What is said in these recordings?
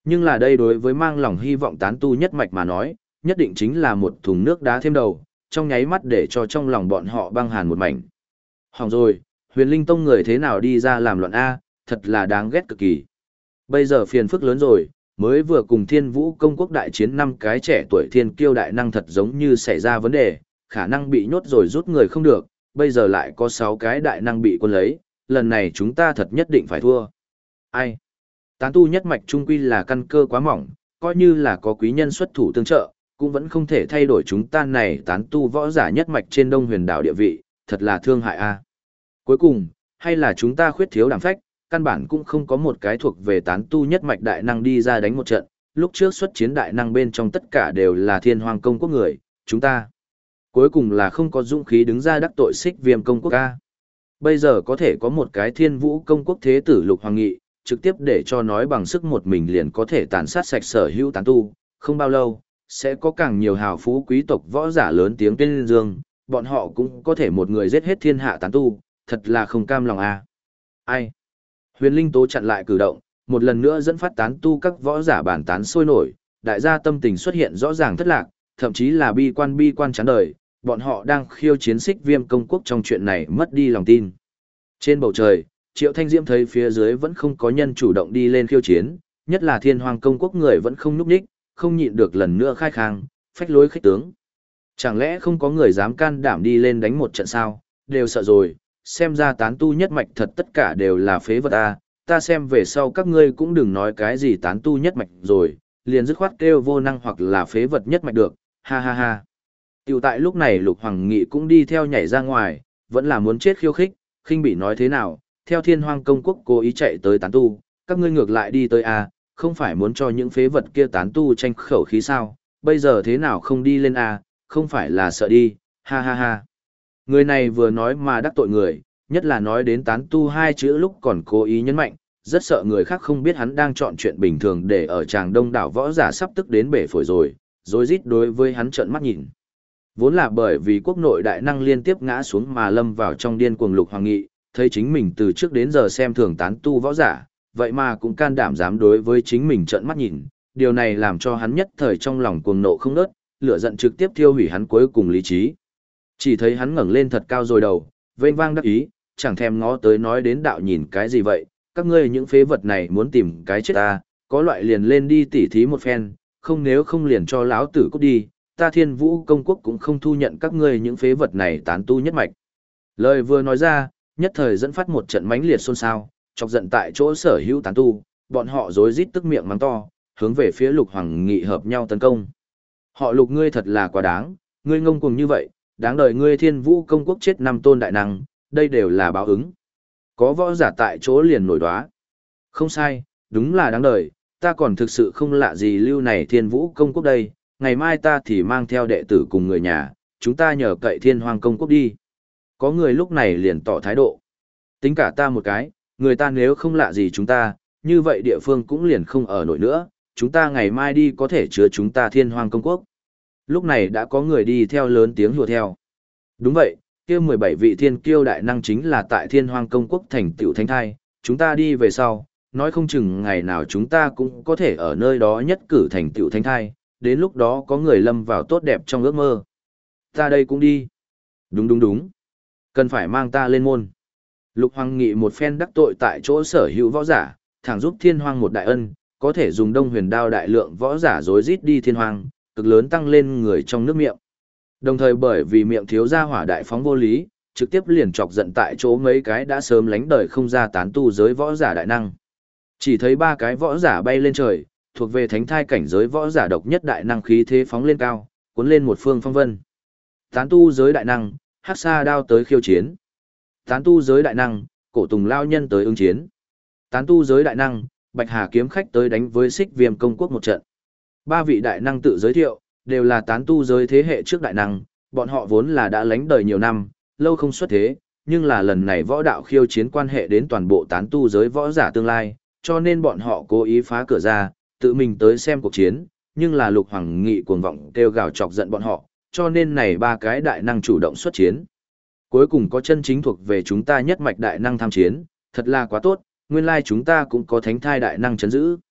Nhưng là đây đối với mang lòng hy vọng tán tu nhất mạch mà nói, nhất định chính là một thùng nước đá thêm đầu, trong nháy mắt để cho trong lòng bọn họ băng hàn một mảnh. Hỏng rồi, Huyền Linh Tông người thế nào đi ra làm loạn A, thật là đáng ghét cực kỳ. Bây giờ phiền phức lớn rồi, mới vừa cùng Thiên Vũ công quốc đại chiến 5 cái trẻ tuổi thiên kiêu đại năng thật giống như xảy ra vấn đề, khả năng bị nhốt rồi rút người không được, bây giờ lại có 6 cái đại năng bị quân lấy, lần này chúng ta thật nhất định phải thua. Ai? Tán tu nhất mạch trung quy là căn cơ quá mỏng, coi như là có quý nhân xuất thủ tương trợ, cũng vẫn không thể thay đổi chúng ta này tán tu võ giả nhất mạch trên Đông Huyền đảo địa vị, thật là thương hại a. Cuối cùng, hay là chúng ta khuyết thiếu đảm phách, căn bản cũng không có một cái thuộc về tán tu nhất mạch đại năng đi ra đánh một trận, lúc trước xuất chiến đại năng bên trong tất cả đều là Thiên Hoang công quốc người, chúng ta cuối cùng là không có dũng khí đứng ra đắc tội Xích Viêm công quốc a. Bây giờ có thể có một cái Thiên Vũ công quốc thế tử Lục Hoàng Nghị, trực tiếp để cho nói bằng sức một mình liền có thể tàn sát sạch sở hữu tán tu, không bao lâu, sẽ có càng nhiều hào phú quý tộc võ giả lớn tiếng tuyên dương, bọn họ cũng có thể một người giết hết thiên hạ tán tu, thật là không cam lòng a. Ai? Huyền Linh Tố chặn lại cử động, một lần nữa dẫn phát tán tu các võ giả bàn tán sôi nổi, đại gia tâm tình xuất hiện rõ ràng thất lạc, thậm chí là bi quan chán đời, bọn họ đang khiêu chiến Xích Viêm công quốc trong chuyện này mất đi lòng tin. Trên bầu trời, Triệu Thanh Diễm thấy phía dưới vẫn không có nhân chủ động đi lên khiêu chiến, nhất là Thiên Hoang công quốc người vẫn không núp đích, không nhịn được lần nữa khai khang, phách lối khích tướng. Chẳng lẽ không có người dám can đảm đi lên đánh một trận sao, đều sợ rồi, xem ra tán tu nhất mạch thật tất cả đều là phế vật a. Ta xem về sau các ngươi cũng đừng nói cái gì tán tu nhất mạch rồi, liền dứt khoát kêu vô năng hoặc là phế vật nhất mạch được, ha ha ha. Tiểu tại lúc này Lục Hoàng Nghị cũng đi theo nhảy ra ngoài, vẫn là muốn chết khiêu khích, khinh bị nói thế nào, theo Thiên Hoang công quốc cố ý chạy tới tán tu, các ngươi ngược lại đi tới a, không phải muốn cho những phế vật kia tán tu tranh khẩu khí sao, bây giờ thế nào không đi lên a, không phải là sợ đi, ha ha ha. Người này vừa nói mà đắc tội người, nhất là nói đến tán tu hai chữ lúc còn cố ý nhấn mạnh, rất sợ người khác không biết hắn đang chọn chuyện bình thường để ở tràng đông đảo võ giả sắp tức đến bể phổi rồi rít đối với hắn trợn mắt nhìn. Vốn là bởi vì quốc nội đại năng liên tiếp ngã xuống mà lâm vào trong điên cuồng Lục Hoàng Nghị, thấy chính mình từ trước đến giờ xem thường tán tu võ giả, vậy mà cũng can đảm dám đối với chính mình trợn mắt nhìn, điều này làm cho hắn nhất thời trong lòng cuồng nộ không ngớt, lửa giận trực tiếp thiêu hủy hắn cuối cùng lý trí. Chỉ thấy hắn ngẩng lên thật cao rồi đầu, vênh vang đắc ý, chẳng thèm ngó tới nói đến đạo nhìn cái gì vậy, các ngươi những phế vật này muốn tìm cái chết ta, có loại liền lên đi tỉ thí một phen, không nếu không liền cho lão tử cút đi, ta Thiên Vũ công quốc cũng không thu nhận các ngươi những phế vật này tán tu nhất mạch. Lời vừa nói ra, nhất thời dẫn phát một trận mãnh liệt xôn xao, chọc giận tại chỗ sở hữu tán tu, bọn họ rối rít tức miệng mắng to, hướng về phía Lục Hoàng Nghị hợp nhau tấn công. Họ Lục ngươi thật là quá đáng, ngươi ngông cuồng như vậy, đáng đời ngươi Thiên Vũ công quốc chết 5 tôn đại năng, đây đều là báo ứng. Có võ giả tại chỗ liền nổi đoá. Không sai, đúng là đáng đời, ta còn thực sự không lạ gì lưu này Thiên Vũ công quốc đây, ngày mai ta thì mang theo đệ tử cùng người nhà, chúng ta nhờ cậy Thiên Hoang công quốc đi. Có người lúc này liền tỏ thái độ. Tính cả ta một cái, người ta nếu không lạ gì chúng ta, như vậy địa phương cũng liền không ở nổi nữa, chúng ta ngày mai đi có thể chứa chúng ta Thiên Hoang công quốc. Lúc này đã có người đi theo lớn tiếng hùa theo. Đúng vậy, kia 17 vị thiên kiêu đại năng chính là tại Thiên Hoang công quốc thành tựu thánh thai, chúng ta đi về sau, nói không chừng ngày nào chúng ta cũng có thể ở nơi đó nhất cử thành tựu thánh thai, đến lúc đó có người lâm vào tốt đẹp trong ước mơ. Ta đây cũng đi. Đúng. Cần phải mang ta lên môn. Lục Hoàng Nghị một phen đắc tội tại chỗ sở hữu võ giả, thẳng giúp Thiên Hoang một đại ân, có thể dùng Đông Huyền đao đại lượng võ giả rối rít đi Thiên Hoang, cực lớn tăng lên người trong nước miệng. Đồng thời bởi vì miệng thiếu gia hỏa đại phóng vô lý, trực tiếp liền chọc giận tại chỗ mấy cái đã sớm lánh đời không ra tán tu giới võ giả đại năng. Chỉ thấy 3 cái võ giả bay lên trời, thuộc về thánh thai cảnh giới võ giả độc nhất đại năng khí thế phóng lên cao, cuốn lên một phương phong vân. Tán tu giới đại năng, Hắc Sa đao tới khiêu chiến. Tán tu giới đại năng, Cổ Tùng lao nhân tới ứng chiến. Tán tu giới đại năng, Bạch Hà kiếm khách tới đánh với Xích Viêm công quốc một trận. 3 vị đại năng tự giới thiệu, đều là tán tu giới thế hệ trước đại năng, bọn họ vốn là đã lánh đời nhiều năm, lâu không xuất thế, nhưng là lần này võ đạo khiêu chiến quan hệ đến toàn bộ tán tu giới võ giả tương lai, cho nên bọn họ cố ý phá cửa ra, tự mình tới xem cuộc chiến, nhưng là Lục Hoàng Nghị cuồng vọng kêu gào chọc giận bọn họ, cho nên này 3 cái đại năng chủ động xuất chiến. Cuối cùng có chân chính thuộc về chúng ta nhất mạch đại năng tham chiến, thật là quá tốt, nguyên lai chúng ta cũng có thánh thai đại năng chấn giữ.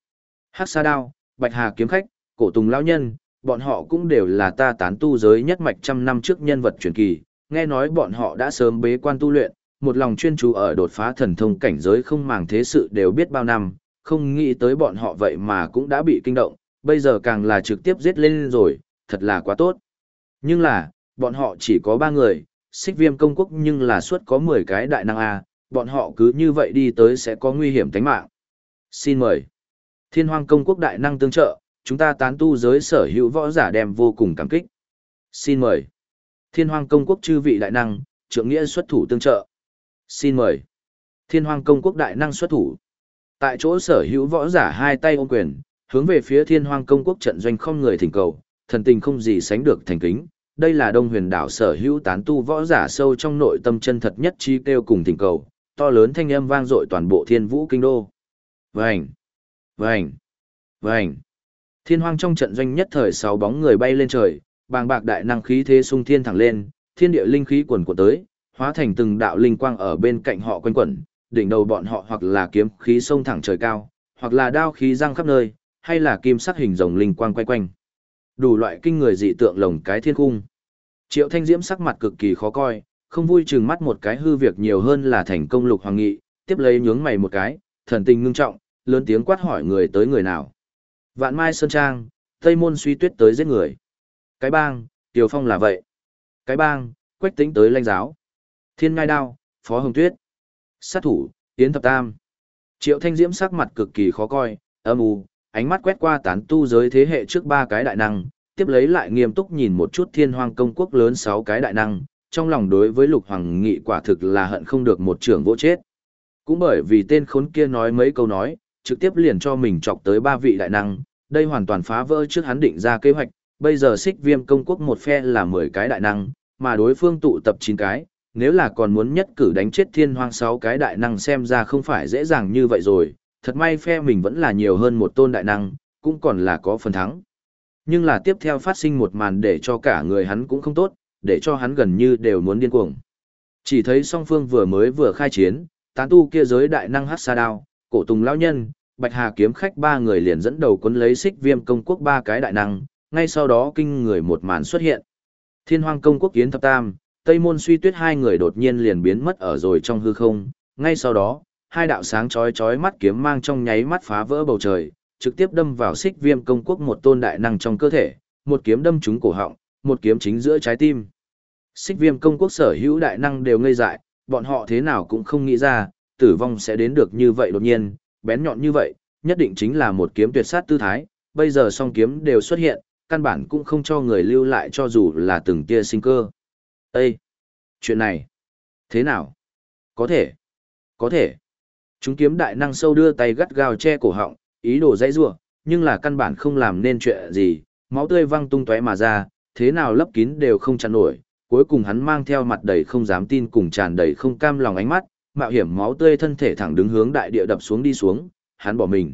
Hắc Sa Đao, Bạch Hà kiếm khách, Cổ Tùng lão nhân, bọn họ cũng đều là ta tán tu giới nhất mạch trăm năm trước nhân vật truyền kỳ, nghe nói bọn họ đã sớm bế quan tu luyện, một lòng chuyên chú ở đột phá thần thông cảnh giới không màng thế sự đều biết bao năm, không nghĩ tới bọn họ vậy mà cũng đã bị kinh động, bây giờ càng là trực tiếp giết lên rồi, thật là quá tốt. Nhưng là, bọn họ chỉ có 3 người, Xích Viêm công quốc nhưng là suốt có 10 cái đại năng A, bọn họ cứ như vậy đi tới sẽ có nguy hiểm tính mạng. Xin mời. Thiên Hoang công quốc đại năng tương trợ, chúng ta tán tu giới sở hữu võ giả đem vô cùng cảm kích. Xin mời. Thiên Hoang công quốc chư vị đại năng, trượng nghĩa xuất thủ tương trợ. Xin mời. Thiên Hoang công quốc đại năng xuất thủ. Tại chỗ sở hữu võ giả hai tay ôm quyền, hướng về phía Thiên Hoang công quốc trận doanh không người thỉnh cầu, thần tình không gì sánh được thành kính. Đây là Đông Huyền đảo sở hữu tán tu võ giả sâu trong nội tâm chân thật nhất chi kêu cùng thỉnh cầu, to lớn thanh âm vang dội toàn bộ Thiên Vũ kinh đô. Vành, vành, vành. Thiên Hoang trong trận doanh nhất thời 6 bóng người bay lên trời, bàng bạc đại năng khí thế xung thiên thẳng lên, thiên địa linh khí quần cuộn tới, hóa thành từng đạo linh quang ở bên cạnh họ quanh quẩn, đỉnh đầu bọn họ hoặc là kiếm khí xông thẳng trời cao, hoặc là đao khí giăng khắp nơi, hay là kim sắc hình rồng linh quang quay quanh. Đủ loại kinh người dị tượng lồng cái thiên cung. Triệu Thanh Diễm sắc mặt cực kỳ khó coi, không vui chừng mắt một cái hư việc nhiều hơn là thành công Lục Hoàng Nghị, tiếp lấy nhướng mày một cái, thần tình ngưng trọng, lớn tiếng quát hỏi người tới người nào. Vạn Mai Sơn Trang, Tây Môn Suy Tuyết tới giết người. Cái bang, Tiều Phong là vậy. Cái bang, Quách Tĩnh tới lãnh giáo. Thiên Ngai Đao, Phó Hồng Tuyết. Sát thủ, Yến Thập Tam. Triệu Thanh Diễm sắc mặt cực kỳ khó coi, âm u, ánh mắt quét qua tán tu giới thế hệ trước 3 cái đại năng, tiếp lấy lại nghiêm túc nhìn một chút Thiên Hoang công quốc lớn 6 cái đại năng, trong lòng đối với Lục Hoàng Nghị quả thực là hận không được một trưởng vỗ chết. Cũng bởi vì tên khốn kia nói mấy câu nói, trực tiếp liền cho mình chọc tới 3 vị đại năng, đây hoàn toàn phá vỡ trước hắn định ra kế hoạch, bây giờ Xích Viêm công quốc một phe là 10 cái đại năng, mà đối phương tụ tập 9 cái, nếu là còn muốn nhất cử đánh chết Thiên Hoang 6 cái đại năng xem ra không phải dễ dàng như vậy rồi, thật may phe mình vẫn là nhiều hơn một tôn đại năng, cũng còn là có phần thắng. Nhưng là tiếp theo phát sinh một màn để cho cả người hắn cũng không tốt, để cho hắn gần như đều muốn điên cuồng. Chỉ thấy song phương vừa khai chiến, tán tu kia giới đại năng Hắc Sa Đao, Cổ Tùng lão nhân, Bạch Hà kiếm khách 3 người liền dẫn đầu cuốn lấy Xích Viêm công quốc 3 cái đại năng, ngay sau đó kinh người một màn xuất hiện. Thiên Hoang công quốc Yến Thập Tam, Tây Môn Suy Tuyết 2 người đột nhiên liền biến mất ở rồi trong hư không, ngay sau đó, 2 đạo sáng chói mắt kiếm mang trong nháy mắt phá vỡ bầu trời, trực tiếp đâm vào Xích Viêm công quốc một tôn đại năng trong cơ thể, một kiếm đâm trúng cổ họng, một kiếm chính giữa trái tim. Xích Viêm công quốc sở hữu đại năng đều ngây dại, bọn họ thế nào cũng không nghĩ ra, tử vong sẽ đến được như vậy đột nhiên, bén nhọn như vậy, nhất định chính là một kiếm tuyệt sát tư thái, bây giờ song kiếm đều xuất hiện, căn bản cũng không cho người lưu lại cho dù là từng tia sinh cơ. Ê! Chuyện này! Thế nào? Có thể! Có thể! Chúng kiếm đại năng sâu đưa tay gắt gao che cổ họng, ý đồ dãy rủa, nhưng là căn bản không làm nên chuyện gì, máu tươi văng tung tóe mà ra, thế nào lấp kín đều không chặn nổi, cuối cùng hắn mang theo mặt đầy không dám tin cùng tràn đầy không cam lòng ánh mắt, mạo hiểm máu tươi thân thể thẳng đứng hướng đại địa đập xuống đi xuống, hắn bỏ mình.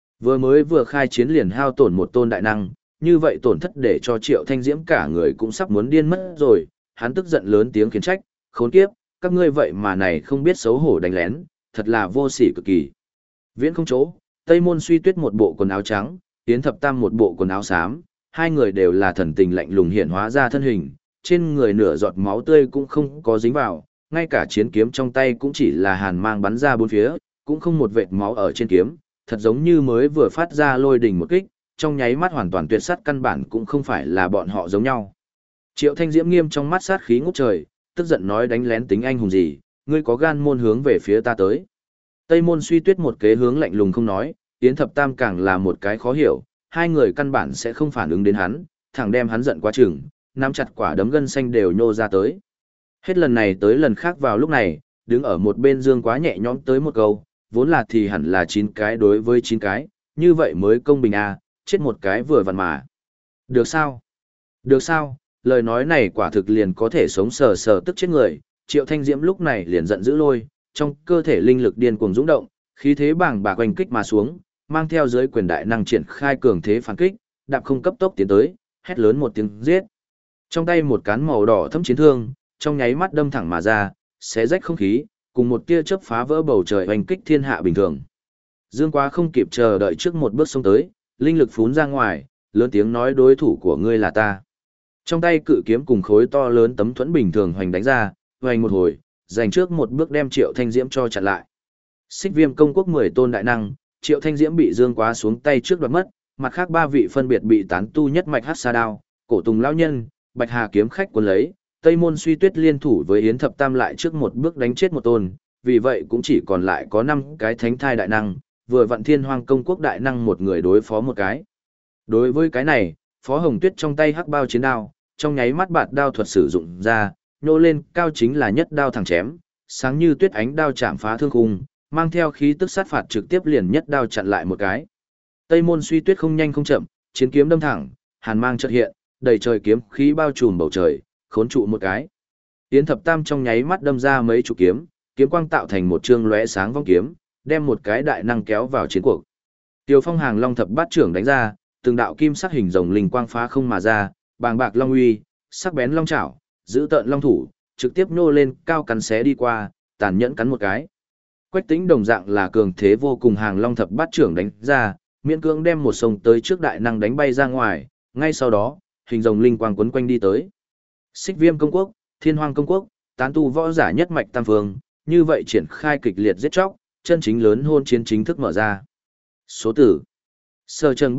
Vừa khai chiến liền hao tổn một tôn đại năng, như vậy tổn thất để cho Triệu Thanh Diễm cả người cũng sắp muốn điên mất rồi, hắn tức giận lớn tiếng khiển trách, khốn kiếp, các ngươi vậy mà này không biết xấu hổ đánh lén, thật là vô sỉ cực kỳ. Viễn không chỗ, Tây Môn Suy Tuyết một bộ quần áo trắng, Yến Thập Tam một bộ quần áo xám, hai người đều là thần tình lạnh lùng hiện hóa ra thân hình, trên người nửa giọt máu tươi cũng không có dính vào, ngay cả chiến kiếm trong tay cũng chỉ là hàn mang bắn ra bốn phía, cũng không một vệt máu ở trên kiếm, thật giống như mới vừa phát ra lôi đình một kích, trong nháy mắt hoàn toàn tuyệt sát căn bản cũng không phải là bọn họ giống nhau. Triệu Thanh Diễm nghiêm trong mắt sát khí ngút trời, tức giận nói đánh lén tính anh hùng gì, ngươi có gan môn hướng về phía ta tới. Tây Môn Suy Tuyết một kế hướng lạnh lùng không nói, Yến Thập Tam càng là một cái khó hiểu, hai người căn bản sẽ không phản ứng đến hắn, thẳng đem hắn giận quá chừng, nắm chặt quả đấm gân xanh đều nhô ra tới. Hết lần này tới lần khác vào lúc này, đứng ở một bên Dương Quá nhẹ nhõm tới một câu, vốn là thì hẳn là 9 cái đối với 9 cái, như vậy mới công bình à, chết một cái vừa vặn mà. Được sao? Được sao? Lời nói này quả thực liền có thể sống sờ sờ tức chết người, Triệu Thanh Diễm lúc này liền giận dữ lôi, trong cơ thể linh lực điên cuồng dũng động, khí thế bàng bạc oanh kích mà xuống, mang theo giới quyền đại năng triển khai cường thế phản kích, đạp không cấp tốc tiến tới, hét lớn một tiếng giết. Trong tay một cán màu đỏ thâm chiến thương, trong nháy mắt đâm thẳng mà ra, xé rách không khí, cùng một tia chớp phá vỡ bầu trời oanh kích thiên hạ bình thường. Dương Quá không kịp chờ đợi trước một bước xông tới, linh lực phún ra ngoài, lớn tiếng nói đối thủ của ngươi là ta. Trong tay cự kiếm cùng khối to lớn tấm thuẫn bình thường hoành đánh ra, hoành một hồi, giành trước một bước đem Triệu Thanh Diễm cho chặn lại. Xích Viêm công quốc 10 tôn đại năng, Triệu Thanh Diễm bị Dương Quá xuống tay trước đoạt mất, mặt khác 3 vị phân biệt bị tán tu nhất mạch Hắc Sa Đao, Cổ Tùng lão nhân, Bạch Hà kiếm khách cuốn lấy, Tây Môn Suy Tuyết liên thủ với Yến Thập Tam lại trước một bước đánh chết một tôn, vì vậy cũng chỉ còn lại có 5 cái thánh thai đại năng, vừa vặn Thiên Hoang công quốc đại năng một người đối phó một cái. Đối với cái này, Phó Hồng Tuyết trong tay hắc bao chiến đao, trong nháy mắt bạt đao thuật sử dụng ra, nhô lên cao chính là nhất đao thẳng chém, sáng như tuyết ánh đao chạm phá thương khung, mang theo khí tức sát phạt trực tiếp liền nhất đao chặn lại một cái. Tây Môn Suy Tuyết không nhanh không chậm, chiến kiếm đâm thẳng, hàn mang chợt hiện, đầy trời kiếm khí bao trùm bầu trời, khốn trụ một cái. Yến Thập Tam trong nháy mắt đâm ra mấy chục kiếm, kiếm quang tạo thành một chương lóe sáng vong kiếm, đem một cái đại năng kéo vào chiến cuộc. Tiêu Phong Hàng Long thập bát trưởng đánh ra, từng đạo kim sắc hình rồng linh quang phá không mà ra, bàng bạc long uy, sắc bén long chảo, giữ tợn long thủ, trực tiếp nô lên cao cắn xé đi qua, tàn nhẫn cắn một cái. Quách Tĩnh đồng dạng là cường thế vô cùng, Hàng Long thập bát trưởng đánh ra, miễn cưỡng đem một sông tới trước đại năng đánh bay ra ngoài, ngay sau đó, hình rồng linh quang quấn quanh đi tới. Xích Viêm công quốc, Thiên Hoang công quốc, tán tu võ giả nhất mạch tam phương, như vậy triển khai kịch liệt giết chóc, chân chính lớn hôn chiến chính thức mở ra. Số tử Sở Trần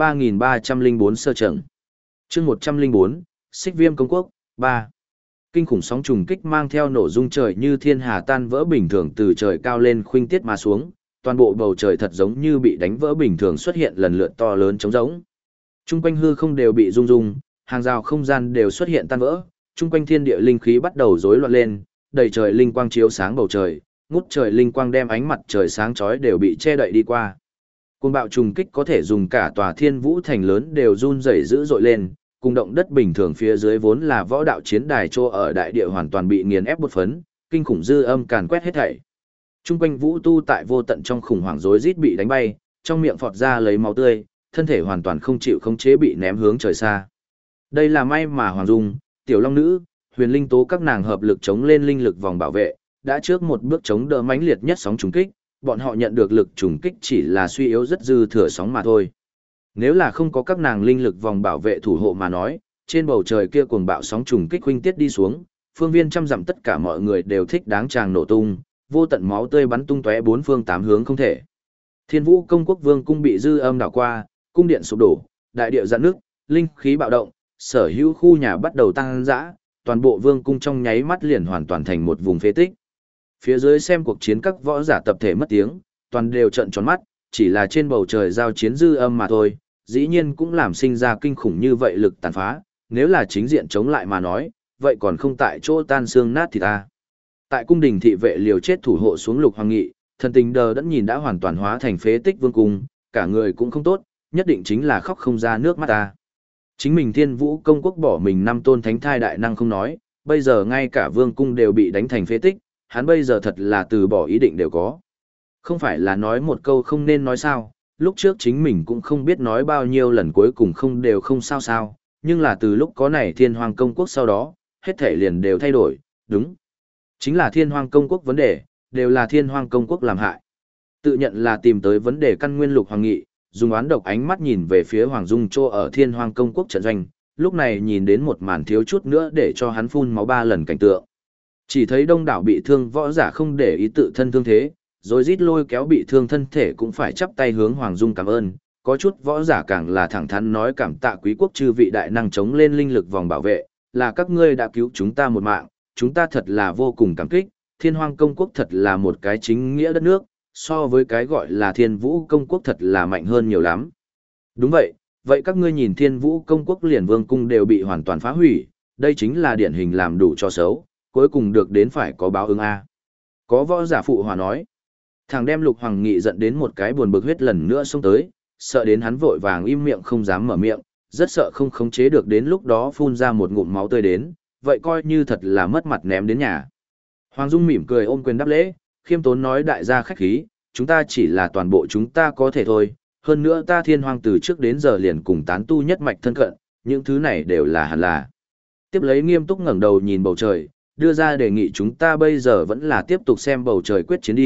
3304 Sở Trần chương 104, Xích Viêm công quốc 3. Kinh khủng sóng trùng kích mang theo nổ rung trời như thiên hà tan vỡ bình thường từ trời cao lên khuynh tiết mà xuống, toàn bộ bầu trời thật giống như bị đánh vỡ bình thường xuất hiện lần lượt to lớn trống rỗng. Trung quanh hư không đều bị rung rung, hàng rào không gian đều xuất hiện tan vỡ, trung quanh thiên địa linh khí bắt đầu rối loạn lên, đầy trời linh quang chiếu sáng bầu trời, ngút trời linh quang đem ánh mặt trời sáng chói đều bị che đậy đi qua. Cuồng bạo trùng kích có thể dùng cả tòa Thiên Vũ thành lớn đều run rẩy dữ dội lên, cùng động đất bình thường phía dưới vốn là võ đạo chiến đài trô ở đại địa hoàn toàn bị nghiền ép bột phấn, kinh khủng dư âm càn quét hết thảy. Trung quanh vũ tu tại vô tận trong khủng hoảng rối rít bị đánh bay, trong miệng phọt ra lấy máu tươi, thân thể hoàn toàn không chịu khống chế bị ném hướng trời xa. Đây là may mà Hoàng Dung, Tiểu Long Nữ, Huyền Linh Tố các nàng hợp lực chống lên linh lực vòng bảo vệ, đã trước một bước chống đỡ mãnh liệt nhất sóng trùng kích, bọn họ nhận được lực trùng kích chỉ là suy yếu rất dư thừa sóng mà thôi. Nếu là không có các nàng linh lực vòng bảo vệ thủ hộ mà nói, trên bầu trời kia cuồng bạo sóng trùng kích huynh tiết đi xuống, phương viên trăm dặm tất cả mọi người đều thích đáng tràng nổ tung, vô tận máu tươi bắn tung tóe bốn phương tám hướng không thể. Thiên Vũ công quốc vương cung bị dư âm đảo qua, cung điện sụp đổ, đại địa rạn nước, linh khí bạo động, sở hữu khu nhà bắt đầu tăng dã, toàn bộ vương cung trong nháy mắt liền hoàn toàn thành một vùng phế tích. Phía dưới xem cuộc chiến các võ giả tập thể mất tiếng, toàn đều trợn tròn mắt, chỉ là trên bầu trời giao chiến dư âm mà thôi, dĩ nhiên cũng làm sinh ra kinh khủng như vậy lực tàn phá, nếu là chính diện chống lại mà nói, vậy còn không tại chỗ tan xương nát thì ta. Tại cung đình thị vệ liều chết thủ hộ xuống Lục Hoàng Nghị, thần tình đờ đẫn nhìn đã hoàn toàn hóa thành phế tích vương cung, cả người cũng không tốt, nhất định chính là khóc không ra nước mắt ta. Chính mình Thiên Vũ công quốc bỏ mình 5 tôn thánh thai đại năng không nói, bây giờ ngay cả vương cung đều bị đánh thành phế tích, hắn bây giờ thật là từ bỏ ý định đều có. Không phải là nói một câu không nên nói sao, lúc trước chính mình cũng không biết nói bao nhiêu lần cuối cùng không đều không sao sao, nhưng là từ lúc có này Thiên Hoang công quốc sau đó, hết thể liền đều thay đổi, đúng. Chính là Thiên Hoang công quốc vấn đề, đều là Thiên Hoang công quốc làm hại. Tự nhận là tìm tới vấn đề căn nguyên Lục Hoàng Nghị, dùng oán độc ánh mắt nhìn về phía Hoàng Dung Trô ở Thiên Hoang công quốc trận doanh, lúc này nhìn đến một màn thiếu chút nữa để cho hắn phun máu 3 lần cảnh tượng. Chỉ thấy đông đảo bị thương võ giả không để ý tự thân thương thế, rồi rít lôi kéo bị thương thân thể cũng phải chắp tay hướng Hoàng Dung cảm ơn, có chút võ giả càng là thẳng thắn nói cảm tạ quý quốc chư vị đại năng chống lên linh lực vòng bảo vệ, là các ngươi đã cứu chúng ta một mạng, chúng ta thật là vô cùng cảm kích, Thiên Hoang công quốc thật là một cái chính nghĩa đất nước, so với cái gọi là Thiên Vũ công quốc thật là mạnh hơn nhiều lắm. Đúng vậy, vậy các ngươi nhìn Thiên Vũ công quốc liền vương cung đều bị hoàn toàn phá hủy, đây chính là điển hình làm đủ cho xấu, cuối cùng được đến phải có báo ứng a. Có võ giả phụ hòa nói. Thằng đem Lục Hoàng Nghị giận đến một cái buồn bực huyết lần nữa xông tới, sợ đến hắn vội vàng im miệng không dám mở miệng, rất sợ không khống chế được đến lúc đó phun ra một ngụm máu tươi đến, vậy coi như thật là mất mặt ném đến nhà. Hoàng Dung mỉm cười ôm quyền đáp lễ, khiêm tốn nói đại gia khách khí, chúng ta chỉ là toàn bộ chúng ta có thể thôi, hơn nữa ta Thiên Hoang từ trước đến giờ liền cùng tán tu nhất mạch thân cận, những thứ này đều là hẳn là. Tiếp lấy nghiêm túc ngẩng đầu nhìn bầu trời, đưa ra đề nghị chúng ta bây giờ vẫn là tiếp tục xem bầu trời quyết chiến đi,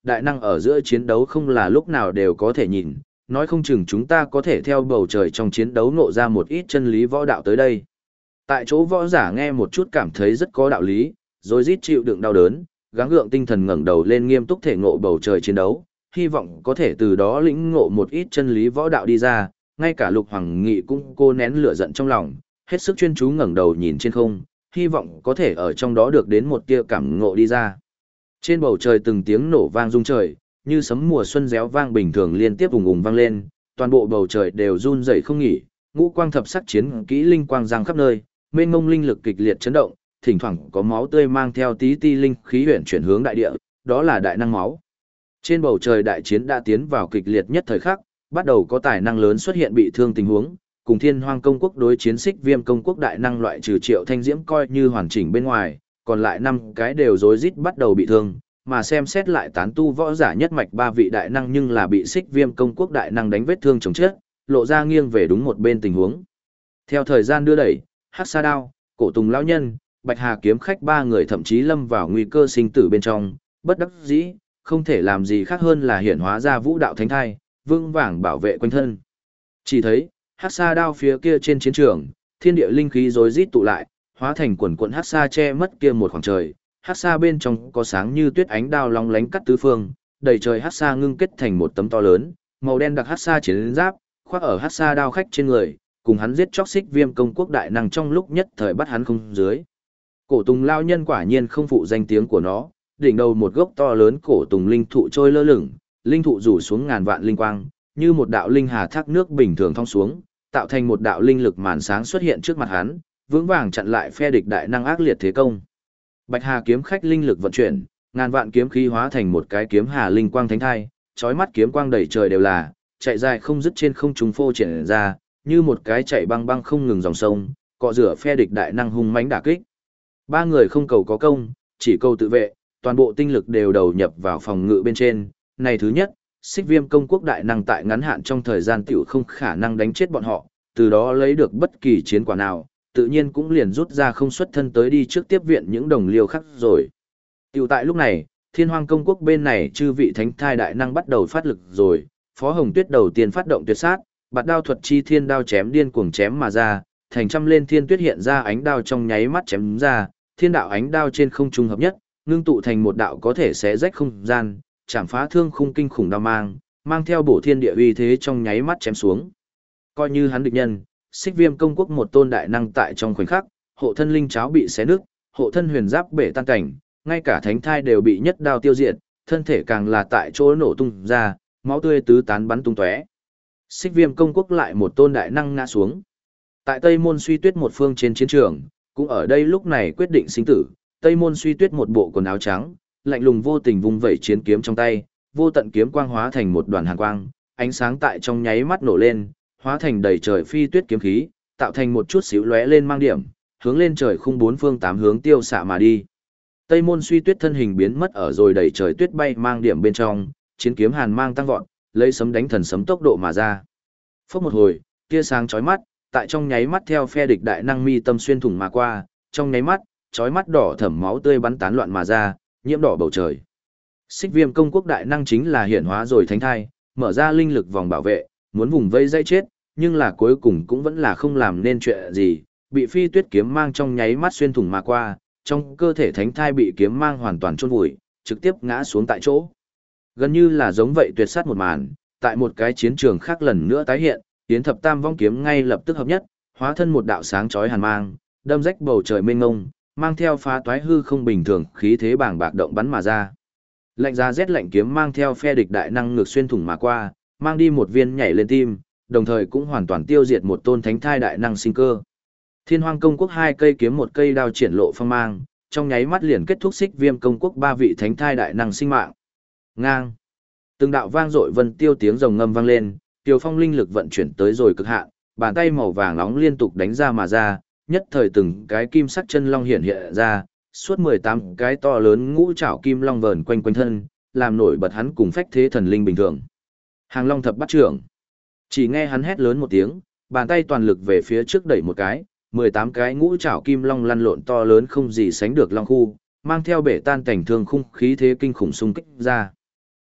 đại năng ở giữa chiến đấu không là lúc nào đều có thể nhìn, nói không chừng chúng ta có thể theo bầu trời trong chiến đấu ngộ ra một ít chân lý võ đạo tới đây. Tại chỗ võ giả nghe một chút cảm thấy rất có đạo lý, rồi rít chịu đựng đau đớn, gắng gượng tinh thần ngẩng đầu lên nghiêm túc thể ngộ bầu trời chiến đấu, hy vọng có thể từ đó lĩnh ngộ một ít chân lý võ đạo đi ra, ngay cả Lục Hoàng Nghị cũng cô nén lửa giận trong lòng, hết sức chuyên chú ngẩng đầu nhìn trên không, hy vọng có thể ở trong đó được đến một tia cảm ngộ đi ra. Trên bầu trời từng tiếng nổ vang rung trời, như sấm mùa xuân réo vang bình thường liên tiếp ùng ùng vang lên, toàn bộ bầu trời đều run rẩy không nghỉ, ngũ quang thập sắc chiến kỹ linh quang giang khắp nơi, mênh mông linh lực kịch liệt chấn động, thỉnh thoảng có máu tươi mang theo tí ti linh khí huyền chuyển hướng đại địa, đó là đại năng máu. Trên bầu trời đại chiến đã tiến vào kịch liệt nhất thời khắc, bắt đầu có tài năng lớn xuất hiện bị thương tình huống, cùng Thiên Hoang công quốc đối chiến Xích Viêm công quốc đại năng loại trừ Triệu Thanh Diễm coi như hoàn chỉnh bên ngoài, còn lại 5 cái đều rối rít bắt đầu bị thương, mà xem xét lại tán tu võ giả nhất mạch 3 vị đại năng nhưng là bị Xích Viêm công quốc đại năng đánh vết thương chồng chết, lộ ra nghiêng về đúng một bên tình huống. Theo thời gian đưa đẩy, Hắc Sa Đao, Cổ Tùng lão nhân, Bạch Hà kiếm khách 3 người thậm chí lâm vào nguy cơ sinh tử bên trong, bất đắc dĩ, không thể làm gì khác hơn là hiển hóa ra vũ đạo thánh thai, vững vàng bảo vệ quanh thân. Chỉ thấy, Hắc Sa Đao phía kia trên chiến trường, thiên địa linh khí rối rít tụ lại, hóa thành quần quần hắc sa che mất kia một khoảng trời, hắc sa bên trong có sáng như tuyết ánh đao long lánh cắt tứ phương, đầy trời hắc sa ngưng kết thành một tấm to lớn, màu đen đặc hắc sa chiến giáp, khoác ở hắc sa đao khách trên người, cùng hắn giết chóc Xích Viêm công quốc đại năng trong lúc nhất thời bắt hắn không dưới. Cổ Tùng lao nhân quả nhiên không phụ danh tiếng của nó, đỉnh đầu một gốc to lớn cổ tùng linh thụ trôi lơ lửng, linh thụ rủ xuống ngàn vạn linh quang, như một đạo linh hà thác nước bình thường thong xuống, tạo thành một đạo linh lực màn sáng xuất hiện trước mặt hắn, vững vàng chặn lại phe địch đại năng ác liệt thế công. Bạch Hà kiếm khách linh lực vận chuyển, ngàn vạn kiếm khí hóa thành một cái kiếm hà linh quang thánh thai, chói mắt kiếm quang đầy trời đều là, chạy dài không dứt trên không trung phô triển ra, như một cái chạy băng băng không ngừng dòng sông, cọ rửa phe địch đại năng hung mãnh đả kích. 3 người không cầu có công, chỉ cầu tự vệ, toàn bộ tinh lực đều đầu nhập vào phòng ngự bên trên. Này thứ nhất, Xích Viêm công quốc đại năng tại ngắn hạn trong thời gian tiểu không khả năng đánh chết bọn họ, từ đó lấy được bất kỳ chiến quả nào, tự nhiên cũng liền rút ra không xuất thân tới đi trước tiếp viện những đồng liêu khác rồi. Tiểu tại lúc này, Thiên Hoang công quốc bên này chư vị thánh thai đại năng bắt đầu phát lực rồi, Phó Hồng Tuyết đầu tiên phát động tuyệt sát, bạt đao thuật chi thiên đao chém điên cuồng chém mà ra, thành trăm lên thiên tuyết hiện ra ánh đao trong nháy mắt chém ra, thiên đạo ánh đao trên không trung hợp nhất, ngưng tụ thành một đạo có thể xé rách không gian, chạm phá thương khung kinh khủng đao mang theo bổ thiên địa uy thế trong nháy mắt chém xuống. Coi như hắn địch nhân, Xích Viêm công quốc một tôn đại năng tại trong khoảnh khắc, hộ thân linh cháo bị xé nứt, hộ thân huyền giáp bể tan cảnh, ngay cả thánh thai đều bị nhất đao tiêu diệt, thân thể càng là tại chỗ nổ tung ra, máu tươi tứ tán bắn tung tóe. Xích Viêm công quốc lại một tôn đại năng ngã xuống. Tại Tây Môn Suy Tuyết một phương trên chiến trường, cũng ở đây lúc này quyết định sinh tử, Tây Môn Suy Tuyết một bộ quần áo trắng, lạnh lùng vô tình vung vẩy chiến kiếm trong tay, vô tận kiếm quang hóa thành một đoàn hàn quang, ánh sáng tại trong nháy mắt nổ lên, hóa thành đầy trời phi tuyết kiếm khí, tạo thành một chút xíu lóe lên mang điểm, hướng lên trời khung 4 phương 8 hướng tiêu xạ mà đi. Tây Môn Suy Tuyết thân hình biến mất ở rồi đầy trời tuyết bay mang điểm bên trong, chiến kiếm hàn mang tăng vọt, lấy sấm đánh thần sấm tốc độ mà ra. Phốc một hồi, tia sáng chói mắt, tại trong nháy mắt theo phe địch đại năng mi tâm xuyên thủng mà qua, trong nháy mắt, chói mắt đỏ thẫm máu tươi bắn tán loạn mà ra, nhiễm đỏ bầu trời. Xích Viêm công quốc đại năng chính là hiện hóa rồi thánh thai, mở ra linh lực vòng bảo vệ, muốn vùng vây dây chết, nhưng là cuối cùng cũng vẫn là không làm nên chuyện gì, bị phi tuyết kiếm mang trong nháy mắt xuyên thủng mà qua, trong cơ thể thánh thai bị kiếm mang hoàn toàn chôn vùi, trực tiếp ngã xuống tại chỗ. Gần như là giống vậy tuyệt sát một màn, tại một cái chiến trường khác lần nữa tái hiện, Yến Thập Tam vong kiếm ngay lập tức hợp nhất, hóa thân một đạo sáng chói hàn mang, đâm rách bầu trời mênh mông, mang theo phá toái hư không bình thường, khí thế bàng bạc động bắn mà ra. Lạnh giá rét lạnh kiếm mang theo phe địch đại năng ngược xuyên thủng mà qua, mang đi một viên nhảy lên tim, đồng thời cũng hoàn toàn tiêu diệt một tôn thánh thai đại năng sinh cơ. Thiên Hoang công quốc 2 cây kiếm 1 cây đao triển lộ phong mang, trong nháy mắt liền kết thúc Xích Viêm công quốc 3 vị thánh thai đại năng sinh mạng. Ngang. Từng đạo vang dội vân tiêu tiếng rồng ngâm vang lên, Tiêu Phong linh lực vận chuyển tới rồi cực hạn, bàn tay màu vàng nóng liên tục đánh ra mà ra, nhất thời từng cái kim sắc chân long hiện hiện ra, suốt 18 cái to lớn ngũ trảo kim long vờn quanh quanh thân, làm nổi bật hắn cùng phách thế thần linh bình thường. Hàng Long thập bát trưởng. Chỉ nghe hắn hét lớn một tiếng, bàn tay toàn lực về phía trước đẩy một cái, 18 cái ngũ trảo kim long lăn lộn to lớn không gì sánh được long khu, mang theo bể tan cảnh thương khung khí thế kinh khủng xung kích ra.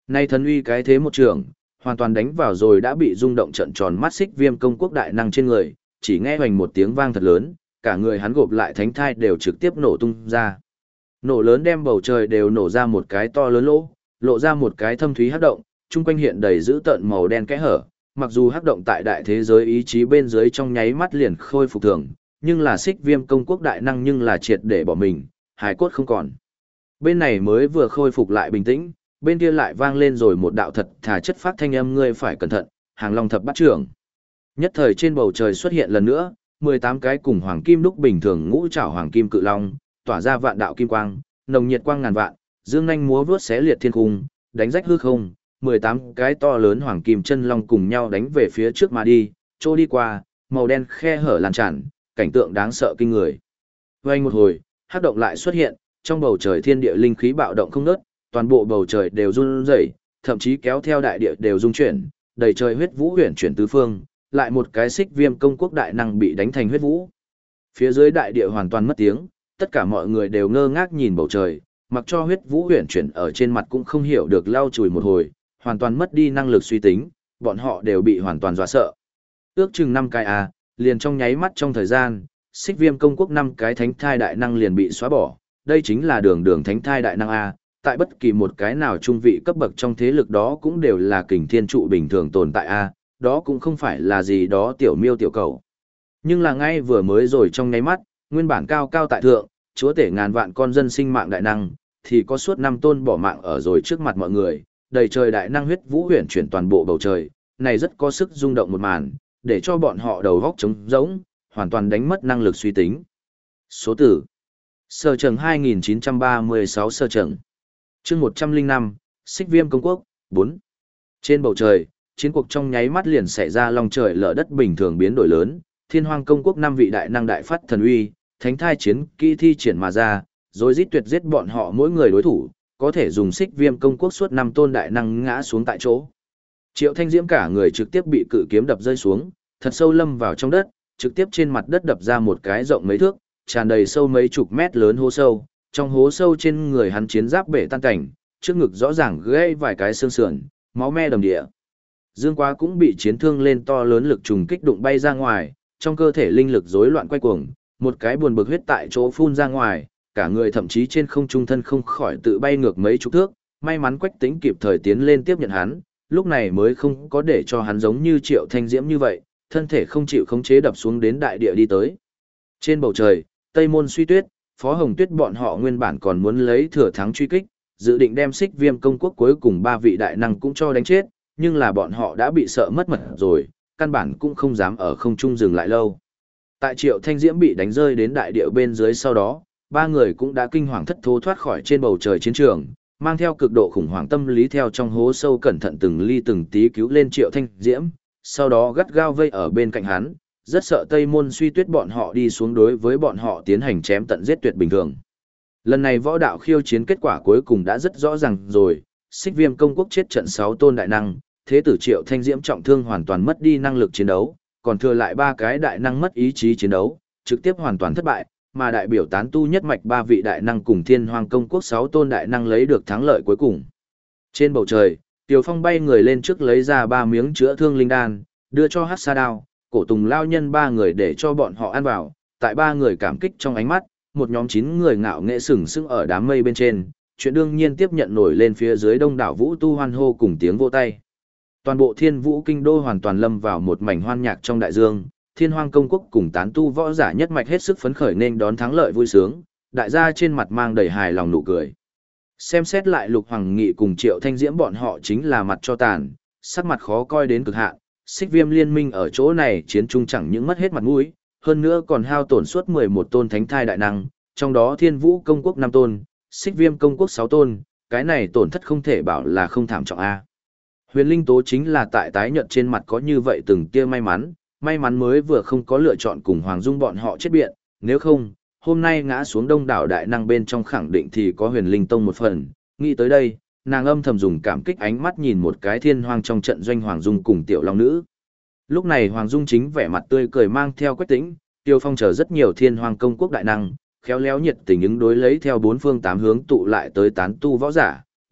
Nay thần uy cái thế một trường, hoàn toàn đánh vào rồi đã bị rung động trận tròn mắt Xích Viêm công quốc đại năng trên người, chỉ nghe hoành một tiếng vang thật lớn, cả người hắn gộp lại thánh thai đều trực tiếp nổ tung ra. Nổ lớn đem bầu trời đều nổ ra một cái to lớn lỗ, lộ ra một cái thâm thúy hắc động, chung quanh hiện đầy dữ tợn màu đen kẽ hở, mặc dù hắc động tại đại thế giới ý chí bên dưới trong nháy mắt liền khôi phục thường, nhưng là Xích Viêm công quốc đại năng nhưng là triệt để bỏ mình, hài cốt không còn. Bên này mới vừa khôi phục lại bình tĩnh, bên kia lại vang lên rồi một đạo thật thà chất phát thanh âm, ngươi phải cẩn thận, Hàng Long thập bát trưởng. Nhất thời trên bầu trời xuất hiện lần nữa, 18 cái cùng hoàng kim đúc bình thường ngũ trảo hoàng kim cự long, tỏa ra vạn đạo kim quang, nồng nhiệt quang ngàn vạn, dương nhanh múa vướt xé liệt thiên cung, đánh rách hư không, 18 cái to lớn hoàng kim chân long cùng nhau đánh về phía trước mà đi, trô đi qua, màu đen khe hở lan tràn, cảnh tượng đáng sợ kinh người. Vang một hồi, hắc động lại xuất hiện, trong bầu trời thiên địa linh khí bạo động không ngớt, toàn bộ bầu trời đều run rẩy, thậm chí kéo theo đại địa đều rung chuyển, đầy trời huyết vũ huyền chuyển tứ phương, lại một cái Xích Viêm công quốc đại năng bị đánh thành huyết vũ. Phía dưới đại địa hoàn toàn mất tiếng, tất cả mọi người đều ngơ ngác nhìn bầu trời, mặc cho huyết vũ huyền chuyển ở trên mặt cũng không hiểu được lau chùi một hồi, hoàn toàn mất đi năng lực suy tính, bọn họ đều bị hoàn toàn dọa sợ. Ước chừng 5 cái liền trong nháy mắt trong thời gian, Xích Viêm công quốc 5 cái thánh thai đại năng liền bị xóa bỏ, đây chính là đường thánh thai đại năng tại bất kỳ một cái nào trung vị cấp bậc trong thế lực đó cũng đều là kình thiên trụ bình thường tồn tại đó cũng không phải là gì đó tiểu miêu tiểu cầu. Nhưng là ngay vừa mới rồi trong nháy mắt, nguyên bản cao cao tại thượng, chúa tể ngàn vạn con dân sinh mạng đại năng, thì có suốt 5 tôn bỏ mạng ở rồi trước mặt mọi người, đầy trời đại năng huyết vũ huyền chuyển toàn bộ bầu trời, này rất có sức rung động một màn, để cho bọn họ đầu góc trống rỗng, hoàn toàn đánh mất năng lực suy tính. Số tử Sở Trần 2936 Sở Trần chương 105, Xích Viêm công quốc, 4. Trên bầu trời, chiến cuộc trong nháy mắt liền xảy ra long trời lở đất bình thường biến đổi lớn, Thiên Hoang công quốc 5 vị đại năng đại phát thần uy, thánh thai chiến kỹ thi triển mà ra, rồi giết tuyệt giết bọn họ mỗi người đối thủ, có thể dùng Xích Viêm công quốc suốt 5 tôn đại năng ngã xuống tại chỗ. Triệu Thanh Diễm cả người trực tiếp bị cự kiếm đập rơi xuống, thật sâu lâm vào trong đất, trực tiếp trên mặt đất đập ra một cái rộng mấy thước, tràn đầy sâu mấy chục mét lớn hố sâu, trong hố sâu trên người hắn chiến giáp bể tan cảnh, trước ngực rõ ràng gãy vài cái xương sườn, máu me đầm địa. Dương Quá cũng bị chiến thương lên to lớn lực trùng kích đụng bay ra ngoài, trong cơ thể linh lực rối loạn quay cuồng, một cái buồn bực huyết tại chỗ phun ra ngoài, cả người thậm chí trên không trung thân không khỏi tự bay ngược mấy chục thước, may mắn Quách Tĩnh kịp thời tiến lên tiếp nhận hắn, lúc này mới không có để cho hắn giống như Triệu Thanh Diễm như vậy, thân thể không chịu khống chế đập xuống đến đại địa đi tới. Trên bầu trời, Tây Môn Suy Tuyết, Phó Hồng Tuyết bọn họ nguyên bản còn muốn lấy thừa thắng truy kích, dự định đem Xích Viêm công quốc cuối cùng 3 vị đại năng cũng cho đánh chết, nhưng là bọn họ đã bị sợ mất mật rồi, căn bản cũng không dám ở không trung dừng lại lâu. Tại Triệu Thanh Diễm bị đánh rơi đến đại địa bên dưới sau đó, 3 người cũng đã kinh hoàng thất thố thoát khỏi trên bầu trời chiến trường, mang theo cực độ khủng hoảng tâm lý theo trong hố sâu cẩn thận từng ly từng tí cứu lên Triệu Thanh Diễm, sau đó gắt gao vây ở bên cạnh hắn, rất sợ Tây Môn Suy Tuyết bọn họ đi xuống đối với bọn họ tiến hành chém tận giết tuyệt bình thường. Lần này võ đạo khiêu chiến kết quả cuối cùng đã rất rõ ràng rồi, Xích Viêm công quốc chết trận 6 tôn đại năng, thế tử Triệu Thanh Diễm trọng thương hoàn toàn mất đi năng lực chiến đấu, còn thừa lại 3 cái đại năng mất ý chí chiến đấu, trực tiếp hoàn toàn thất bại, mà đại biểu tán tu nhất mạch 3 vị đại năng cùng Thiên Hoang công quốc 6 tôn đại năng lấy được thắng lợi cuối cùng. Trên bầu trời, Tiêu Phong bay người lên trước lấy ra 3 miếng chữa thương linh đan, đưa cho Hắc Sa Đao, Cổ Tùng lao nhân 3 người để cho bọn họ ăn vào, tại 3 người cảm kích trong ánh mắt, một nhóm 9 người ngạo nghệ sừng sững ở đám mây bên trên, chuyện đương nhiên tiếp nhận nổi lên phía dưới đông đảo vũ tu hoan hô cùng tiếng vỗ tay. Toàn bộ Thiên Vũ kinh đô hoàn toàn lâm vào một mảnh hoan nhạc trong đại dương, Thiên Hoang công quốc cùng tán tu võ giả nhất mạch hết sức phấn khởi nên đón thắng lợi vui sướng, đại gia trên mặt mang đầy hài lòng nụ cười. Xem xét lại Lục Hoàng Nghị cùng Triệu Thanh Diễm bọn họ chính là mặt cho tàn, sắc mặt khó coi đến cực hạn. Xích Viêm liên minh ở chỗ này chiến chung chẳng những mất hết mặt mũi, hơn nữa còn hao tổn suốt 11 tôn thánh thai đại năng, trong đó Thiên Vũ công quốc 5 tôn, Xích Viêm công quốc 6 tôn, cái này tổn thất không thể bảo là không thảm trọng a. Huyền Linh Tố chính là tại tái nhợt trên mặt có như vậy từng tia may mắn mới vừa không có lựa chọn cùng Hoàng Dung bọn họ chết biện, nếu không, hôm nay ngã xuống đông đảo đại năng bên trong khẳng định thì có Huyền Linh Tông một phần, nghĩ tới đây, nàng âm thầm dùng cảm kích ánh mắt nhìn một cái Thiên Hoang trong trận doanh Hoàng Dung cùng Tiểu Long Nữ. Lúc này Hoàng Dung chính vẻ mặt tươi cười mang theo Quách Tĩnh, Tiêu Phong chờ rất nhiều Thiên Hoang công quốc đại năng, khéo léo nhiệt tình ứng đối lấy theo 4 phương 8 hướng tụ lại tới tán tu võ giả,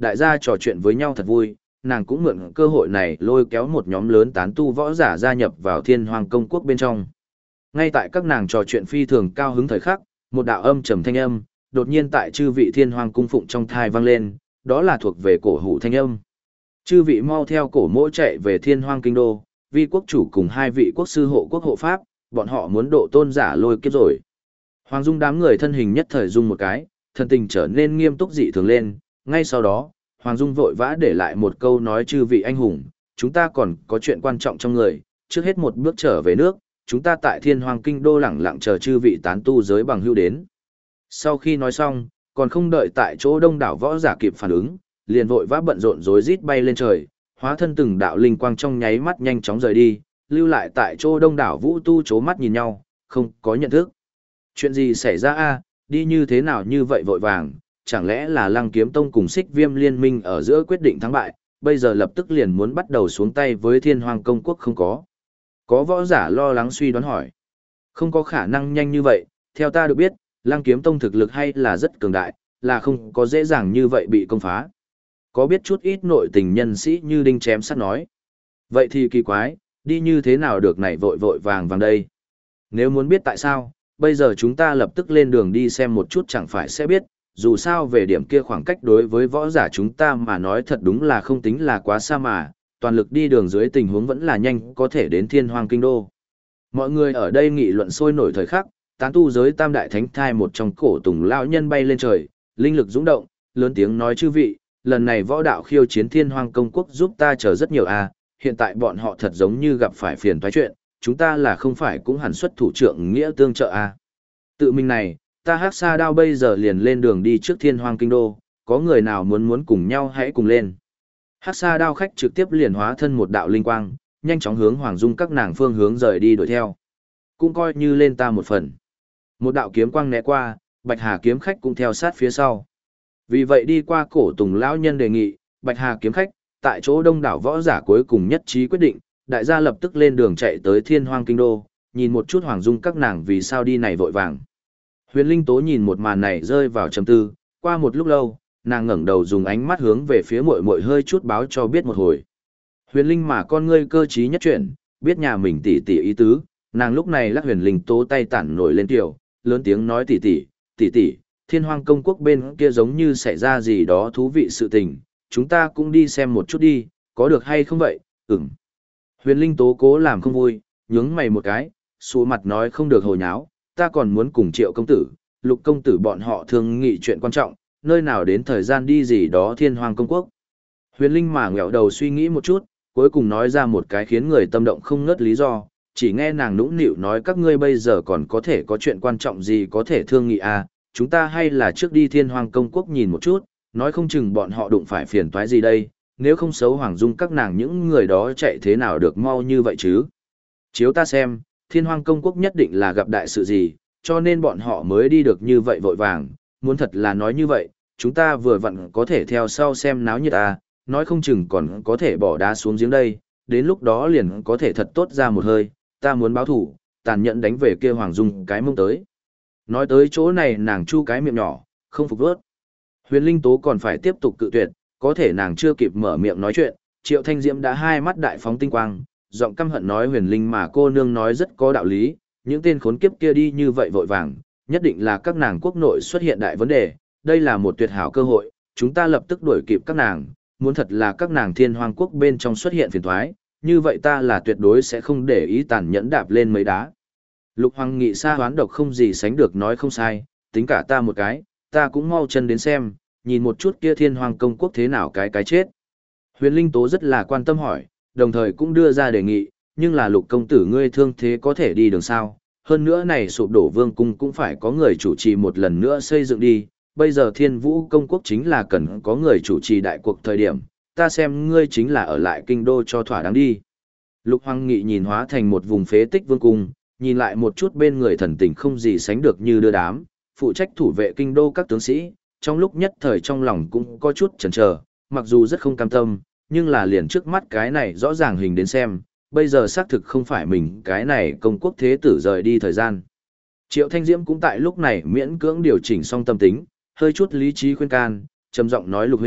đại gia trò chuyện với nhau thật vui, nàng cũng mượn cơ hội này lôi kéo một nhóm lớn tán tu võ giả gia nhập vào Thiên Hoang công quốc bên trong. Ngay tại các nàng trò chuyện phi thường cao hứng thời khắc, một đạo âm trầm thanh âm, đột nhiên tại chư vị Thiên Hoang cung phụng trong thai vang lên, đó là thuộc về cổ hủ thanh âm. Chư vị mau theo cổ mỗ chạy về Thiên Hoang kinh đô, vi quốc chủ cùng hai vị quốc sư hộ quốc hộ pháp, bọn họ muốn độ tôn giả lôi kiếp rồi. Hoàng Dung đám người thân hình nhất thời dung một cái, thân tình trở nên nghiêm túc dị thường lên, ngay sau đó, Hoàng Dung vội vã để lại một câu nói: chư vị anh hùng, chúng ta còn có chuyện quan trọng trong người, trước hết một bước trở về nước, chúng ta tại Thiên Hoang kinh đô lẳng lặng chờ chư vị tán tu giới bằng hữu đến. Sau khi nói xong, còn không đợi tại chỗ đông đảo võ giả kịp phản ứng, liền vội vã bận rộn rối rít bay lên trời, hóa thân từng đạo linh quang trong nháy mắt nhanh chóng rời đi, lưu lại tại chỗ đông đảo vũ tu chố mắt nhìn nhau, không có nhận thức. Chuyện gì xảy ra a? Đi như thế nào như vậy vội vàng, chẳng lẽ là Lăng Kiếm Tông cùng Xích Viêm liên minh ở giữa quyết định thắng bại, bây giờ lập tức liền muốn bắt đầu xuống tay với Thiên Hoang công quốc không có? Có võ giả lo lắng suy đoán hỏi. Không có khả năng nhanh như vậy, theo ta được biết, Lăng Kiếm Tông thực lực hay là rất cường đại, là không có dễ dàng như vậy bị công phá. Có biết chút ít nội tình nhân sĩ như đinh chém sắt nói. Vậy thì kỳ quái, đi như thế nào được này vội vội vàng vàng đây? Nếu muốn biết tại sao, bây giờ chúng ta lập tức lên đường đi xem một chút chẳng phải sẽ biết, dù sao về điểm kia khoảng cách đối với võ giả chúng ta mà nói thật đúng là không tính là quá xa mà, toàn lực đi đường dưới tình huống vẫn là nhanh có thể đến Thiên Hoang kinh đô. Mọi người ở đây nghị luận sôi nổi thời khắc, tán tu giới tam đại thánh thai một trong cổ tùng lão nhân bay lên trời, linh lực dũng động, lớn tiếng nói: chư vị, lần này võ đạo khiêu chiến Thiên Hoang công quốc giúp ta chờ rất nhiều a, hiện tại bọn họ thật giống như gặp phải phiền toái chuyện, chúng ta là không phải cũng hẳn xuất thủ trượng nghĩa tương trợ a. Tự mình này, ta Hắc Sa Đao bây giờ liền lên đường đi trước Thiên Hoang kinh đô, có người nào muốn cùng nhau hãy cùng lên. Hắc Sa Đao khách trực tiếp liền hóa thân một đạo linh quang, nhanh chóng hướng Hoàng Dung các nàng phương hướng rời đi đuổi theo. Cũng coi như lên ta một phần. Một đạo kiếm quang né qua, Bạch Hà kiếm khách cũng theo sát phía sau. Vì vậy đi qua cổ tùng lão nhân đề nghị, Bạch Hà kiếm khách, tại chỗ đông đảo võ giả cuối cùng nhất trí quyết định, đại gia lập tức lên đường chạy tới Thiên Hoang kinh đô, nhìn một chút Hoàng Dung các nàng vì sao đi này vội vàng. Huyền Linh Tố nhìn một màn này rơi vào trầm tư, qua một lúc lâu, nàng ngẩng đầu dùng ánh mắt hướng về phía muội muội hơi chút báo cho biết một hồi. Huyền Linh mà con ngươi cơ trí nhất chuyển, biết nhà mình tỷ tỷ ý tứ, nàng lúc này lắc Huyền Linh Tố tay tản nổi lên tiểu, lớn tiếng nói: tỷ tỷ, Thiên Hoang công quốc bên kia giống như xảy ra gì đó thú vị sự tình, chúng ta cũng đi xem một chút đi, có được hay không vậy? Huyền Linh Tố cố làm không vui, nhướng mày một cái, xù mặt nói: không được hồ nháo, ta còn muốn cùng Triệu công tử, Lục công tử bọn họ thương nghị chuyện quan trọng, nơi nào đến thời gian đi gì đó Thiên Hoang công quốc. Huyền Linh mà ngẹo đầu suy nghĩ một chút, cuối cùng nói ra một cái khiến người tâm động không ngớt lý do, chỉ nghe nàng nũng nịu nói: các ngươi bây giờ còn có thể có chuyện quan trọng gì có thể thương nghị à, chúng ta hay là trước đi Thiên Hoang công quốc nhìn một chút, nói không chừng bọn họ đụng phải phiền toái gì đây, nếu không xấu Hoàng Dung các nàng những người đó chạy thế nào được mau như vậy chứ. Chiếu ta xem, Thiên Hoang công quốc nhất định là gặp đại sự gì, cho nên bọn họ mới đi được như vậy vội vàng, muốn thật là nói như vậy, chúng ta vừa vặn có thể theo sau xem náo nhiệt à, nói không chừng còn có thể bỏ đá xuống giếng đây, đến lúc đó liền có thể thật tốt ra một hơi, ta muốn báo thủ, tàn nhẫn đánh về kia Hoàng Dung cái mông tới. Nói tới chỗ này nàng chu cái miệng nhỏ, không phục vớt. Huyền Linh Tố còn phải tiếp tục cự tuyệt, có thể nàng chưa kịp mở miệng nói chuyện, Triệu Thanh Diễm đã hai mắt đại phóng tinh quang, giọng căm hận nói: Huyền Linh mà cô nương nói rất có đạo lý, những tên khốn kiếp kia đi như vậy vội vàng, nhất định là các nàng quốc nội xuất hiện đại vấn đề, đây là một tuyệt hảo cơ hội, chúng ta lập tức đuổi kịp các nàng, muốn thật là các nàng Thiên Hoang quốc bên trong xuất hiện phiền toái, như vậy ta là tuyệt đối sẽ không để ý tàn nhẫn đạp lên mấy đá. Lục Hoàng Nghị xa hoán độc không gì sánh được nói không sai, tính cả ta một cái, ta cũng mau chân đến xem, nhìn một chút kia Thiên Hoang công quốc thế nào cái chết. Huyền Linh Tố rất là quan tâm hỏi, đồng thời cũng đưa ra đề nghị, nhưng là Lục công tử ngươi thương thế có thể đi đường sao, hơn nữa này sụp đổ vương cung cũng phải có người chủ trì một lần nữa xây dựng đi, bây giờ Thiên Vũ công quốc chính là cần có người chủ trì đại cuộc thời điểm, ta xem ngươi chính là ở lại kinh đô cho thỏa đáng đi. Lục Hoàng Nghị nhìn hóa thành một vùng phế tích vương cung, nhìn lại một chút bên người thần tình không gì sánh được như đưa đám, phụ trách thủ vệ kinh đô các tướng sĩ, trong lúc nhất thời trong lòng cũng có chút chần chờ, mặc dù rất không cam tâm, nhưng là liền trước mắt cái này rõ ràng hình đến xem, bây giờ xác thực không phải mình cái này công quốc thế tử rời đi thời gian. Triệu Thanh Diễm cũng tại lúc này miễn cưỡng điều chỉnh xong tâm tính, hơi chút lý trí khuyên can, trầm giọng nói: Lục huynh,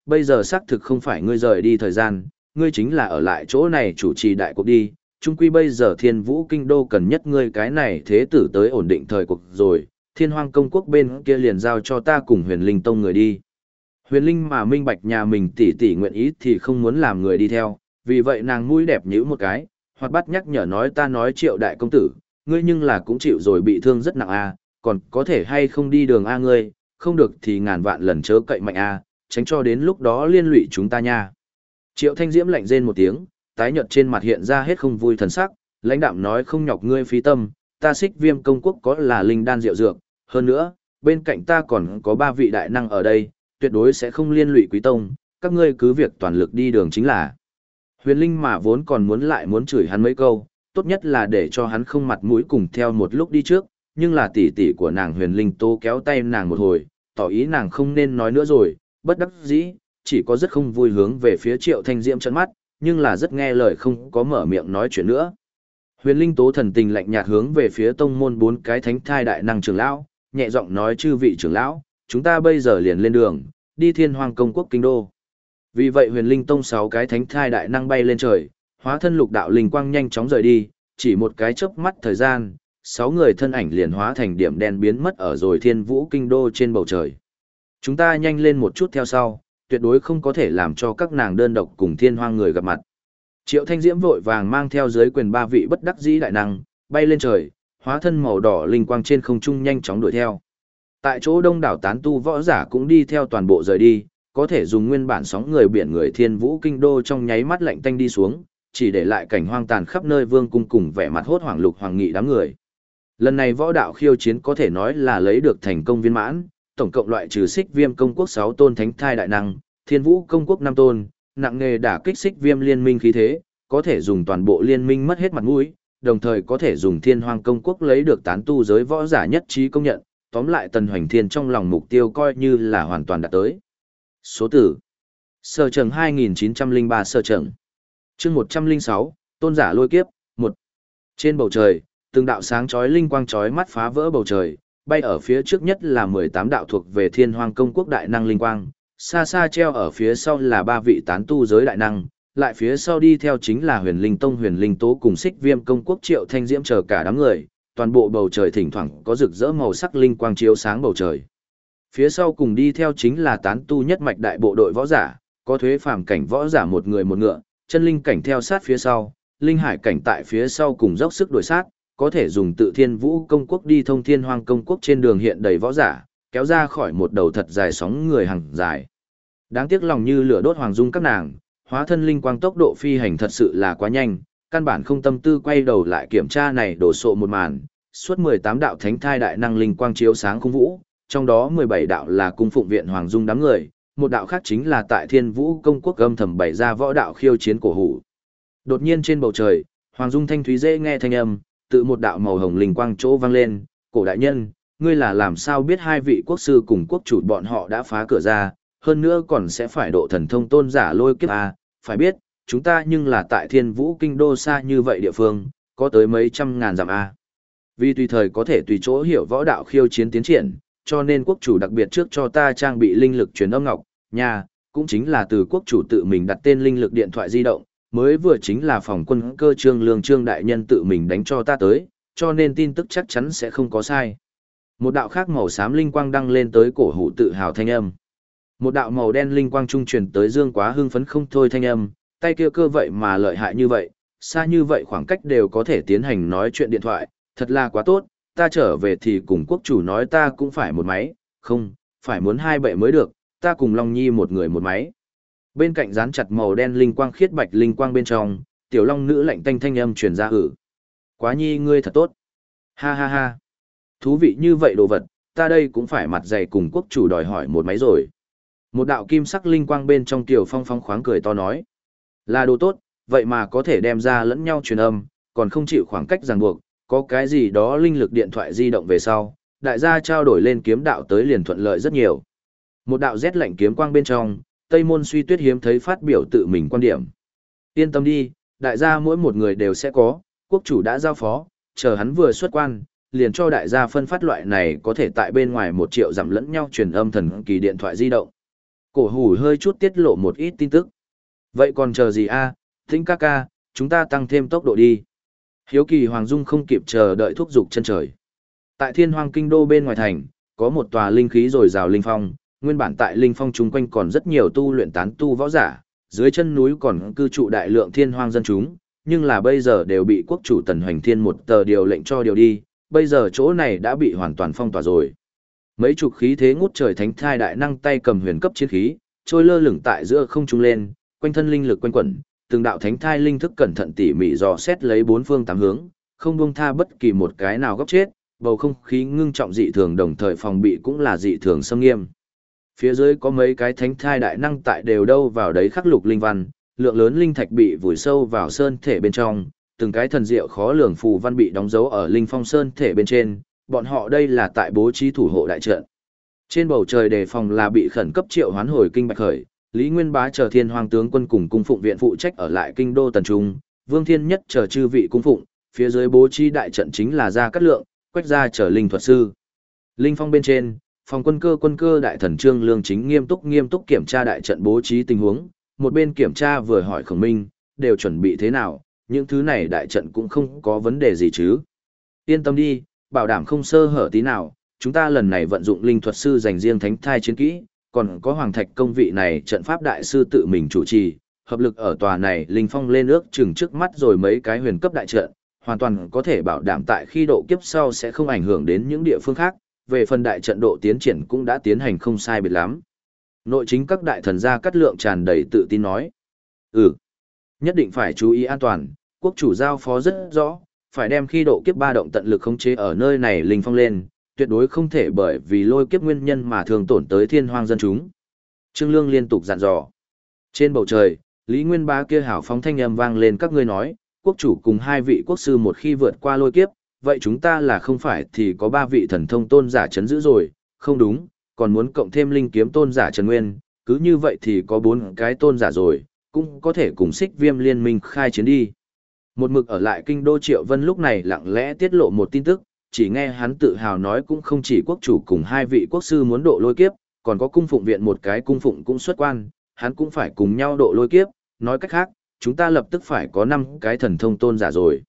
bây giờ xác thực không phải ngươi rời đi thời gian, ngươi chính là ở lại chỗ này chủ trì đại cuộc đi, chung quy bây giờ Thiên Vũ Kinh Đô cần nhất ngươi cái này thế tử tới ổn định thời cuộc rồi, Thiên Hoang Công Quốc bên kia liền giao cho ta cùng Huyền Linh Tông người đi. Huyền Linh mà minh bạch nhà mình tỷ tỷ nguyện ý thì không muốn làm người đi theo, vì vậy nàng mũi đẹp nhíu một cái, hoặc bắt nhắc nhở nói ta nói Triệu đại công tử, ngươi nhưng là cũng chịu rồi bị thương rất nặng a, còn có thể hay không đi đường a ngươi, không được thì ngàn vạn lần chớ cậy mạnh a, tránh cho đến lúc đó liên lụy chúng ta nha. Triệu Thanh Diễm lạnh rên một tiếng, tái nhợt trên mặt hiện ra hết không vui thần sắc, lãnh đạm nói không nhọc ngươi phí tâm, ta Xích Viêm công quốc có là linh đan rượu dược, hơn nữa, bên cạnh ta còn có 3 vị đại năng ở đây, tuyệt đối sẽ không liên lụy Quý tông, các ngươi cứ việc toàn lực đi đường chính là. Huyền Linh mà vốn còn muốn chửi hắn mấy câu, tốt nhất là để cho hắn không mặt mũi cùng theo một lúc đi trước, nhưng là tỷ tỷ của nàng Huyền Linh Tố kéo tay nàng một hồi, tỏ ý nàng không nên nói nữa rồi, bất đắc dĩ, chỉ có rất không vui hướng về phía Triệu Thanh Diễm trợn mắt, nhưng là rất nghe lời không có mở miệng nói chuyện nữa. Huyền Linh Tố thần tình lạnh nhạt hướng về phía tông môn 4 cái thánh thai đại năng trưởng lão, nhẹ giọng nói chư vị trưởng lão, chúng ta bây giờ liền lên đường, đi Thiên Hoang Công Quốc kinh đô. Vì vậy Huyền Linh Tông 6 cái thánh thai đại năng bay lên trời, hóa thân lục đạo linh quang nhanh chóng rời đi, chỉ một cái chớp mắt thời gian, 6 người thân ảnh liền hóa thành điểm đen biến mất ở rồi Thiên Vũ kinh đô trên bầu trời. Chúng ta nhanh lên một chút theo sau, tuyệt đối không có thể làm cho các nàng đơn độc cùng Thiên Hoang người gặp mặt. Triệu Thanh Diễm vội vàng mang theo dưới quyền 3 vị bất đắc dĩ đại năng, bay lên trời, hóa thân màu đỏ linh quang trên không trung nhanh chóng đuổi theo. Tại chỗ đông đảo tán tu võ giả cũng đi theo toàn bộ rời đi, có thể dùng nguyên bản sóng người biển người Thiên Vũ kinh đô trong nháy mắt lạnh tanh đi xuống, chỉ để lại cảnh hoang tàn khắp nơi vương cung cùng vẻ mặt hốt hoảng lục hoàng nghị đám người. Lần này võ đạo khiêu chiến có thể nói là lấy được thành công viên mãn, tổng cộng loại trừ Xích Viêm công quốc 6 tôn thánh thai đại năng, Thiên Vũ công quốc 5 tôn, nặng nghề đả kích Xích Viêm liên minh khí thế, có thể dùng toàn bộ liên minh mất hết mặt mũi, đồng thời có thể dùng Thiên Hoang công quốc lấy được tán tu giới võ giả nhất trí công nhận, tóm lại Tần Hoành Thiên trong lòng mục tiêu coi như là hoàn toàn đạt tới. Số tử Sở Trần 2903 Sở Trần chương 106, Tôn giả lôi kiếp, 1. Trên bầu trời, từng đạo sáng chói linh quang chói mắt phá vỡ bầu trời, bay ở phía trước nhất là 18 đạo thuộc về Thiên Hoang công quốc đại năng linh quang, xa xa treo ở phía sau là 3 vị tán tu giới đại năng, lại phía sau đi theo chính là Huyền Linh Tông Huyền Linh Tố cùng Xích Viêm công quốc Triệu Thanh Diễm chờ cả đám người, toàn bộ bầu trời thỉnh thoảng có rực rỡ màu sắc linh quang chiếu sáng bầu trời. Phía sau cùng đi theo chính là tán tu nhất mạch đại bộ đội võ giả, có thuế phàm cảnh võ giả một người một ngựa, chân linh cảnh theo sát phía sau, linh hải cảnh tại phía sau cùng dốc sức đuổi sát, có thể dùng tự Thiên Vũ công quốc đi thông Thiên Hoang công quốc trên đường hiện đầy võ giả, kéo ra khỏi một đầu thật dài sóng người hàng dài. Đáng tiếc lòng như lửa đốt hoàng dung các nàng, hóa thân linh quang tốc độ phi hành thật sự là quá nhanh, căn bản không tâm tư quay đầu lại kiểm tra này đổ sộ một màn, suốt 18 đạo thánh thai đại năng linh quang chiếu sáng khung vũ, trong đó 17 đạo là cung phụng viện hoàng dung đám người, một đạo khác chính là tại Thiên Vũ công quốc âm thầm bày ra võ đạo khiêu chiến cổ hủ. Đột nhiên trên bầu trời, hoàng dung thanh thúy dễ nghe thanh âm, tự một đạo màu hồng linh quang chỗ vang lên, "Cổ đại nhân, ngươi là làm sao biết 2 vị quốc sư cùng quốc chủ bọn họ đã phá cửa ra, hơn nữa còn sẽ phải độ thần thông tôn giả lôi kiếp à, phải biết, chúng ta nhưng là tại Thiên Vũ kinh đô xa như vậy địa phương, có tới mấy trăm ngàn dặm à. Vì tùy thời có thể tùy chỗ hiểu võ đạo khiêu chiến tiến triển, cho nên quốc chủ đặc biệt trước cho ta trang bị linh lực truyền âm ngọc, nhà, cũng chính là từ quốc chủ tự mình đặt tên linh lực điện thoại di động, mới vừa chính là phòng quân cơ trương lương trương đại nhân tự mình đánh cho ta tới, cho nên tin tức chắc chắn sẽ không có sai." Một đạo khác màu xám linh quang đăng lên tới cổ hủ tự hào thanh âm. Một đạo màu đen linh quang trung truyền tới Dương Quá hưng phấn không thôi thanh âm, tay kia cơ vậy mà lợi hại như vậy, xa như vậy khoảng cách đều có thể tiến hành nói chuyện điện thoại, thật là quá tốt, ta trở về thì cùng quốc chủ nói ta cũng phải một máy, không, phải muốn 2 bệ mới được, ta cùng Long Nhi một người một máy. Bên cạnh dán chặt màu đen linh quang khiết bạch linh quang bên trong, tiểu long nữ lạnh tanh thanh âm truyền ra "Quá Nhi ngươi thật tốt. Ha ha ha. Thú vị như vậy đồ vật, ta đây cũng phải mặt dày cùng quốc chủ đòi hỏi một máy rồi." Một đạo kim sắc linh quang bên trong tiểu phong phong khoáng cười to nói: "Là đồ tốt, vậy mà có thể đem ra lẫn nhau truyền âm, còn không chịu khoảng cách ràng buộc, có cái gì đó linh lực điện thoại di động về sau, đại gia trao đổi lên kiếm đạo tới liền thuận lợi rất nhiều." Một đạo rét lạnh kiếm quang bên trong, Tây Môn Suy Tuyết hiếm thấy phát biểu tự mình quan điểm: "Yên tâm đi, đại gia mỗi một người đều sẽ có, quốc chủ đã giao phó, chờ hắn vừa xuất quan, liền cho đại gia phân phát loại này có thể tại bên ngoài 1 triệu dặm lẫn nhau truyền âm thần kỳ điện thoại di động." Cổ hủ hơi chút tiết lộ một ít tin tức. Vậy còn chờ gì a? Thính ca ca, chúng ta tăng thêm tốc độ đi. Hiếu kỳ Hoàng Dung không kịp chờ đợi thúc giục chân trời. Tại Thiên Hoang Kinh Đô bên ngoài thành, có một tòa linh khí dồi dào linh phong, nguyên bản tại linh phong chung quanh còn rất nhiều tu luyện tán tu võ giả, dưới chân núi còn cư trụ đại lượng thiên hoang dân chúng, nhưng là bây giờ đều bị quốc chủ Tần Hoành Thiên một tờ điều lệnh cho điều đi, bây giờ chỗ này đã bị hoàn toàn phong tỏa rồi. Mấy chục khí thế ngút trời thánh thai đại năng tay cầm huyền cấp chiến khí, trôi lơ lửng tại giữa không trung lên, quanh thân linh lực quanh quẩn, từng đạo thánh thai linh thức cẩn thận tỉ mỉ dò xét lấy bốn phương tám hướng, không buông tha bất kỳ một cái nào góc chết, bầu không khí ngưng trọng dị thường đồng thời phòng bị cũng là dị thường xâm nghiêm. Phía dưới có mấy cái thánh thai đại năng tại đều đâu vào đấy khắc lục linh văn, lượng lớn linh thạch bị vùi sâu vào sơn thể bên trong, từng cái thần diệu khó lường phù văn bị đóng dấu ở linh phong sơn thể bên trên, bọn họ đây là tại bố trí thủ hộ đại trận. Trên bầu trời đề phòng là bị khẩn cấp triệu hoán hồi kinh Bạch Khởi, Lý Nguyên Bá chờ Thiên Hoang tướng quân cùng cung phụng viện phụ trách ở lại kinh đô Tần Trung, Vương Thiên Nhất chờ chư vị cung phụng, phía dưới bố trí đại trận chính là Gia Cát Lượng, Quách Gia chờ linh thuật sư. Linh phong bên trên, phòng quân cơ đại thần Trương Lương chính nghiêm túc kiểm tra đại trận bố trí tình huống, một bên kiểm tra vừa hỏi Khổng Minh, đều chuẩn bị thế nào, những thứ này đại trận cũng không có vấn đề gì chứ. Yên tâm đi, bảo đảm không sơ hở tí nào, chúng ta lần này vận dụng linh thuật sư dành riêng thánh thai chiến kỹ, còn có Hoàng Thạch công vị này trận pháp đại sư tự mình chủ trì, hợp lực ở tòa này linh phong lên ước chừng trước mắt rồi mấy cái huyền cấp đại trận, hoàn toàn có thể bảo đảm tại khi độ kiếp sau sẽ không ảnh hưởng đến những địa phương khác, về phần đại trận độ tiến triển cũng đã tiến hành không sai biệt lắm. Nội chính các đại thần Gia Cát Lượng tràn đầy tự tin nói. Nhất định phải chú ý an toàn, quốc chủ giao phó rất rõ, phải đem khi độ kiếp ba động tận lực khống chế ở nơi này linh phong lên, tuyệt đối không thể bởi vì lôi kiếp nguyên nhân mà thường tổn tới thiên hoang dân chúng. Trương Lương liên tục dặn dò. Trên bầu trời, Lý Nguyên Bá kia hảo phóng thanh âm vang lên các ngươi nói, quốc chủ cùng hai vị quốc sư một khi vượt qua lôi kiếp, vậy chúng ta là không phải thì có ba vị thần thông tôn giả chấn giữ rồi, không đúng, còn muốn cộng thêm linh kiếm tôn giả Trần Nguyên, cứ như vậy thì có bốn cái tôn giả rồi, cũng có thể cùng Xích Viêm liên minh khai chiến đi. Một mực ở lại kinh đô Triệu Vân lúc này lặng lẽ tiết lộ một tin tức, chỉ nghe hắn tự hào nói cũng không chỉ quốc chủ cùng hai vị quốc sư muốn độ lôi kiếp, còn có cung phụng viện một cái cung phụng cũng xuất quan, hắn cũng phải cùng nhau độ lôi kiếp, nói cách khác, chúng ta lập tức phải có 5 cái thần thông tôn giả rồi.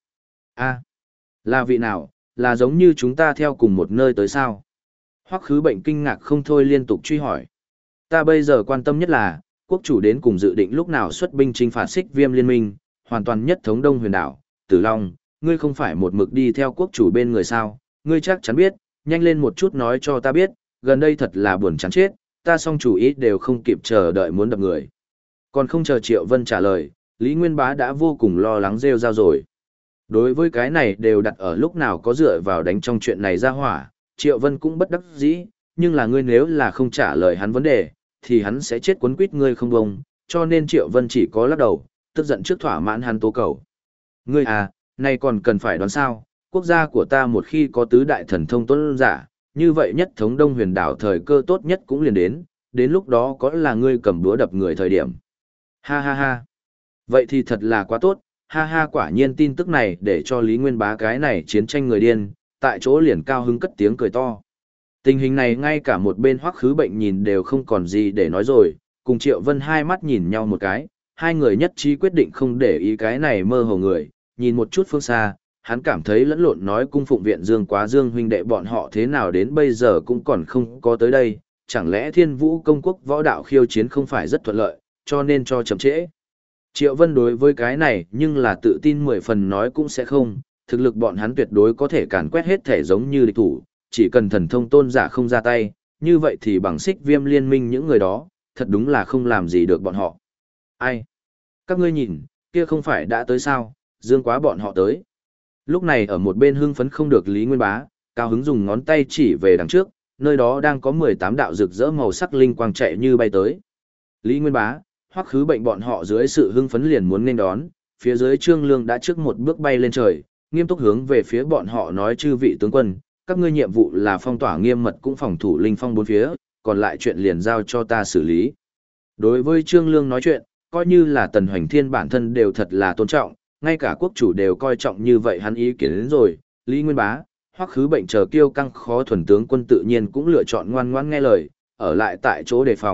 Là vị nào, là giống như chúng ta theo cùng một nơi tới sao? Hoắc Khứ Bệnh kinh ngạc không thôi liên tục truy hỏi. Ta bây giờ quan tâm nhất là, quốc chủ đến cùng dự định lúc nào xuất binh chinh phạt Xích Viêm liên minh, hoàn toàn nhất thống Đông Huyền đảo, Tử Long, ngươi không phải một mực đi theo quốc chủ bên người sao, ngươi chắc chắn biết, nhanh lên một chút nói cho ta biết, gần đây thật là buồn chán chết, ta song chủ ý đều không kịp chờ đợi muốn đập người. Còn không chờ Triệu Vân trả lời, Lý Nguyên Bá đã vô cùng lo lắng rêu rao rồi. Đối với cái này đều đặt ở lúc nào có dựa vào đánh trong chuyện này ra hỏa, Triệu Vân cũng bất đắc dĩ, nhưng là ngươi nếu là không trả lời hắn vấn đề, thì hắn sẽ chết quấn quýt ngươi không bông, cho nên Triệu Vân chỉ có lắc đầu, tức giận trước thỏa mãn hắn tố cầu. Ngươi này còn cần phải đoán sao, quốc gia của ta một khi có tứ đại thần thông tôn giả, như vậy nhất thống Đông Huyền đảo thời cơ tốt nhất cũng liền đến lúc đó có là ngươi cầm búa đập người thời điểm. Ha ha ha. Vậy thì thật là quá tốt, ha ha quả nhiên tin tức này để cho Lý Nguyên Bá cái này chiến tranh người điên, tại chỗ liền cao hứng cất tiếng cười to. Tình hình này ngay cả một bên Hoắc Khứ Bệnh nhìn đều không còn gì để nói rồi, cùng Triệu Vân hai mắt nhìn nhau một cái, hai người nhất trí quyết định không để ý cái này mơ hồ người, nhìn một chút phương xa, hắn cảm thấy lẫn lộn nói cung phụng viện Dương huynh đệ bọn họ thế nào đến bây giờ cũng còn không có tới đây, chẳng lẽ Thiên Vũ công quốc võ đạo khiêu chiến không phải rất thuận lợi, cho nên cho chậm trễ. Triệu Vân đối với cái này nhưng là tự tin 10 phần nói cũng sẽ không, thực lực bọn hắn tuyệt đối có thể càn quét hết thể giống như địch thủ, chỉ cần thần thông tôn giả không ra tay, như vậy thì bằng Xích Viêm liên minh những người đó, thật đúng là không làm gì được bọn họ. Ai? Các ngươi nhìn, kia không phải đã tới sao, Dương Quá bọn họ tới. Lúc này ở một bên hưng phấn không được Lý Nguyên Bá, cao hứng dùng ngón tay chỉ về đằng trước, nơi đó đang có 18 đạo rực rỡ màu sắc linh quang chạy như bay tới. Lý Nguyên Bá, Hoắc Khứ Bệnh bọn họ dưới sự hưng phấn liền muốn nên đón, phía dưới Trương Lương đã trước một bước bay lên trời, nghiêm túc hướng về phía bọn họ nói chư vị tướng quân, các ngươi nhiệm vụ là phong tỏa nghiêm mật cũng phòng thủ linh phong bốn phía, còn lại chuyện liền giao cho ta xử lý. Đối với Trương Lương nói chuyện, coi như là Tần Hoành Thiên bản thân đều thật là tôn trọng, ngay cả quốc chủ đều coi trọng như vậy hắn ý kiến đến rồi, Lý Nguyên Bá, Hoắc Khứ Bệnh chờ kiêu căng khó thuần tướng quân tự nhiên cũng lựa chọn ngoan ngoãn nghe lời, ở lại tại chỗ đề phòng,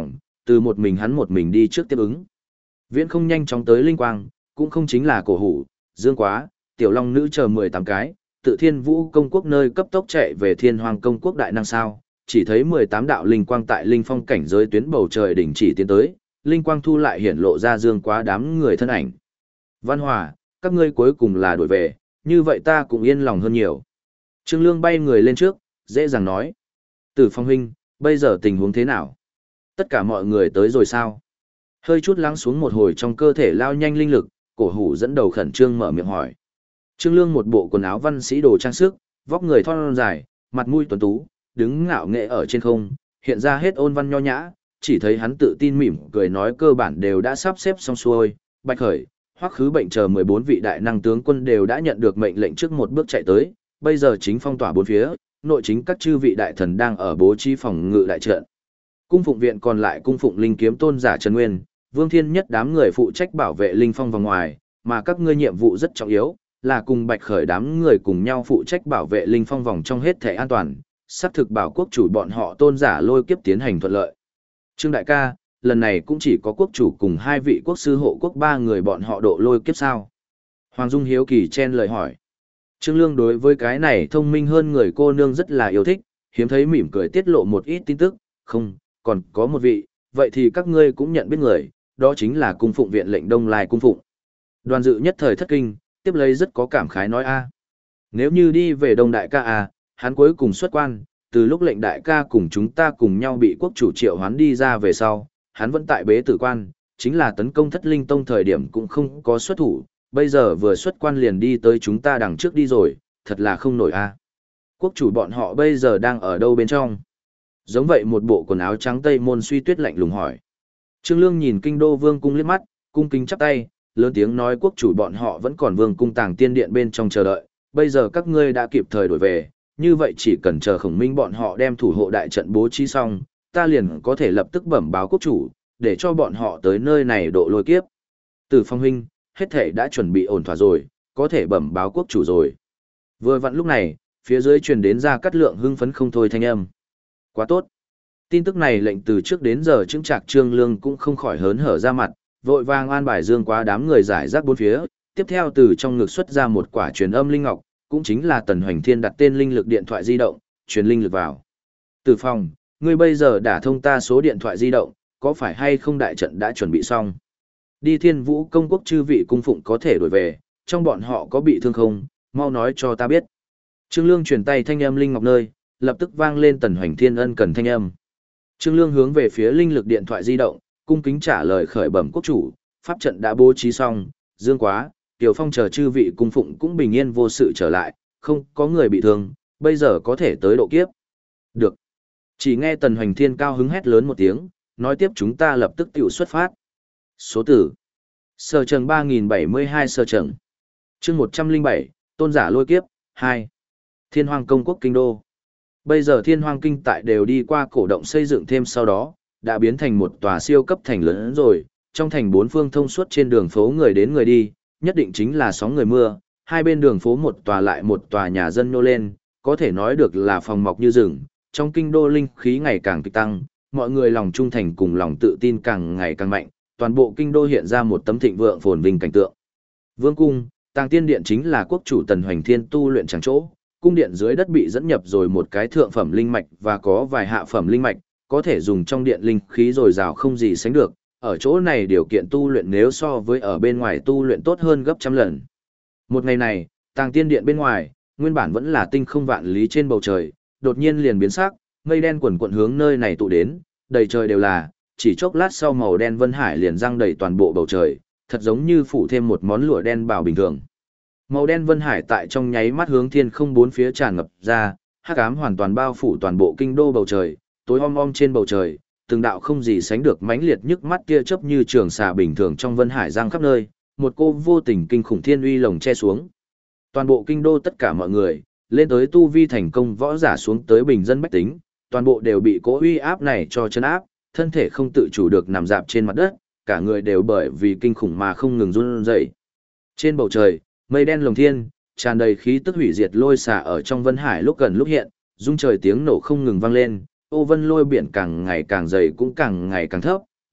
từ một mình đi trước tiếp ứng. Viễn không nhanh chóng tới linh quang, cũng không chính là cổ hủ, dương quá, tiểu long nữ chờ 18 cái, tự thiên vũ công quốc nơi cấp tốc chạy về thiên hoàng công quốc đại năng sao, chỉ thấy 18 đạo linh quang tại linh phong cảnh giới tuyến bầu trời đỉnh chỉ tiến tới, linh quang thu lại hiển lộ ra dương quá đám người thân ảnh. Văn Hòa, các ngươi cuối cùng là đổi về, như vậy ta cũng yên lòng hơn nhiều. Trương Lương bay người lên trước, dễ dàng nói. Tử Phong huynh, bây giờ tình huống thế nào? Tất cả mọi người tới rồi sao? Hơi chút lắng xuống một hồi trong cơ thể lao nhanh linh lực, cổ hủ dẫn đầu khẩn trương mở miệng hỏi. Trương Lương một bộ quần áo văn sĩ đồ trang sức, vóc người thon dài, mặt mũi tuấn tú, đứng ngạo nghệ ở trên không, hiện ra hết ôn văn nho nhã, chỉ thấy hắn tự tin mỉm cười nói cơ bản đều đã sắp xếp xong xuôi, Bạch Khởi, Hoắc Khứ Bệnh chờ 14 vị đại năng tướng quân đều đã nhận được mệnh lệnh trước một bước chạy tới, bây giờ chính phong tỏa bốn phía, nội chính các chư vị đại thần đang ở bố trí phòng ngự đại trận. Cung phụng viện còn lại cung phụng linh kiếm tôn giả Trần Nguyên, Vương Thiên Nhất đám người phụ trách bảo vệ linh phong vòng ngoài, mà các ngươi nhiệm vụ rất trọng yếu, là cùng Bạch Khởi đám người cùng nhau phụ trách bảo vệ linh phong vòng trong hết thể an toàn, xác thực bảo quốc chủ bọn họ tôn giả lôi kiếp tiến hành thuận lợi. Trương đại ca, lần này cũng chỉ có quốc chủ cùng hai vị quốc sư hộ quốc ba người bọn họ độ lôi kiếp sao? Hoàng Dung hiếu kỳ chen lời hỏi. Trương Lương đối với cái này thông minh hơn người cô nương rất là yêu thích, hiếm thấy mỉm cười tiết lộ một ít tin tức, không, còn có một vị, vậy thì các ngươi cũng nhận biết người, đó chính là cung phụng viện lệnh Đông Lai cung phụng. Đoàn dự nhất thời thất kinh, tiếp lấy rất có cảm khái nói a, nếu như đi về Đông đại ca a, hắn cuối cùng xuất quan, từ lúc lệnh đại ca cùng chúng ta cùng nhau bị quốc chủ triệu hoán đi ra về sau, hắn vẫn tại bế tử quan, chính là tấn công Thất Linh Tông thời điểm cũng không có xuất thủ, bây giờ vừa xuất quan liền đi tới chúng ta đằng trước đi rồi, thật là không nổi a. Quốc chủ bọn họ bây giờ đang ở đâu bên trong? Giống vậy một bộ quần áo trắng tây môn suy tuyết lạnh lùng hỏi. Trương Lương nhìn kinh đô vương cung liếc mắt, cung kính chắp tay, lớn tiếng nói quốc chủ bọn họ vẫn còn vương cung tàng tiên điện bên trong chờ đợi, bây giờ các ngươi đã kịp thời đổi về, như vậy chỉ cần chờ Khổng Minh bọn họ đem thủ hộ đại trận bố trí xong, ta liền có thể lập tức bẩm báo quốc chủ, để cho bọn họ tới nơi này độ lôi kiếp. Từ Phong huynh, hết thể đã chuẩn bị ổn thỏa rồi, có thể bẩm báo quốc chủ rồi. Vừa vặn lúc này, phía dưới truyền đến ra Cát Lượng hưng phấn không thôi thanh âm. Quá tốt. Tin tức này lệnh từ trước đến giờ chứng trạc Trương Lương cũng không khỏi hớn hở ra mặt, vội vàng an bài dương quá đám người giải rác bốn phía, tiếp theo từ trong ngực xuất ra một quả truyền âm linh ngọc, cũng chính là Tần Hoành Thiên đặt tên linh lực điện thoại di động, truyền linh lực vào. Từ Phong, ngươi bây giờ đã thông ta số điện thoại di động, có phải hay không đại trận đã chuẩn bị xong? Đi Thiên Vũ công quốc chư vị cung phụng có thể đổi về, trong bọn họ có bị thương không, mau nói cho ta biết. Trương Lương truyền tay thanh âm linh ngọc nơi, lập tức vang lên Tần Hoành Thiên ân cần thanh âm. Trương Lương hướng về phía linh lực điện thoại di động, cung kính trả lời khởi bẩm quốc chủ, pháp trận đã bố trí xong, Dương Quá, Tiểu Phong chờ chư vị cung phụng cũng bình yên vô sự trở lại, không có người bị thương, bây giờ có thể tới độ kiếp. Được. Chỉ nghe Tần Hoành Thiên cao hứng hét lớn một tiếng, nói tiếp chúng ta lập tức tiểu xuất phát. Số tử. Sở trần 3072 sở trần. Chương 107, tôn giả lôi kiếp, 2. Thiên Hoàng công quốc kinh đô. Bây giờ Thiên Hoàng kinh tại đều đi qua cổ động xây dựng thêm sau đó, đã biến thành một tòa siêu cấp thành lớn rồi, trong thành bốn phương thông suốt trên đường phố người đến người đi, nhất định chính là sóng người mưa, hai bên đường phố một tòa lại một tòa nhà dân nô lên, có thể nói được là phòng mọc như rừng, trong kinh đô linh khí ngày càng kịch tăng, mọi người lòng trung thành cùng lòng tự tin càng ngày càng mạnh, toàn bộ kinh đô hiện ra một tấm thịnh vượng phồn vinh cảnh tượng. Vương cung, Tàng Tiên điện chính là quốc chủ Tần Hoành Thiên tu luyện chẳng chỗ, cung điện dưới đất bị dẫn nhập rồi một cái thượng phẩm linh mạch và có vài hạ phẩm linh mạch, có thể dùng trong điện linh khí dồi dào không gì sánh được, ở chỗ này điều kiện tu luyện nếu so với ở bên ngoài tu luyện tốt hơn gấp trăm lần. Một ngày này, Tàng Tiên điện bên ngoài, nguyên bản vẫn là tinh không vạn lý trên bầu trời, đột nhiên liền biến sắc, mây đen quần quần hướng nơi này tụ đến, đầy trời đều là, chỉ chốc lát sau màu đen vân hải liền răng đầy toàn bộ bầu trời, thật giống như phủ thêm một món lụa đen bào bình thường. Màu đen vân hải tại trong nháy mắt hướng thiên không bốn phía tràn ngập ra, hắc ám hoàn toàn bao phủ toàn bộ kinh đô bầu trời, tối om om trên bầu trời, từng đạo không gì sánh được mãnh liệt nhức mắt tia chớp như trường xà bình thường trong vân hải giang khắp nơi, một cô vô tình kinh khủng thiên uy lồng che xuống. Toàn bộ kinh đô tất cả mọi người, lên tới tu vi thành công võ giả xuống tới bình dân bách tính, toàn bộ đều bị cỗ uy áp này cho chân áp, thân thể không tự chủ được nằm dạp trên mặt đất, cả người đều bởi vì kinh khủng mà không ngừng run rẩy. Trên bầu trời, mây đen lồng thiên, tràn đầy khí tức hủy diệt lôi xả ở trong vân hải lúc gần lúc hiện, rung trời tiếng nổ không ngừng vang lên, ô vân lôi biển càng ngày càng dày cũng càng ngày càng thấp,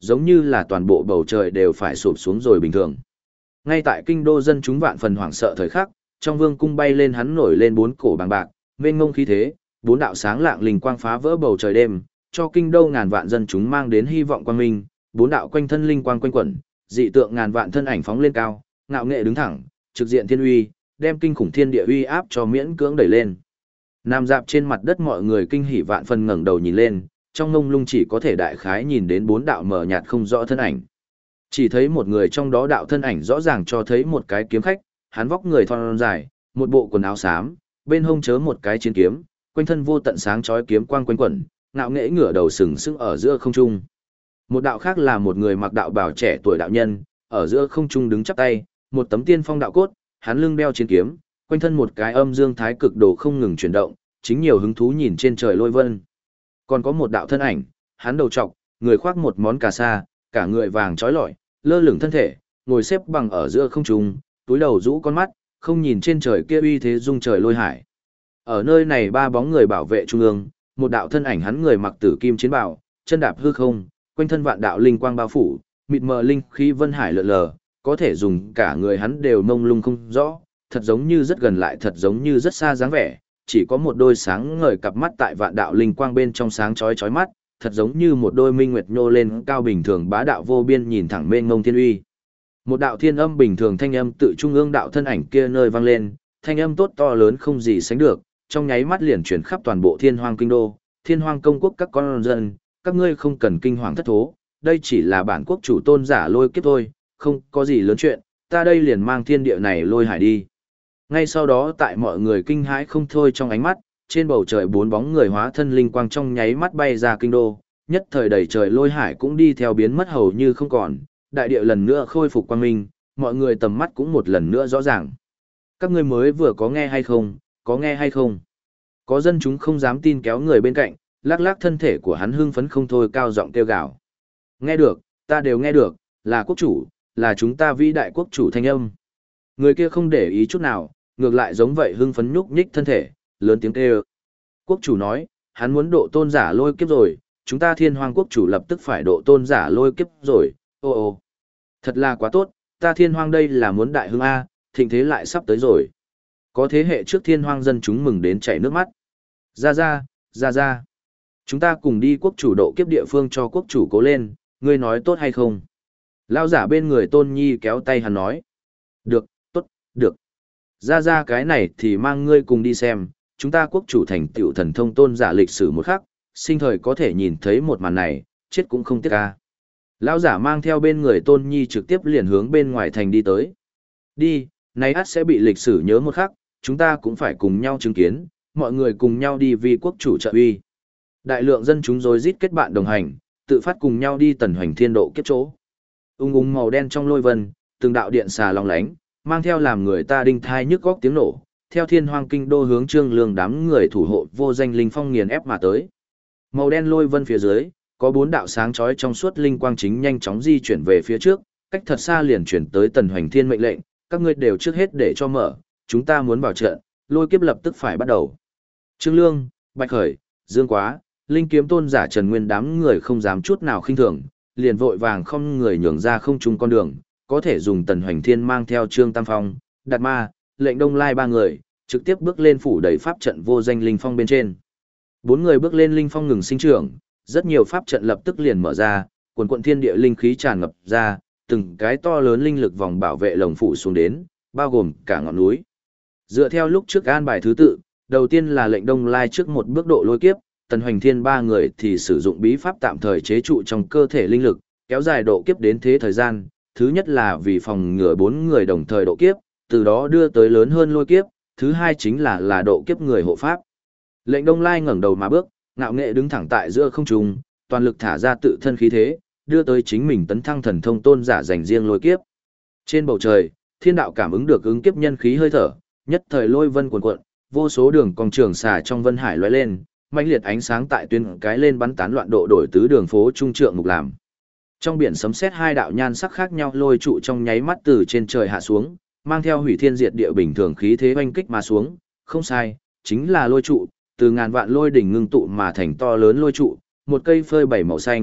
giống như là toàn bộ bầu trời đều phải sụp xuống rồi bình thường. Ngay tại kinh đô dân chúng vạn phần hoảng sợ thời khắc, trong vương cung bay lên hắn nổi lên bốn cổ bằng bạc, mênh mông khí thế, bốn đạo sáng lạng linh quang phá vỡ bầu trời đêm, cho kinh đô ngàn vạn dân chúng mang đến hy vọng quang minh, bốn đạo quanh thân linh quang quanh quẩn, dị tượng ngàn vạn thân ảnh phóng lên cao, ngạo nghệ đứng thẳng, trực diện thiên uy, đem kinh khủng thiên địa uy áp cho miễn cưỡng đẩy lên. Nằm dạp trên mặt đất mọi người kinh hỉ vạn phần ngẩng đầu nhìn lên, trong ngông lung chỉ có thể đại khái nhìn đến bốn đạo mờ nhạt không rõ thân ảnh. Chỉ thấy một người trong đó đạo thân ảnh rõ ràng cho thấy một cái kiếm khách, hắn vóc người thon dài, một bộ quần áo xám, bên hông chớ một cái chiến kiếm, quanh thân vô tận sáng chói kiếm quang quanh quẩn, ngạo nghễ ngửa đầu sừng sững ở giữa không trung. Một đạo khác là một người mặc đạo bào trẻ tuổi đạo nhân, ở giữa không trung đứng chắp tay, một tấm tiên phong đạo cốt, hắn lưng đeo chiến kiếm, quanh thân một cái âm dương thái cực đồ không ngừng chuyển động, chính nhiều hứng thú nhìn trên trời lôi vân. Còn có một đạo thân ảnh, hắn đầu trọc, người khoác một món cà sa, cả người vàng trói lọi, lơ lửng thân thể, ngồi xếp bằng ở giữa không trung, túi đầu rũ con mắt, không nhìn trên trời kia uy thế dung trời lôi hải. Ở nơi này ba bóng người bảo vệ trung ương, một đạo thân ảnh hắn người mặc tử kim chiến bào, chân đạp hư không, quanh thân vạn đạo linh quang bao phủ, mịt mờ linh khí vân hải lượn lờ, có thể dùng cả người hắn đều mông lung không rõ, thật giống như rất gần lại thật giống như rất xa dáng vẻ, chỉ có một đôi sáng ngời cặp mắt tại vạn đạo linh quang bên trong sáng chói chói mắt, thật giống như một đôi minh nguyệt nhô lên cao bình thường bá đạo vô biên nhìn thẳng mênh mông thiên uy. Một đạo thiên âm bình thường thanh âm tự trung ương đạo thân ảnh kia nơi vang lên, thanh âm tốt to lớn không gì sánh được, trong nháy mắt liền chuyển khắp toàn bộ Thiên Hoang kinh đô, Thiên Hoang công quốc các con dân, các ngươi không cần kinh hoàng thất thố, đây chỉ là bản quốc chủ tôn giả lôi kiếp thôi, không có gì lớn chuyện, ta đây liền mang thiên địa này lôi hải đi. Ngay sau đó tại mọi người kinh hãi không thôi trong ánh mắt, trên bầu trời bốn bóng người hóa thân linh quang trong nháy mắt bay ra kinh đô, nhất thời đầy trời lôi hải cũng đi theo biến mất hầu như không còn, đại địa lần nữa khôi phục quang minh, mọi người tầm mắt cũng một lần nữa rõ ràng. Các ngươi mới vừa có nghe hay không, có nghe hay không? Có dân chúng không dám tin kéo người bên cạnh, lắc lắc thân thể của hắn hưng phấn không thôi cao giọng kêu gào. Nghe được, ta đều nghe được, là quốc chủ, là chúng ta vĩ đại quốc chủ thanh âm. Người kia không để ý chút nào, ngược lại giống vậy hưng phấn nhúc nhích thân thể, lớn tiếng kêu. Quốc chủ nói, hắn muốn độ tôn giả lôi kiếp rồi, chúng ta Thiên Hoang quốc chủ lập tức phải độ tôn giả lôi kiếp rồi, ô ô. Thật là quá tốt, ta Thiên Hoang đây là muốn đại hưng A, thịnh thế lại sắp tới rồi. Có thế hệ trước Thiên Hoang dân chúng mừng đến chảy nước mắt. Ra. Chúng ta cùng đi quốc chủ độ kiếp địa phương cho quốc chủ cố lên, ngươi nói tốt hay không? Lao giả bên người Tôn Nhi kéo tay hắn nói. Được, tốt, được. Ra cái này thì mang ngươi cùng đi xem, chúng ta quốc chủ thành tựu thần thông tôn giả lịch sử một khắc, sinh thời có thể nhìn thấy một màn này, chết cũng không tiếc ca. Lão giả mang theo bên người Tôn Nhi trực tiếp liền hướng bên ngoài thành đi tới. Đi, này ắt sẽ bị lịch sử nhớ một khắc, chúng ta cũng phải cùng nhau chứng kiến, mọi người cùng nhau đi vì quốc chủ trợ uy. Đại lượng dân chúng rối rít kết bạn đồng hành, tự phát cùng nhau đi tần hoành thiên độ kiếp chỗ. Ung màu đen trong lôi vân, từng đạo điện xà long lánh, mang theo làm người ta đinh thai nhức góc tiếng nổ, theo Thiên Hoang kinh đô hướng Trương Lương đám người thủ hộ vô danh linh phong nghiền ép mà tới. Màu đen lôi vân phía dưới, có bốn đạo sáng chói trong suốt linh quang chính nhanh chóng di chuyển về phía trước, cách thật xa liền chuyển tới tần hoành thiên mệnh lệnh, các ngươi đều trước hết để cho mở, chúng ta muốn vào trận, lôi kiếp lập tức phải bắt đầu. Trương Lương, Bạch Khởi, Dương Quá, Linh Kiếm Tôn giả Trần Nguyên đám người không dám chút nào khinh thường, liền vội vàng không người nhường ra không trung con đường, có thể dùng tần hoành thiên mang theo Trương Tam Phong, Đạt Ma, Lệnh Đông Lai ba người, trực tiếp bước lên phủ đầy pháp trận vô danh linh phong bên trên. Bốn người bước lên linh phong ngừng sinh trưởng, rất nhiều pháp trận lập tức liền mở ra, quần quận thiên địa linh khí tràn ngập ra, từng cái to lớn linh lực vòng bảo vệ lồng phủ xuống đến, bao gồm cả ngọn núi. Dựa theo lúc trước an bài thứ tự, đầu tiên là Lệnh Đông Lai trước một bước độ lôi kiếp, tần hoành thiên ba người thì sử dụng bí pháp tạm thời chế trụ trong cơ thể linh lực, kéo dài độ kiếp đến thế thời gian. Thứ nhất là vì phòng ngừa bốn người đồng thời độ kiếp, từ đó đưa tới lớn hơn lôi kiếp, thứ hai chính là độ kiếp người hộ pháp. Lệnh Đông Lai ngẩng đầu mà bước, ngạo nghệ đứng thẳng tại giữa không trung, toàn lực thả ra tự thân khí thế, đưa tới chính mình tấn thăng thần thông tôn giả dành riêng lôi kiếp. Trên bầu trời, thiên đạo cảm ứng được ứng kiếp nhân khí hơi thở, nhất thời lôi vân cuồn cuộn, vô số đường cong trường xà trong vân hải lóe lên, mãnh liệt ánh sáng tại tuyến cái lên bắn tán loạn độ đổi tứ đường phố trung trượng mục làm. Trong biển sấm sét hai đạo nhan sắc khác nhau lôi trụ trong nháy mắt từ trên trời hạ xuống, mang theo hủy thiên diệt địa bình thường khí thế oanh kích mà xuống, không sai, chính là lôi trụ, từ ngàn vạn lôi đỉnh ngưng tụ mà thành to lớn lôi trụ, một cây phơi bảy màu xanh,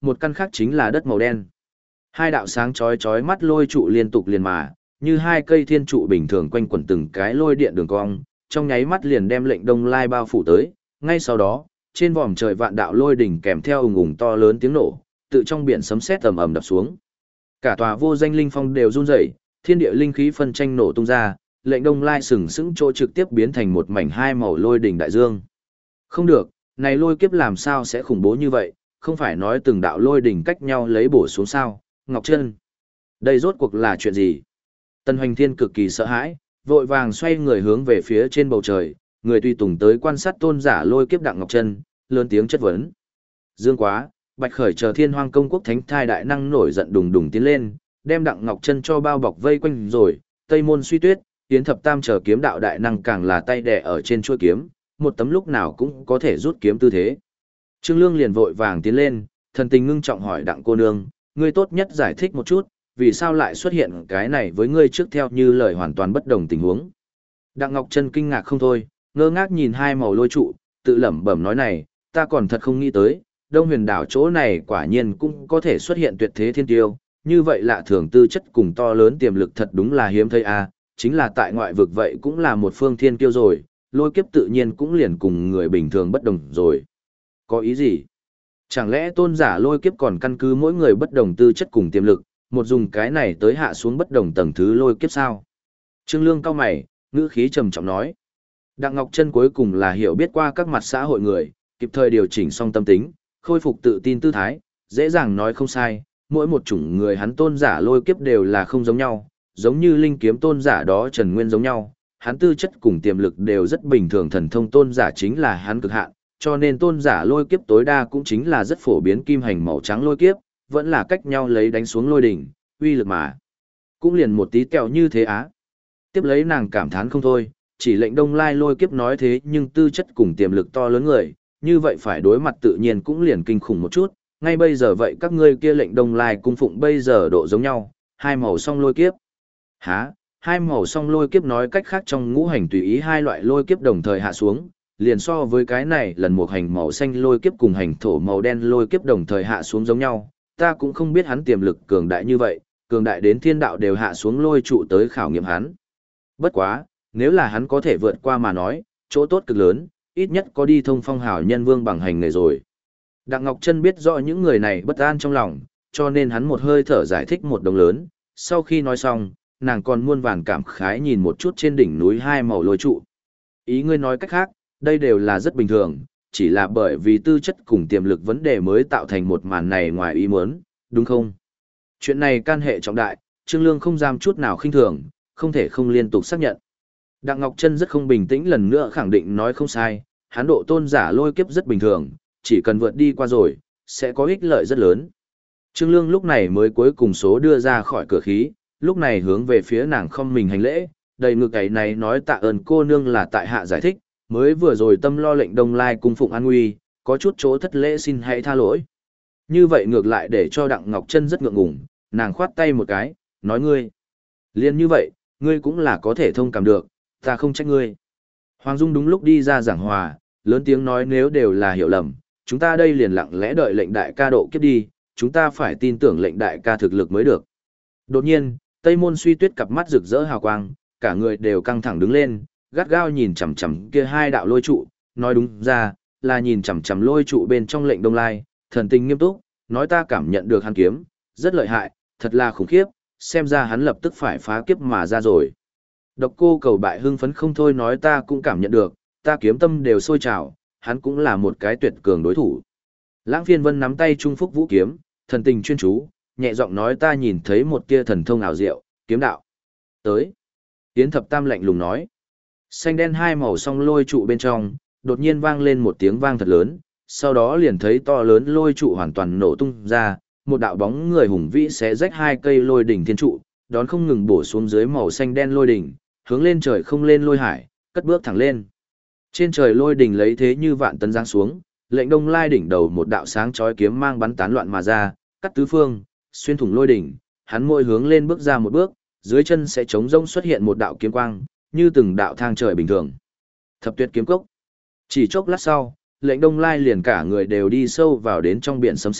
một căn khác chính là đất màu đen. Hai đạo sáng chói chói mắt lôi trụ liên tục liền mà, như hai cây thiên trụ bình thường quanh quẩn từng cái lôi điện đường cong, trong nháy mắt liền đem Lệnh Đông Lai bao phủ tới, ngay sau đó, trên vòm trời vạn đạo lôi đỉnh kèm theo ùng ùng to lớn tiếng nổ, tự trong biển sấm sét ầm ầm đập xuống. Cả tòa vô danh linh phong đều run rẩy, thiên địa linh khí phân tranh nổ tung ra, Lệnh Đông Lai sừng sững chỗ trực tiếp biến thành một mảnh hai màu lôi đỉnh đại dương. Không được, này lôi kiếp làm sao sẽ khủng bố như vậy, không phải nói từng đạo lôi đỉnh cách nhau lấy bổ xuống sao, Ngọc Trân. Đây rốt cuộc là chuyện gì? Tân Hoành Thiên cực kỳ sợ hãi, vội vàng xoay người hướng về phía trên bầu trời, người tùy tùng tới quan sát tôn giả lôi kiếp Đặng Ngọc Trân, lớn tiếng chất vấn. Dương Quá, Bạch Khởi chờ Thiên Hoang công quốc thánh thai đại năng nổi giận đùng đùng tiến lên, đem Đặng Ngọc Trân cho bao bọc vây quanh rồi, Tây Môn Suy Tuyết, Tiến Thập Tam chờ kiếm đạo đại năng càng là tay đè ở trên chuôi kiếm, một tấm lúc nào cũng có thể rút kiếm tư thế. Trương Lương liền vội vàng tiến lên, thần tình ngưng trọng hỏi Đặng cô nương, ngươi tốt nhất giải thích một chút, vì sao lại xuất hiện cái này với ngươi trước theo như lời hoàn toàn bất đồng tình huống. Đặng Ngọc Trân kinh ngạc không thôi, ngơ ngác nhìn hai màu lôi trụ, tự lẩm bẩm nói này, ta còn thật không nghĩ tới, Đông Huyền đảo chỗ này quả nhiên cũng có thể xuất hiện tuyệt thế thiên tiêu, như vậy lạ thường tư chất cùng to lớn tiềm lực thật đúng là hiếm thấy a, chính là tại ngoại vực vậy cũng là một phương thiên kiêu rồi, lôi kiếp tự nhiên cũng liền cùng người bình thường bất đồng rồi. Có ý gì? Chẳng lẽ tôn giả lôi kiếp còn căn cứ mỗi người bất đồng tư chất cùng tiềm lực, một dùng cái này tới hạ xuống bất đồng tầng thứ lôi kiếp sao? Trương Lương cao mày, ngữ khí trầm trọng nói. Đặng Ngọc Trân cuối cùng là hiểu biết qua các mặt xã hội người, kịp thời điều chỉnh xong tâm tính, khôi phục tự tin tư thái, dễ dàng nói không sai, mỗi một chủng người hắn tôn giả lôi kiếp đều là không giống nhau, giống như linh kiếm tôn giả đó Trần Nguyên giống nhau, hắn tư chất cùng tiềm lực đều rất bình thường, thần thông tôn giả chính là hắn cực hạn, cho nên tôn giả lôi kiếp tối đa cũng chính là rất phổ biến kim hành màu trắng lôi kiếp, vẫn là cách nhau lấy đánh xuống lôi đỉnh, uy lực mà. Cũng liền một tí kẹo như thế á. Tiếp lấy nàng cảm thán không thôi, chỉ Lệnh Đông Lai lôi kiếp nói thế nhưng tư chất cùng tiềm lực to lớn người, như vậy phải đối mặt tự nhiên cũng liền kinh khủng một chút, ngay bây giờ vậy các ngươi kia Lệnh Đông Lai cung phụng bây giờ độ giống nhau, hai màu song lôi kiếp. Hả? Hai màu song lôi kiếp nói cách khác trong ngũ hành tùy ý hai loại lôi kiếp đồng thời hạ xuống, liền so với cái này lần một hành màu xanh lôi kiếp cùng hành thổ màu đen lôi kiếp đồng thời hạ xuống giống nhau, ta cũng không biết hắn tiềm lực cường đại như vậy, cường đại đến thiên đạo đều hạ xuống lôi trụ tới khảo nghiệm hắn. Bất quá, nếu là hắn có thể vượt qua mà nói, chỗ tốt cực lớn, ít nhất có đi thông phong hào nhân vương bằng hành nghề rồi. Đặng Ngọc Trân biết rõ những người này bất an trong lòng, cho nên hắn một hơi thở giải thích một đồng lớn, sau khi nói xong, nàng còn muôn vàn cảm khái nhìn một chút trên đỉnh núi hai màu lôi trụ. Ý ngươi nói cách khác, đây đều là rất bình thường, chỉ là bởi vì tư chất cùng tiềm lực vấn đề mới tạo thành một màn này ngoài ý muốn, đúng không? Chuyện này can hệ trọng đại, Trương Lương không dám chút nào khinh thường, không thể không liên tục xác nhận. Đặng Ngọc Trân rất không bình tĩnh lần nữa khẳng định nói không sai, hắn độ tôn giả lôi kiếp rất bình thường, chỉ cần vượt đi qua rồi, sẽ có ích lợi rất lớn. Trương Lương lúc này mới cuối cùng số đưa ra khỏi cửa khí, lúc này hướng về phía nàng không mình hành lễ, đầy ngực ấy này nói tạ ơn cô nương là tại hạ giải thích, mới vừa rồi tâm lo Lệnh Đông Lai cung phụng an nguy, có chút chỗ thất lễ xin hãy tha lỗi. Như vậy ngược lại để cho Đặng Ngọc Trân rất ngượng ngùng, nàng khoát tay một cái, nói ngươi. Liên như vậy, ngươi cũng là có thể thông cảm được, ta không trách ngươi. Hoàng Dung đúng lúc đi ra giảng hòa, lớn tiếng nói nếu đều là hiểu lầm, chúng ta đây liền lặng lẽ đợi Lệnh đại ca độ kiếp đi, chúng ta phải tin tưởng Lệnh đại ca thực lực mới được. Đột nhiên, Tây Môn Suy Tuyết cặp mắt rực rỡ hào quang, cả người đều căng thẳng đứng lên, gắt gao nhìn chằm chằm kia hai đạo lôi trụ, nói đúng ra, là nhìn chằm chằm lôi trụ bên trong Lệnh Đông Lai, thần tình nghiêm túc, nói ta cảm nhận được hắn kiếm, rất lợi hại, thật là khủng khiếp, xem ra hắn lập tức phải phá kiếp mà ra rồi. Độc Cô Cầu Bại hưng phấn không thôi nói ta cũng cảm nhận được, ta kiếm tâm đều sôi trào, hắn cũng là một cái tuyệt cường đối thủ. Lãng Phiên Vân nắm tay Trung Phúc Vũ kiếm, thần tình chuyên chú, nhẹ giọng nói ta nhìn thấy một tia thần thông ảo diệu, kiếm đạo. Tới. Tiến Thập Tam lạnh lùng nói. Xanh đen hai màu song lôi trụ bên trong, đột nhiên vang lên một tiếng vang thật lớn, sau đó liền thấy to lớn lôi trụ hoàn toàn nổ tung ra, một đạo bóng người hùng vĩ xé rách hai cây lôi đỉnh thiên trụ, đón không ngừng bổ xuống dưới màu xanh đen lôi đỉnh, hướng lên trời không lên lôi hải, cất bước thẳng lên. Trên trời lôi đỉnh lấy thế như vạn tấn giáng xuống, Lệnh Đông Lai đỉnh đầu một đạo sáng chói kiếm mang bắn tán loạn mà ra, cắt tứ phương, xuyên thủng lôi đỉnh, hắn mỗi hướng lên bước ra một bước, dưới chân sẽ trống rỗng xuất hiện một đạo kiếm quang, như từng đạo thang trời bình thường. Thập Tuyệt kiếm cốc. Chỉ chốc lát sau, Lệnh Đông Lai liền cả người đều đi sâu vào đến trong biển sấm sét,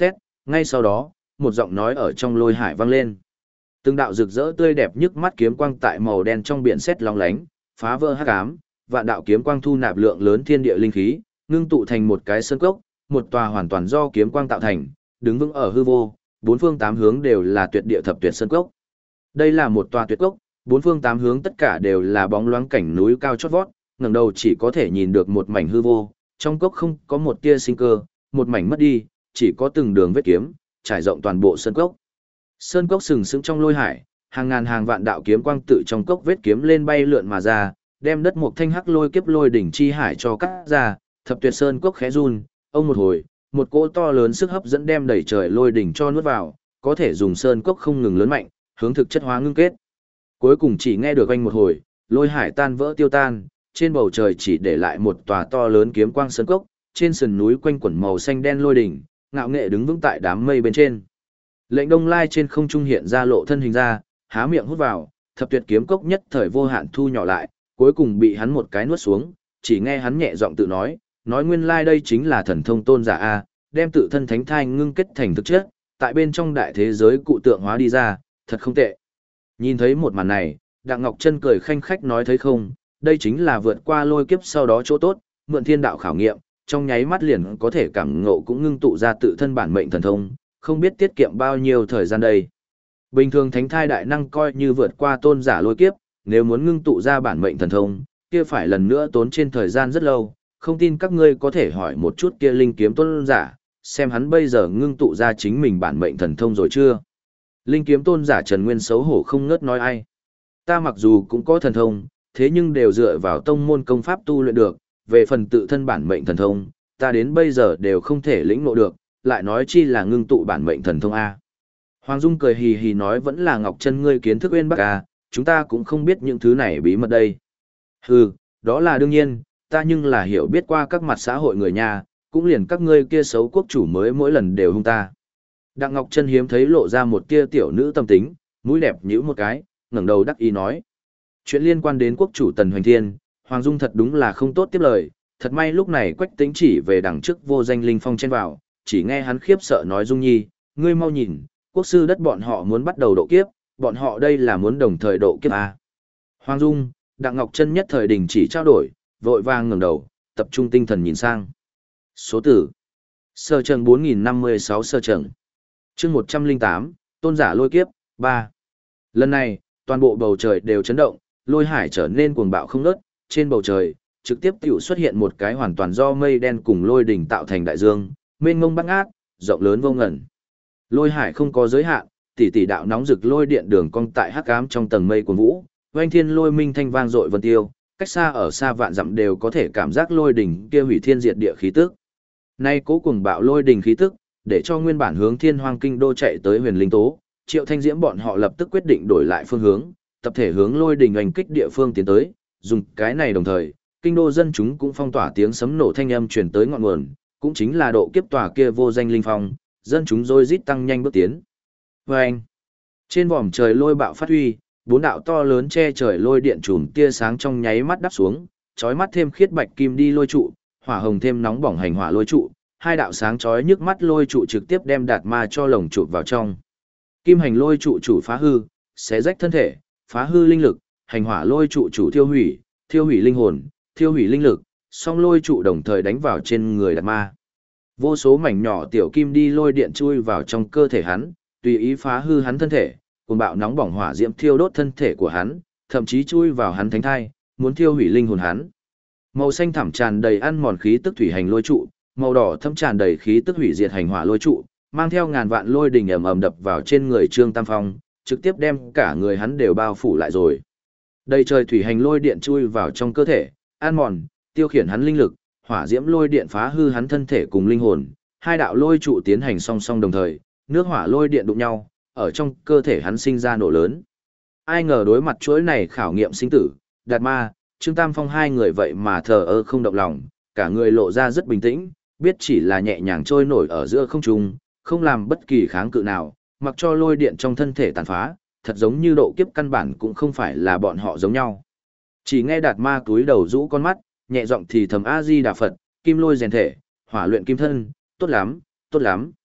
ngay sau đó, một giọng nói ở trong lôi hải vang lên. Từng đạo rực rỡ tươi đẹp nhức mắt kiếm quang tại màu đen trong biển sét long lánh, phá vỡ hắc ám, vạn đạo kiếm quang thu nạp lượng lớn thiên địa linh khí, ngưng tụ thành một cái sơn cốc, một tòa hoàn toàn do kiếm quang tạo thành, đứng vững ở hư vô, bốn phương tám hướng đều là tuyệt địa thập tuyệt sơn cốc. Đây là một tòa tuyệt cốc, bốn phương tám hướng tất cả đều là bóng loáng cảnh núi cao chót vót, ngẩng đầu chỉ có thể nhìn được một mảnh hư vô, trong cốc không có một tia sinh cơ, một mảnh mất đi, chỉ có từng đường vết kiếm, trải rộng toàn bộ sơn cốc. Sơn cốc sừng sững trong lôi hải, hàng ngàn hàng vạn đạo kiếm quang tự trong cốc vết kiếm lên bay lượn mà ra, đem đất một thanh hắc lôi kiếp lôi đỉnh chi hải cho cắt ra, thập tuyệt sơn cốc khẽ run, ông một hồi, một cỗ to lớn sức hấp dẫn đem đẩy trời lôi đỉnh cho nuốt vào, có thể dùng sơn cốc không ngừng lớn mạnh, hướng thực chất hóa ngưng kết. Cuối cùng chỉ nghe được anh một hồi, lôi hải tan vỡ tiêu tan, trên bầu trời chỉ để lại một tòa to lớn kiếm quang sơn cốc, trên sườn núi quanh quẩn màu xanh đen lôi đỉnh, ngạo nghệ đứng vững tại đám mây bên trên. Lệnh Đông Lai trên không trung hiện ra lộ thân hình ra, há miệng hút vào, thập tuyệt kiếm cốc nhất thời vô hạn thu nhỏ lại, cuối cùng bị hắn một cái nuốt xuống, chỉ nghe hắn nhẹ giọng tự nói nguyên lai đây chính là thần thông tôn giả a, đem tự thân thánh thai ngưng kết thành thực chất, tại bên trong đại thế giới cụ tượng hóa đi ra, thật không tệ. Nhìn thấy một màn này, Đặng Ngọc Chân cười khanh khách nói thấy không, đây chính là vượt qua lôi kiếp sau đó chỗ tốt, mượn thiên đạo khảo nghiệm, trong nháy mắt liền có thể cảm ngộ cũng ngưng tụ ra tự thân bản mệnh thần thông, không biết tiết kiệm bao nhiêu thời gian đây. Bình thường thánh thai đại năng coi như vượt qua tôn giả lôi kiếp, nếu muốn ngưng tụ ra bản mệnh thần thông, kia phải lần nữa tốn trên thời gian rất lâu, không tin các ngươi có thể hỏi một chút kia linh kiếm tôn giả, xem hắn bây giờ ngưng tụ ra chính mình bản mệnh thần thông rồi chưa. Linh kiếm tôn giả Trần Nguyên xấu hổ không ngớt nói ai. Ta mặc dù cũng có thần thông, thế nhưng đều dựa vào tông môn công pháp tu luyện được, về phần tự thân bản mệnh thần thông, ta đến bây giờ đều không thể lĩnh ngộ được, lại nói chi là ngưng tụ bản mệnh thần thông A. Hoàng Dung cười hì hì nói vẫn là Ngọc Chân ngươi kiến thức uyên bác A, chúng ta cũng không biết những thứ này bí mật đây. Hừ, đó là đương nhiên, ta nhưng là hiểu biết qua các mặt xã hội người nhà, cũng liền các ngươi kia xấu quốc chủ mới mỗi lần đều hung ta. Đặng Ngọc Chân hiếm thấy lộ ra một tia tiểu nữ tâm tính, mũi đẹp nhíu một cái, ngẩng đầu đắc ý nói. Chuyện liên quan đến quốc chủ Tần Hoành Thiên, Hoàng Dung thật đúng là không tốt tiếp lời, thật may lúc này Quách Tĩnh chỉ về đằng trước vô danh linh phong chen vào, chỉ nghe hắn khiếp sợ nói Dung Nhi, ngươi mau nhìn, quốc sư đất bọn họ muốn bắt đầu độ kiếp, bọn họ đây là muốn đồng thời độ kiếp à. Hoàng Dung, Đặng Ngọc Chân nhất thời đình chỉ trao đổi, vội vàng ngẩng đầu, tập trung tinh thần nhìn sang. Số tử. Sơ trần 4056 sơ trần. Chương 108, tôn giả lôi kiếp, 3. Lần này, toàn bộ bầu trời đều chấn động, lôi hải trở nên cuồng bạo không ngớt, trên bầu trời, trực tiếp tiểu xuất hiện một cái hoàn toàn do mây đen cùng lôi đỉnh tạo thành đại dương, mênh mông bát ngát, rộng lớn vô ngần. Lôi hải không có giới hạn, tỷ tỷ đạo nóng rực lôi điện đường cong tại hắc ám trong tầng mây cuồng vũ, oanh thiên lôi minh thanh vang dội vân tiêu, cách xa ở xa vạn dặm đều có thể cảm giác lôi đỉnh kia hủy thiên diệt địa khí tức. Nay cố cuồng bạo lôi đỉnh khí tức, để cho nguyên bản hướng Thiên Hoang Kinh đô chạy tới Huyền Linh Tố, Triệu Thanh Diễm bọn họ lập tức quyết định đổi lại phương hướng, tập thể hướng lôi đỉnh oanh kích địa phương tiến tới, dùng cái này đồng thời, kinh đô dân chúng cũng phong tỏa tiếng sấm nổ thanh âm truyền tới ngọn nguồn, cũng chính là độ kiếp tòa kia vô danh linh phong, dân chúng rối rít tăng nhanh bước tiến. Oanh! Trên vòm trời lôi bạo phát huy, bốn đạo to lớn che trời lôi điện chùm tia sáng trong nháy mắt đắp xuống, chói mắt thêm khiết bạch kim đi lôi trụ, hỏa hồng thêm nóng bỏng hành hỏa lôi trụ, hai đạo sáng chói nhức mắt lôi trụ trực tiếp đem đạt ma cho lồng trụ vào trong. Kim hành lôi trụ chủ phá hư, xé rách thân thể, phá hư linh lực, hành hỏa lôi trụ chủ thiêu hủy linh hồn, thiêu hủy linh lực, song lôi trụ đồng thời đánh vào trên người đạt ma. Vô số mảnh nhỏ tiểu kim đi lôi điện chui vào trong cơ thể hắn, tùy ý phá hư hắn thân thể, cùng bạo nóng bỏng hỏa diễm thiêu đốt thân thể của hắn, thậm chí chui vào hắn thánh thai, muốn thiêu hủy linh hồn hắn. Màu xanh thẳm tràn đầy ăn mòn khí tức thủy hành lôi trụ, màu đỏ thâm tràn đầy khí tức hủy diệt hành hỏa lôi trụ, mang theo ngàn vạn lôi đỉnh ầm ầm đập vào trên người Trương Tam Phong, trực tiếp đem cả người hắn đều bao phủ lại rồi. Đầy trời thủy hành lôi điện chui vào trong cơ thể, ăn mòn, tiêu khiển hắn linh lực, hỏa diễm lôi điện phá hư hắn thân thể cùng linh hồn, hai đạo lôi trụ tiến hành song song đồng thời, nước hỏa lôi điện đụng nhau, ở trong cơ thể hắn sinh ra nổ lớn. Ai ngờ đối mặt chuỗi này khảo nghiệm sinh tử, Đạt Ma, Trương Tam Phong hai người vậy mà thờ ơ không động lòng, cả người lộ ra rất bình tĩnh, biết chỉ là nhẹ nhàng trôi nổi ở giữa không trung, không làm bất kỳ kháng cự nào, mặc cho lôi điện trong thân thể tàn phá, thật giống như độ kiếp căn bản cũng không phải là bọn họ giống nhau. Chỉ nghe Đạt Ma cúi đầu rũ con mắt, nhẹ giọng thì thầm A Di Đà Phật, kim lôi rèn thể, hỏa luyện kim thân, tốt lắm, tốt lắm.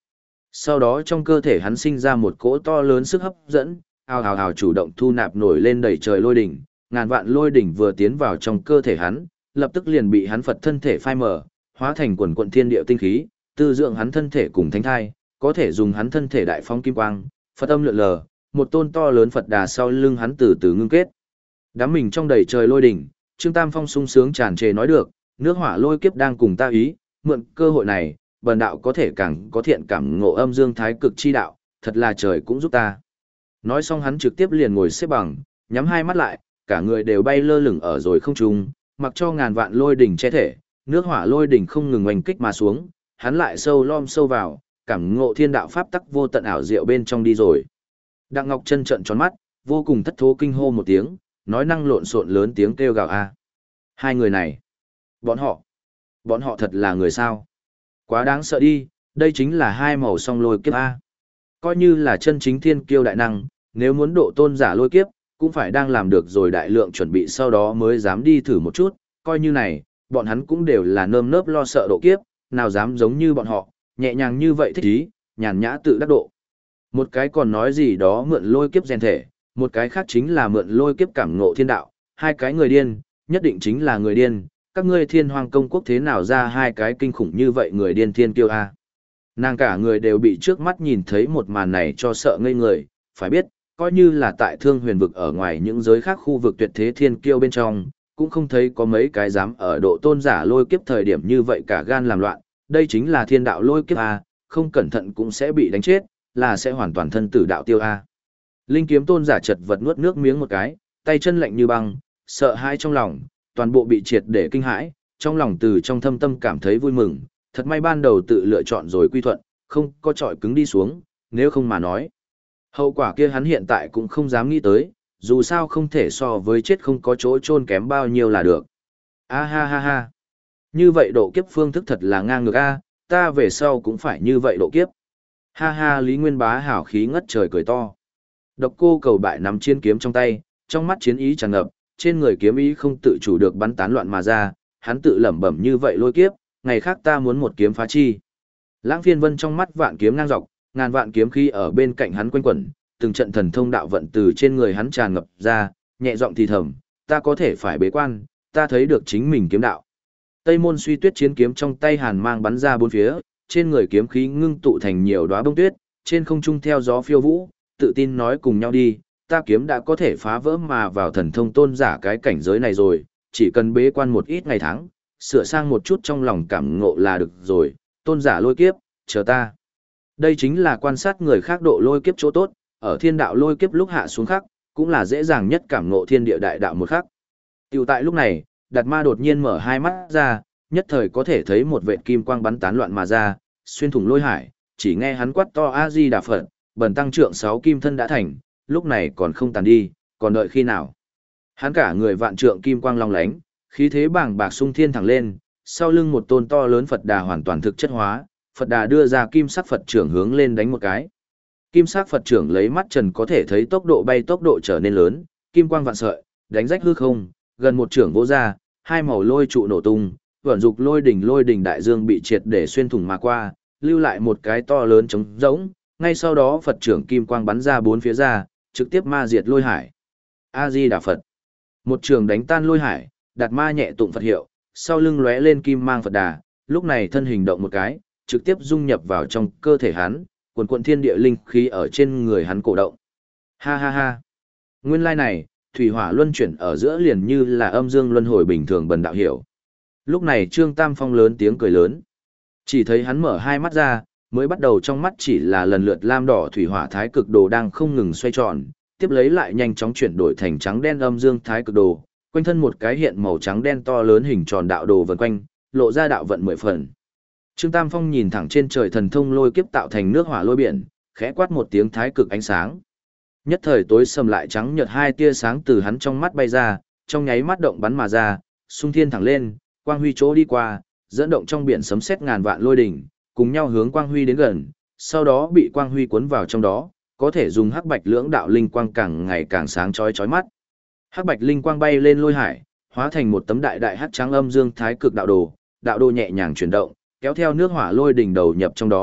Sau đó trong cơ thể hắn sinh ra một cỗ to lớn sức hấp dẫn, ào ào ào chủ động thu nạp nổi lên đầy trời lôi đỉnh, ngàn vạn lôi đỉnh vừa tiến vào trong cơ thể hắn, lập tức liền bị hắn Phật thân thể phai mờ, hóa thành quần quần thiên địa tinh khí, tư dưỡng hắn thân thể cùng thánh thai, có thể dùng hắn thân thể đại phóng kim quang, Phật âm lượn lờ, một tôn to lớn Phật đà sau lưng hắn từ từ ngưng kết. Đám mình trong đầy trời lôi đỉnh, Trương Tam Phong sung sướng tràn trề nói được, nước hỏa lôi kiếp đang cùng ta ý, mượn cơ hội này, bần đạo có thể càng có thiện cảm ngộ âm dương thái cực chi đạo, thật là trời cũng giúp ta. Nói xong hắn trực tiếp liền ngồi xếp bằng, nhắm hai mắt lại, cả người đều bay lơ lửng ở rồi không trung, mặc cho ngàn vạn lôi đỉnh che thể, nước hỏa lôi đỉnh không ngừng oanh kích mà xuống, hắn lại sâu vào, cảm ngộ thiên đạo pháp tắc vô tận ảo diệu bên trong đi rồi. Đặng Ngọc Chân trợn tròn mắt, vô cùng thất thố kinh hô một tiếng, nói năng lộn xộn lớn tiếng kêu gào a. Hai người này, bọn họ thật là người sao? Quá đáng sợ đi, đây chính là hai màu song lôi kiếp a. Coi như là chân chính thiên kiêu đại năng, nếu muốn độ tôn giả lôi kiếp, cũng phải đang làm được rồi đại lượng chuẩn bị sau đó mới dám đi thử một chút, coi như này, bọn hắn cũng đều là nơm nớp lo sợ độ kiếp, nào dám giống như bọn họ, nhẹ nhàng như vậy thích ý, nhàn nhã tự đắc độ. Một cái còn nói gì đó mượn lôi kiếp rèn thể, một cái khác chính là mượn lôi kiếp cảm ngộ thiên đạo, hai cái người điên, nhất định chính là người điên, các ngươi thiên hoàng công quốc thế nào ra hai cái kinh khủng như vậy người điên thiên kiêu a. Nàng cả người đều bị trước mắt nhìn thấy một màn này cho sợ ngây người, phải biết, coi như là tại thương huyền vực ở ngoài những giới khác khu vực tuyệt thế thiên kiêu bên trong, cũng không thấy có mấy cái dám ở độ tôn giả lôi kiếp thời điểm như vậy cả gan làm loạn, đây chính là thiên đạo lôi kiếp a, không cẩn thận cũng sẽ bị đánh chết, là sẽ hoàn toàn thân tử đạo tiêu a. Linh kiếm tôn giả chật vật nuốt nước miếng một cái, tay chân lạnh như băng, sợ hãi trong lòng, toàn bộ bị triệt để kinh hãi, trong lòng từ trong thâm tâm cảm thấy vui mừng, thật may ban đầu tự lựa chọn rồi quy thuận, không có trọi cứng đi xuống, nếu không mà nói. Hậu quả kia hắn hiện tại cũng không dám nghĩ tới, dù sao không thể so với chết không có chỗ chôn kém bao nhiêu là được. A ha ha ha. Như vậy độ kiếp phương thức thật là ngang ngược a, ta về sau cũng phải như vậy độ kiếp. Ha ha, Lý Nguyên Bá hảo khí ngất trời cười to. Độc Cô Cầu Bại nắm chiến kiếm trong tay, trong mắt chiến ý tràn ngập, trên người kiếm ý không tự chủ được bắn tán loạn mà ra, hắn tự lẩm bẩm như vậy lôi kiếp, ngày khác ta muốn một kiếm phá chi. Lãng Phiên Vân trong mắt vạn kiếm ngang dọc, ngàn vạn kiếm khí ở bên cạnh hắn quanh quẩn, từng trận thần thông đạo vận từ trên người hắn tràn ngập ra, nhẹ giọng thì thầm, ta có thể phải bế quan, ta thấy được chính mình kiếm đạo. Tây Môn Suy Tuyết chiến kiếm trong tay hàn mang bắn ra bốn phía, trên người kiếm khí ngưng tụ thành nhiều đóa bông tuyết, trên không trung theo gió phiêu vũ, tự tin nói cùng nhau đi, ta kiếm đã có thể phá vỡ mà vào thần thông tôn giả cái cảnh giới này rồi, chỉ cần bế quan một ít ngày tháng, sửa sang một chút trong lòng cảm ngộ là được rồi, tôn giả lôi kiếp, chờ ta. Đây chính là quan sát người khác độ lôi kiếp chỗ tốt, ở thiên đạo lôi kiếp lúc hạ xuống khắc, cũng là dễ dàng nhất cảm ngộ thiên địa đại đạo một khắc. Tiểu tại lúc này, Đạt Ma đột nhiên mở hai mắt ra, nhất thời có thể thấy một vệt kim quang bắn tán loạn mà ra, xuyên thủng lôi hải, chỉ nghe hắn quát to A Di Đà Phật, bần tăng trượng 6 kim thân đã thành, lúc này còn không tàn đi, còn đợi khi nào? Hắn cả người vạn trượng kim quang long lánh, khí thế bàng bạc sung thiên thẳng lên, sau lưng một tôn to lớn Phật Đà hoàn toàn thực chất hóa, Phật Đà đưa ra kim sắc Phật trưởng hướng lên đánh một cái. Kim sắc Phật trưởng lấy mắt trần có thể thấy tốc độ bay tốc độ trở nên lớn, kim quang vạn sợi, đánh rách hư không, gần một trưởng vỗ ra, hai màu lôi trụ nổ tung, vẩn dục lôi đỉnh đại dương bị triệt để xuyên thủng mà qua, lưu lại một cái to lớn trống rỗng, ngay sau đó Phật trưởng kim quang bắn ra bốn phía ra, trực tiếp ma diệt lôi hải. A Di Đà Phật. Một trường đánh tan lôi hải, Đạt Ma nhẹ tụng Phật hiệu, sau lưng lóe lên kim mang Phật Đà, lúc này thân hình động một cái, trực tiếp dung nhập vào trong cơ thể hắn, quần quần thiên địa linh khí ở trên người hắn cổ động. Ha ha ha. Nguyên lai này, thủy hỏa luân chuyển ở giữa liền như là âm dương luân hồi bình thường bần đạo hiểu. Lúc này Trương Tam Phong lớn tiếng cười lớn. Chỉ thấy hắn mở hai mắt ra, mới bắt đầu trong mắt chỉ là lần lượt lam đỏ thủy hỏa thái cực đồ đang không ngừng xoay tròn, tiếp lấy lại nhanh chóng chuyển đổi thành trắng đen âm dương thái cực đồ, quanh thân một cái hiện màu trắng đen to lớn hình tròn đạo đồ vần quanh, lộ ra đạo vận 10 phần. Trương Tam Phong nhìn thẳng trên trời thần thông lôi kiếp tạo thành nước hỏa lôi biển, khẽ quát một tiếng thái cực ánh sáng. Nhất thời tối sầm lại trắng nhợt hai tia sáng từ hắn trong mắt bay ra, trong nháy mắt động bắn mà ra, xung thiên thẳng lên, quang huy chỗ đi qua, dẫn động trong biển sấm sét ngàn vạn lôi đỉnh, cùng nhau hướng quang huy đến gần, sau đó bị quang huy cuốn vào trong đó, có thể dùng hắc bạch lưỡng đạo linh quang càng ngày càng sáng chói chói mắt. Hắc bạch linh quang bay lên lôi hải, hóa thành một tấm đại đại hắc trắng âm dương thái cực đạo đồ nhẹ nhàng chuyển động, kéo theo nước hỏa lôi đỉnh đầu nhập trong đó,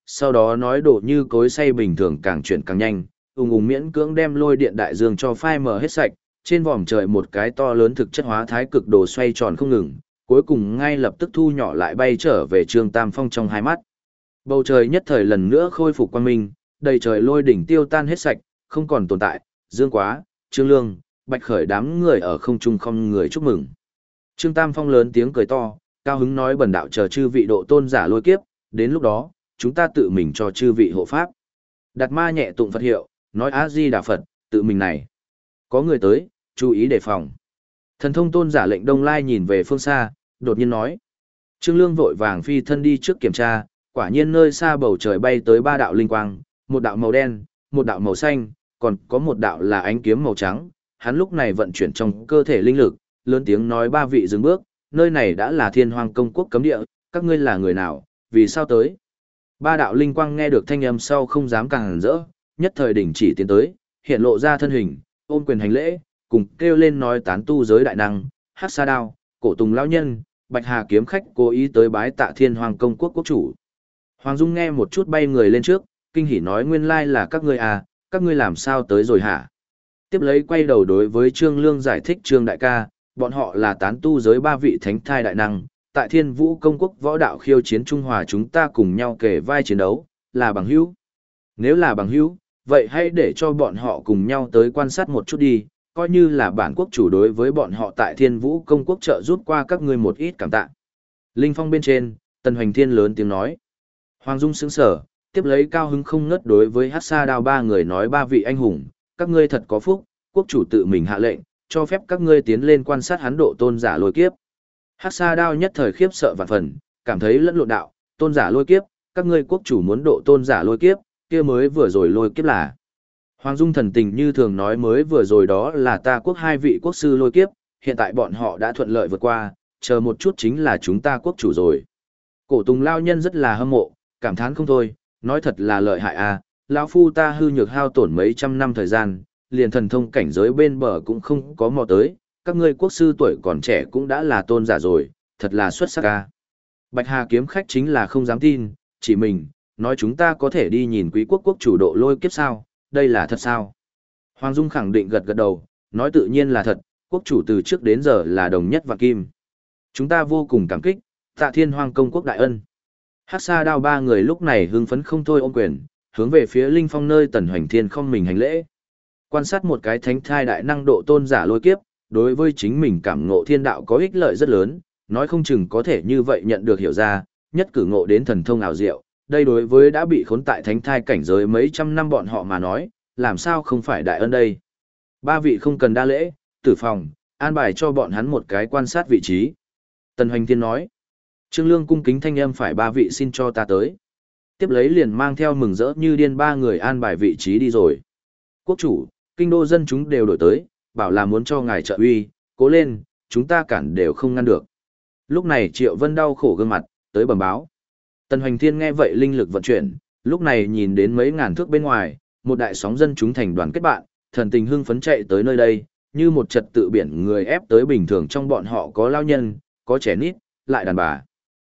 sau đó nói đổ như cối xay bình thường càng chuyển càng nhanh, ùng ùng miễn cưỡng đem lôi điện đại dương cho phai mờ hết sạch, trên vòm trời một cái to lớn thực chất hóa thái cực đồ xoay tròn không ngừng, cuối cùng ngay lập tức thu nhỏ lại bay trở về Trương Tam Phong trong hai mắt. Bầu trời nhất thời lần nữa khôi phục quang minh, đầy trời lôi đỉnh tiêu tan hết sạch, không còn tồn tại, Dương Quá, Trương Lương, Bạch Khởi đám người ở không trung không người chúc mừng. Trương Tam Phong lớn tiếng cười to, cao hứng nói bần đạo chờ chư vị độ tôn giả lôi kiếp, đến lúc đó, chúng ta tự mình cho chư vị hộ pháp. Đạt Ma nhẹ tụng Phật hiệu, nói A Di Đà Phật, tự mình này. Có người tới, chú ý đề phòng. Thần thông tôn giả lệnh Đông Lai nhìn về phương xa, đột nhiên nói. Trương Lương vội vàng phi thân đi trước kiểm tra, quả nhiên nơi xa bầu trời bay tới ba đạo linh quang, một đạo màu đen, một đạo màu xanh, còn có một đạo là ánh kiếm màu trắng. Hắn lúc này vận chuyển trong cơ thể linh lực, lớn tiếng nói ba vị dừng bước, nơi này đã là Thiên Hoang Công Quốc cấm địa, các ngươi là người nào, vì sao tới? Ba đạo linh quang nghe được thanh âm sau không dám càng rỡ, nhất thời đỉnh chỉ tiến tới, hiện lộ ra thân hình, ôm quyền hành lễ, cùng kêu lên nói tán tu giới đại năng, Hắc Sa Đao, Cổ Tùng lão nhân, Bạch Hà kiếm khách cố ý tới bái tạ Thiên Hoang Công Quốc quốc chủ. Hoàng Dung nghe một chút bay người lên trước, kinh hỉ nói nguyên lai là các ngươi à, các ngươi làm sao tới rồi hả? Tiếp lấy quay đầu đối với Trương Lương giải thích Trương đại ca, bọn họ là tán tu giới ba vị thánh thai đại năng, tại Thiên Vũ Công Quốc võ đạo khiêu chiến Trung Hòa chúng ta cùng nhau kề vai chiến đấu, là bằng hữu. Nếu là bằng hữu, vậy hãy để cho bọn họ cùng nhau tới quan sát một chút đi, coi như là bản quốc chủ đối với bọn họ tại Thiên Vũ Công Quốc trợ giúp qua các ngươi một ít cảm tạ. Linh phong bên trên, Tần Hoành Thiên lớn tiếng nói. Hoàng Dung sững sờ, tiếp lấy cao hứng không ngớt đối với Hắc Sa Đao ba người nói ba vị anh hùng, các ngươi thật có phúc, quốc chủ tự mình hạ lệnh, cho phép các ngươi tiến lên quan sát hắn độ tôn giả lôi kiếp. Hắc Sa Đao nhất thời khiếp sợ vạn phần, cảm thấy lẫn lộn đạo, tôn giả lôi kiếp, các ngươi quốc chủ muốn độ tôn giả lôi kiếp, kia mới vừa rồi lôi kiếp là. Hoàng Dung thần tình như thường nói mới vừa rồi đó là ta quốc hai vị quốc sư lôi kiếp, hiện tại bọn họ đã thuận lợi vượt qua, chờ một chút chính là chúng ta quốc chủ rồi. Cổ Tùng lao nhân rất là hâm mộ, cảm thán không thôi, nói thật là lợi hại à, lão phu ta hư nhược hao tổn mấy trăm năm thời gian, liền thần thông cảnh giới bên bờ cũng không có mò tới, các ngươi quốc sư tuổi còn trẻ cũng đã là tôn giả rồi, thật là xuất sắc à. Bạch Hà kiếm khách chính là không dám tin, chỉ mình, nói chúng ta có thể đi nhìn quý quốc quốc chủ độ lôi kiếp sao, đây là thật sao? Hoàng Dung khẳng định gật gật đầu, nói tự nhiên là thật, quốc chủ từ trước đến giờ là đồng nhất và kim. Chúng ta vô cùng cảm kích, tạ Thiên Hoang Công Quốc đại ân. Hắc Sa Đao ba người lúc này hưng phấn không thôi ôm quyền, hướng về phía Linh Phong nơi Tần Hoành Thiên không mình hành lễ. Quan sát một cái thánh thai đại năng độ tôn giả lôi kiếp, đối với chính mình cảm ngộ thiên đạo có ích lợi rất lớn, nói không chừng có thể như vậy nhận được hiểu ra, nhất cử ngộ đến thần thông ảo diệu. Đây đối với đã bị khốn tại thánh thai cảnh giới mấy trăm năm bọn họ mà nói, làm sao không phải đại ân đây. Ba vị không cần đa lễ, tử phòng, an bài cho bọn hắn một cái quan sát vị trí. Tần Hoành Thiên nói, Trương Lương cung kính thanh âm phải ba vị xin cho ta tới. Tiếp lấy liền mang theo mừng rỡ như điên ba người an bài vị trí đi rồi. Quốc chủ, kinh đô dân chúng đều đổi tới, bảo là muốn cho ngài trợ uy, cố lên, chúng ta cản đều không ngăn được. Lúc này Triệu Vân đau khổ gương mặt, tới bẩm báo. Tần Hoành Thiên nghe vậy linh lực vận chuyển, lúc này nhìn đến mấy ngàn thước bên ngoài, một đại sóng dân chúng thành đoàn kết bạn, thần tình hưng phấn chạy tới nơi đây, như một trật tự biển người ép tới bình thường trong bọn họ có lao nhân, có trẻ nít, lại đàn bà.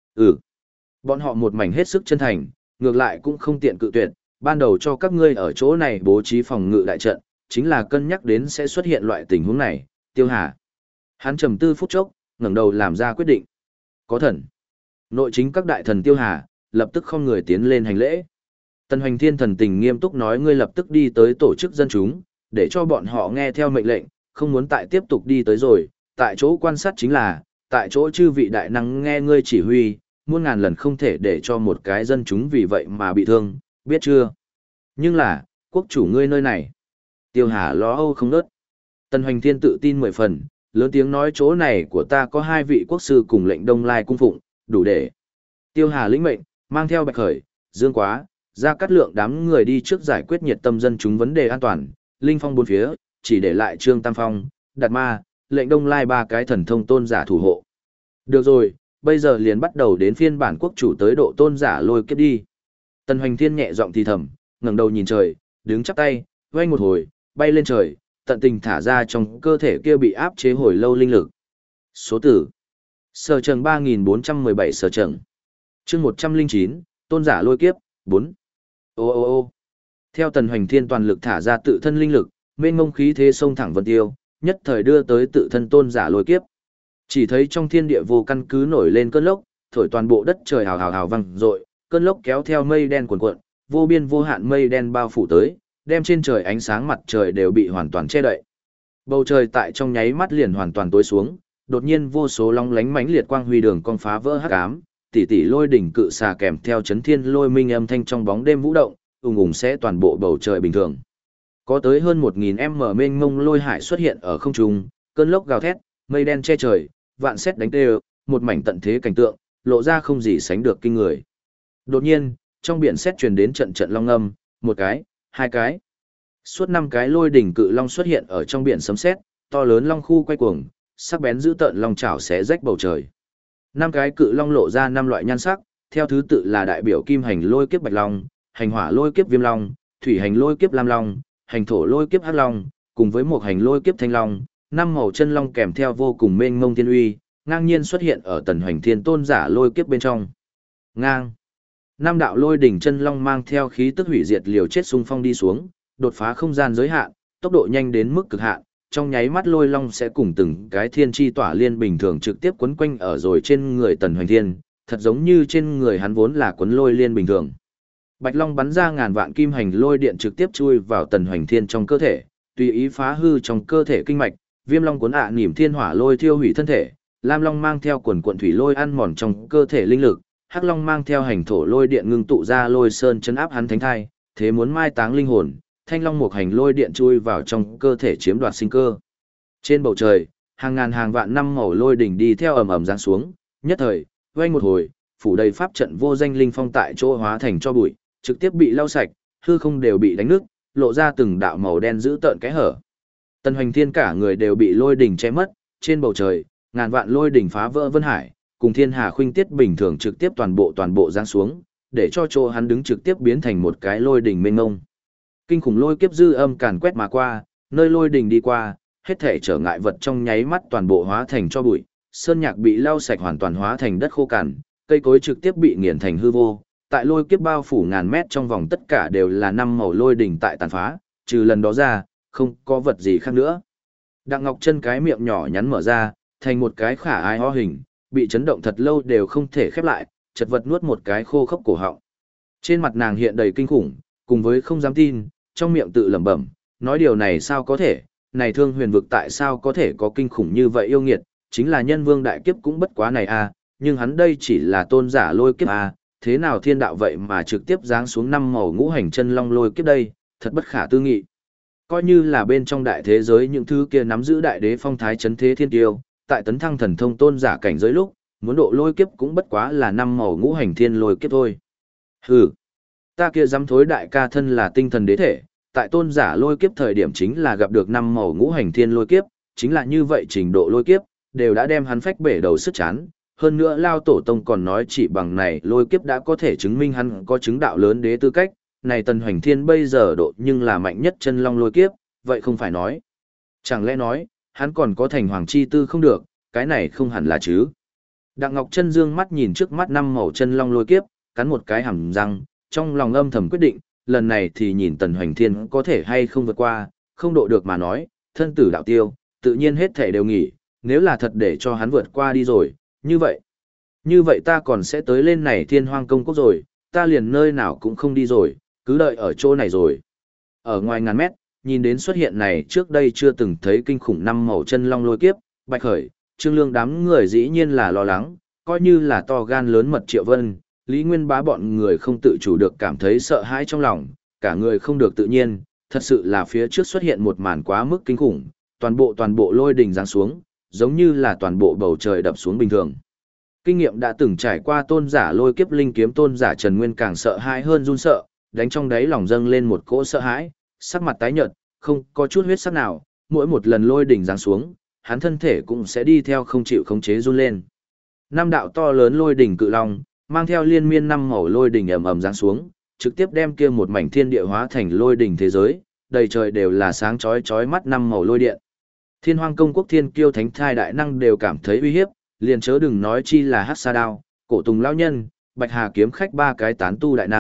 Bọn họ một mảnh hết sức chân thành, ngược lại cũng không tiện cự tuyệt, ban đầu cho các ngươi ở chỗ này bố trí phòng ngự đại trận, chính là cân nhắc đến sẽ xuất hiện loại tình huống này, Tiêu Hà. Hắn trầm tư phút chốc, ngẩng đầu làm ra quyết định. Có thần. Nội chính các đại thần Tiêu Hà, lập tức không người tiến lên hành lễ. Tần Hoành Thiên thần tình nghiêm túc nói ngươi lập tức đi tới tổ chức dân chúng, để cho bọn họ nghe theo mệnh lệnh, không muốn tại tiếp tục đi tới rồi, tại chỗ quan sát chính là, tại chỗ chư vị đại năng nghe ngươi chỉ huy, muôn ngàn lần không thể để cho một cái dân chúng vì vậy mà bị thương, biết chưa? Nhưng là, quốc chủ ngươi nơi này. Tiêu Hà lo âu không nớt. Tần Hoành Thiên tự tin 10 phần, lớn tiếng nói chỗ này của ta có hai vị quốc sư cùng lệnh Đông Lai cung phụng, đủ để. Tiêu Hà lĩnh mệnh, mang theo Bạch Khởi, Dương Quá, ra cắt lượng đám người đi trước giải quyết nhiệt tâm dân chúng vấn đề an toàn, Linh Phong bốn phía, chỉ để lại Trương Tam Phong, Đạt Ma, lệnh Đông Lai ba cái thần thông tôn giả thủ hộ. Được rồi, bây giờ liền bắt đầu đến phiên bản quốc chủ tới độ tôn giả lôi kiếp đi. Tần Hoành Thiên nhẹ giọng thì thầm, ngẩng đầu nhìn trời, đứng chắp tay, vang một hồi, bay lên trời, tận tình thả ra trong cơ thể kia bị áp chế hồi lâu linh lực. Số tử. Sở trường 3417 sở trường. Chương 109, tôn giả lôi kiếp, 4. Ô ô ô. Theo Tần Hoành Thiên toàn lực thả ra tự thân linh lực, mênh mông khí thế xông thẳng vân tiêu, nhất thời đưa tới tự thân tôn giả lôi kiếp. Chỉ thấy trong thiên địa vô căn cứ nổi lên cơn lốc, thổi toàn bộ đất trời hào hào hào vang dội, cơn lốc kéo theo mây đen cuồn cuộn, vô biên vô hạn mây đen bao phủ tới, đem trên trời ánh sáng mặt trời đều bị hoàn toàn che đậy. Bầu trời tại trong nháy mắt liền hoàn toàn tối xuống, đột nhiên vô số long lánh mãnh liệt quang huy đường cong phá vỡ hắc ám, tỷ tỷ lôi đỉnh cự xà kèm theo chấn thiên lôi minh âm thanh trong bóng đêm vũ động, ùng ùng sẽ toàn bộ bầu trời bình thường. Có tới hơn 1000m mênh mông lôi hải xuất hiện ở không trung, cơn lốc gào thét, mây đen che trời, vạn sét đánh tê, một mảnh tận thế cảnh tượng, lộ ra không gì sánh được kinh người. Đột nhiên, trong biển sét truyền đến trận trận long âm, một cái, hai cái. Suốt 5 cái lôi đỉnh cự long xuất hiện ở trong biển sấm sét, to lớn long khu quay cuồng, sắc bén dữ tợn long chảo xé rách bầu trời. 5 cái cự long lộ ra 5 loại nhan sắc, theo thứ tự là đại biểu kim hành lôi kiếp bạch long, hành hỏa lôi kiếp viêm long, thủy hành lôi kiếp lam long, hành thổ lôi kiếp hắc long, cùng với một hành lôi kiếp thanh long, 5 màu chân long kèm theo vô cùng mênh mông thiên uy, ngang nhiên xuất hiện ở Tần Hoành Thiên tôn giả lôi kiếp bên trong. Ngang. 5 đạo lôi đỉnh chân long mang theo khí tức hủy diệt liều chết xung phong đi xuống, đột phá không gian giới hạn, tốc độ nhanh đến mức cực hạn, trong nháy mắt lôi long sẽ cùng từng cái thiên chi tỏa liên bình thường trực tiếp quấn quanh ở rồi trên người Tần Hoành Thiên, thật giống như trên người hắn vốn là quấn lôi liên bình thường. Bạch long bắn ra ngàn vạn kim hành lôi điện trực tiếp chui vào Tần Hoành Thiên trong cơ thể, tùy ý phá hư trong cơ thể kinh mạch, viêm long cuốn niềm thiên hỏa lôi thiêu hủy thân thể, lam long mang theo quần quận thủy lôi ăn mòn trong cơ thể linh lực, hắc long mang theo hành thổ lôi điện ngưng tụ ra lôi sơn chấn áp hắn thánh thai, thế muốn mai táng linh hồn, thanh long một hành lôi điện chui vào trong cơ thể chiếm đoạt sinh cơ. Trên bầu trời, hàng ngàn hàng vạn năm màu lôi đỉnh đi theo ầm ầm giáng xuống, nhất thời, vang một hồi, phủ đầy pháp trận vô danh linh phong tại chỗ hóa thành cho bụi, trực tiếp bị lau sạch, hư không đều bị đánh nứt, lộ ra từng đạo màu đen dữ tợn cái hở. Tần Hoành Thiên cả người đều bị lôi đỉnh che mất, trên bầu trời, ngàn vạn lôi đỉnh phá vỡ vân hải, cùng thiên hà khuynh tiết bình thường trực tiếp toàn bộ giáng xuống, để cho chỗ hắn đứng trực tiếp biến thành một cái lôi đỉnh mênh mông. Kinh khủng lôi kiếp dư âm càn quét mà qua, nơi lôi đỉnh đi qua, hết thể trở ngại vật trong nháy mắt toàn bộ hóa thành cho bụi, sơn nhạc bị lau sạch hoàn toàn hóa thành đất khô cằn, cây cối trực tiếp bị nghiền thành hư vô. Tại lôi kiếp bao phủ ngàn mét trong vòng tất cả đều là 5 màu lôi đỉnh tại tàn phá, trừ lần đó ra, không có vật gì khác nữa. Đặng Ngọc Chân cái miệng nhỏ nhắn mở ra, thành một cái khả ái ho hình, bị chấn động thật lâu đều không thể khép lại, chật vật nuốt một cái khô khốc cổ họng. Trên mặt nàng hiện đầy kinh khủng, cùng với không dám tin, trong miệng tự lẩm bẩm, nói điều này sao có thể, này Thương Huyền vực tại sao có thể có kinh khủng như vậy yêu nghiệt, chính là nhân vương đại kiếp cũng bất quá này a, nhưng hắn đây chỉ là tôn giả lôi kiếp a, thế nào thiên đạo vậy mà trực tiếp giáng xuống 5 màu ngũ hành chân long lôi kiếp đây, thật bất khả tư nghị. Coi như là bên trong đại thế giới những thứ kia nắm giữ đại đế phong thái chấn thế thiên tiêu, tại tấn thăng thần thông tôn giả cảnh giới lúc, muốn độ lôi kiếp cũng bất quá là 5 màu ngũ hành thiên lôi kiếp thôi. Hừ, ta kia dám thối đại ca thân là tinh thần đế thể, tại tôn giả lôi kiếp thời điểm chính là gặp được 5 màu ngũ hành thiên lôi kiếp, chính là như vậy trình độ lôi kiếp, đều đã đem hắn phách bể đầu sức chán. Hơn nữa Lao Tổ Tông còn nói chỉ bằng này lôi kiếp đã có thể chứng minh hắn có chứng đạo lớn đế tư cách, này Tần Hoành Thiên bây giờ độ nhưng là mạnh nhất chân long lôi kiếp, vậy không phải nói. Chẳng lẽ nói, hắn còn có thành hoàng chi tư không được, cái này không hẳn là chứ. Đặng Ngọc Chân dương mắt nhìn trước mắt 5 màu chân long lôi kiếp, cắn một cái hàm răng, trong lòng âm thầm quyết định, lần này thì nhìn Tần Hoành Thiên có thể hay không vượt qua, không độ được mà nói, thân tử đạo tiêu, tự nhiên hết thể đều nghỉ, nếu là thật để cho hắn vượt qua đi rồi, như vậy ta còn sẽ tới lên này Thiên Hoang Công Quốc rồi, ta liền nơi nào cũng không đi rồi, cứ đợi ở chỗ này rồi. Ở ngoài ngàn mét, nhìn đến xuất hiện này trước đây chưa từng thấy kinh khủng 5 màu chân long lôi kiếp, Bạch Khởi, Trương Lương đám người dĩ nhiên là lo lắng, coi như là to gan lớn mật Triệu Vân, Lý Nguyên Bá bọn người không tự chủ được cảm thấy sợ hãi trong lòng, cả người không được tự nhiên, thật sự là phía trước xuất hiện một màn quá mức kinh khủng, toàn bộ lôi đình giáng xuống, giống như là toàn bộ bầu trời đập xuống bình thường. Kinh nghiệm đã từng trải qua tôn giả lôi kiếp linh kiếm tôn giả Trần Nguyên càng sợ hãi hơn run sợ, đánh trong đáy lòng dâng lên một cỗ sợ hãi, sắc mặt tái nhợt, không có chút huyết sắc nào, mỗi một lần lôi đỉnh giáng xuống, hắn thân thể cũng sẽ đi theo không chịu khống chế run lên. 5 đạo to lớn lôi đỉnh cự long, mang theo liên miên 5 màu lôi đỉnh ầm ầm giáng xuống, trực tiếp đem kia một mảnh thiên địa hóa thành lôi đỉnh thế giới, đầy trời đều là sáng chói chói mắt 5 màu lôi điện. Thiên Hoang Công Quốc thiên kiêu thánh thai đại năng đều cảm thấy uy hiếp, liền chớ đừng nói chi là Hắc Sa Đao, Cổ Tùng lão nhân, Bạch Hà kiếm khách 3 cái tán tu đại năng,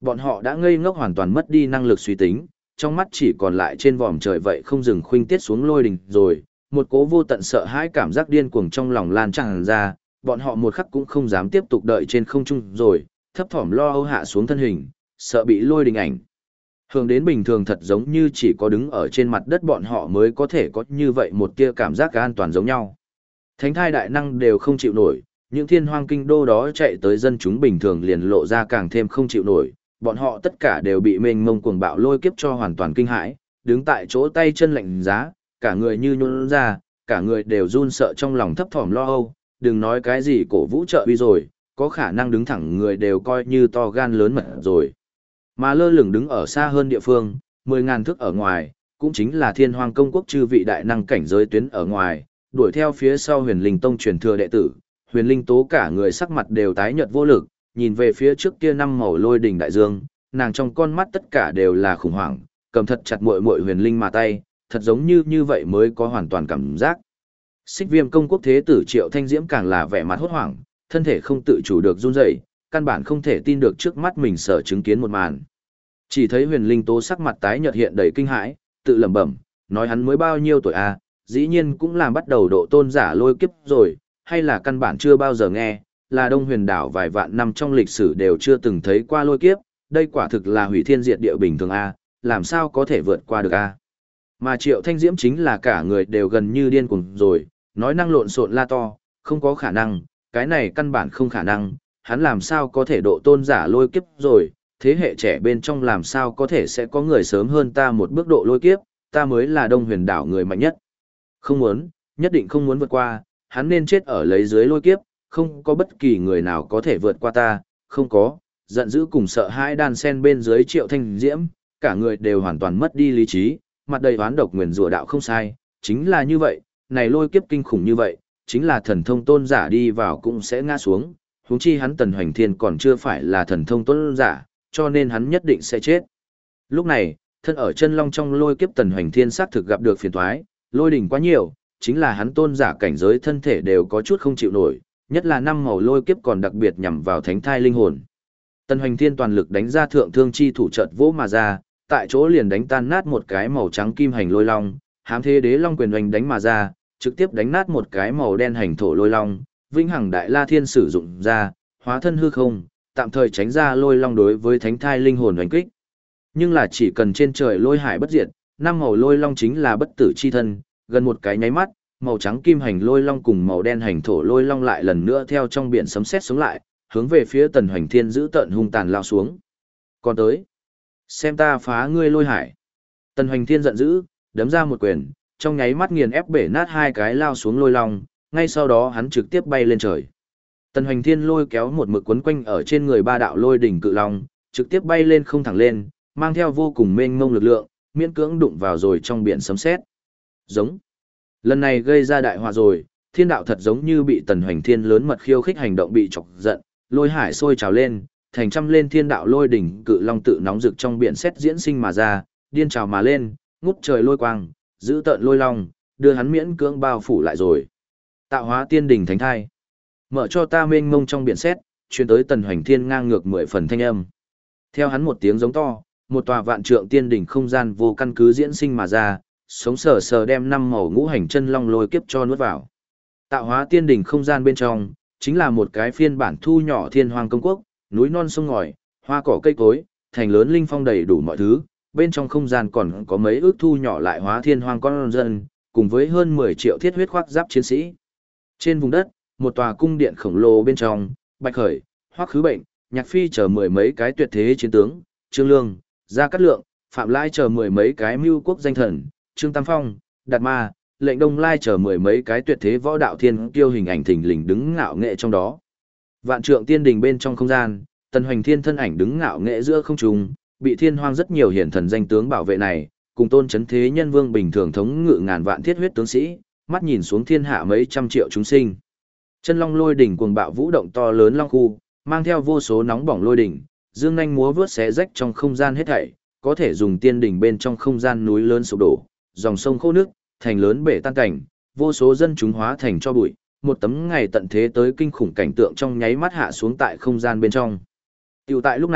Bọn họ đã ngây ngốc hoàn toàn mất đi năng lực suy tính, trong mắt chỉ còn lại trên vòm trời vậy không dừng khuynh tiết xuống lôi đình rồi, một cố vô tận sợ hãi cảm giác điên cuồng trong lòng lan tràn ra, bọn họ một khắc cũng không dám tiếp tục đợi trên không trung rồi, thấp thỏm lo âu hạ xuống thân hình, sợ bị lôi đình ảnh. Hướng đến bình thường thật giống như chỉ có đứng ở trên mặt đất bọn họ mới có thể có như vậy một tia cảm giác an toàn giống nhau. Thánh thai đại năng đều không chịu nổi, những thiên hoang kinh đô đó chạy tới dân chúng bình thường liền lộ ra càng thêm không chịu nổi, bọn họ tất cả đều bị mênh mông cuồng bạo lôi kiếp cho hoàn toàn kinh hãi, đứng tại chỗ tay chân lạnh giá, cả người như nhũn ra, cả người đều run sợ trong lòng thấp thỏm lo âu, đừng nói cái gì cổ vũ trợ uy rồi, có khả năng đứng thẳng người đều coi như to gan lớn mật rồi. Mà lơ lửng đứng ở xa hơn địa phương, 10.000 thước ở ngoài, cũng chính là thiên hoang công quốc chư vị đại năng cảnh giới tuyến ở ngoài, đuổi theo phía sau huyền linh tông truyền thừa đệ tử, huyền linh tố cả người sắc mặt đều tái nhợt vô lực, nhìn về phía trước kia năm màu lôi đỉnh đại dương, nàng trong con mắt tất cả đều là khủng hoảng, cầm thật chặt muội muội huyền linh mà tay, thật giống như vậy mới có hoàn toàn cảm giác. Xích Viêm công quốc thế tử Triệu Thanh Diễm càng là vẻ mặt hốt hoảng, thân thể không tự chủ được run rẩy, căn bản không thể tin được trước mắt mình sở chứng kiến một màn. Chỉ thấy huyền linh tố sắc mặt tái nhợt hiện đầy kinh hãi, tự lẩm bẩm, nói hắn mới bao nhiêu tuổi à, dĩ nhiên cũng làm bắt đầu độ tôn giả lôi kiếp rồi, hay là căn bản chưa bao giờ nghe, là Đông Huyền đảo vài vạn năm trong lịch sử đều chưa từng thấy qua lôi kiếp, đây quả thực là hủy thiên diệt địa bình thường a, làm sao có thể vượt qua được a. Mà Triệu Thanh Diễm chính là cả người đều gần như điên cuồng rồi, nói năng lộn xộn la to, không có khả năng, cái này căn bản không khả năng, hắn làm sao có thể độ tôn giả lôi kiếp rồi, thế hệ trẻ bên trong làm sao có thể sẽ có người sớm hơn ta một bước độ lôi kiếp, ta mới là Đông Huyền đảo người mạnh nhất. Không muốn, nhất định không muốn vượt qua, hắn nên chết ở lấy dưới lôi kiếp, không có bất kỳ người nào có thể vượt qua ta, không có, giận dữ cùng sợ hãi đan sen bên dưới Triệu Thanh Diễm, cả người đều hoàn toàn mất đi lý trí, mặt đầy oán độc nguyền rủa đạo không sai, chính là như vậy, này lôi kiếp kinh khủng như vậy, chính là thần thông tôn giả đi vào cũng sẽ ngã xuống, huống chi hắn Tần Hoành Thiên còn chưa phải là thần thông tôn giả, cho nên hắn nhất định sẽ chết. Lúc này, thân ở chân long trong lôi kiếp Tần Hoành Thiên xác thực gặp được phiền toái, lôi đỉnh quá nhiều, chính là hắn tôn giả cảnh giới thân thể đều có chút không chịu nổi, nhất là năm màu lôi kiếp còn đặc biệt nhằm vào thánh thai linh hồn. Tần Hoành Thiên toàn lực đánh ra thượng thương chi thủ chợt vỗ mà ra, tại chỗ liền đánh tan nát một cái màu trắng kim hành lôi long, hám thế đế long quyền oanh đánh mà ra, trực tiếp đánh nát một cái màu đen hành thổ lôi long, vĩnh hằng đại la thiên sử dụng ra, hóa thân hư không, tạm thời tránh ra lôi long đối với thánh thai linh hồn oanh kích. Nhưng là chỉ cần trên trời lôi hải bất diệt, năm màu lôi long chính là bất tử chi thân, gần một cái nháy mắt, màu trắng kim hành lôi long cùng màu đen hành thổ lôi long lại lần nữa theo trong biển sấm sét sống lại, hướng về phía Tần Hoành Thiên giữ tận hung tàn lao xuống. Còn tới, xem ta phá ngươi lôi hải. Tần Hoành Thiên giận dữ, đấm ra một quyền, trong nháy mắt nghiền ép bể nát hai cái lao xuống lôi long, ngay sau đó hắn trực tiếp bay lên trời. Tần Hoành Thiên lôi kéo một mực quấn quanh ở trên người ba đạo lôi đỉnh cự long, trực tiếp bay lên không thẳng lên, mang theo vô cùng mênh mông lực lượng, miễn cưỡng đụng vào rồi trong biển sấm sét. Giống. Lần này gây ra đại họa rồi, thiên đạo thật giống như bị Tần Hoành Thiên lớn mật khiêu khích hành động bị chọc giận, lôi hải sôi trào lên, thành trăm lên thiên đạo lôi đỉnh cự long tự nóng rực trong biển sét diễn sinh mà ra, điên trào mà lên, ngút trời lôi quang, giữ tợn lôi long, đưa hắn miễn cưỡng bao phủ lại rồi. Tạo hóa tiên đỉnh thánh thai. Mở cho ta mênh mông trong biển sét, truyền tới Tần Hoành Thiên ngang ngược 10 phần thanh âm. Theo hắn một tiếng giống to, một tòa vạn trượng tiên đỉnh không gian vô căn cứ diễn sinh mà ra, sống sờ sờ đem năm màu ngũ hành chân long lôi kiếp cho nuốt vào. Tạo hóa tiên đỉnh không gian bên trong, chính là một cái phiên bản thu nhỏ thiên hoang công quốc, núi non sông ngòi, hoa cỏ cây cối, thành lớn linh phong đầy đủ mọi thứ, bên trong không gian còn có mấy ước thu nhỏ lại hóa thiên hoang con dân, cùng với hơn 10 triệu thiết huyết khoác giáp chiến sĩ. Trên vùng đất, một tòa cung điện khổng lồ bên trong, Bạch Khởi, Hoắc Khứ Bệnh, Nhạc Phi chờ mười mấy cái tuyệt thế chiến tướng, Trương Lương, Gia Cát Lượng, Phạm Lai chờ mười mấy cái mưu quốc danh thần, Trương Tam Phong, Đạt Ma, Lệnh Đông Lai chờ mười mấy cái tuyệt thế võ đạo thiên kiêu hình ảnh thình lình đứng ngạo nghệ trong đó. Vạn trượng tiên đình bên trong không gian, Tần Hoành Thiên thân ảnh đứng ngạo nghệ giữa không trung, bị thiên hoang rất nhiều hiển thần danh tướng bảo vệ này, cùng tôn chấn thế nhân vương bình thường thống ngự ngàn vạn thiết huyết tướng sĩ, mắt nhìn xuống thiên hạ mấy trăm triệu chúng sinh. Chân long lôi đỉnh cuồng bạo vũ động to lớn long khu, mang theo vô số nóng bỏng lôi đỉnh, dương nhanh múa vướt xé rách trong không gian hết thảy, có thể dùng tiên đỉnh bên trong không gian núi lớn sụp đổ, dòng sông khô nước, thành lớn bể tan cảnh, vô số dân chúng hóa thành cho bụi, một tấm ngày tận thế tới kinh khủng cảnh tượng trong nháy mắt hạ xuống tại không gian bên trong. Tiểu tại lúc này,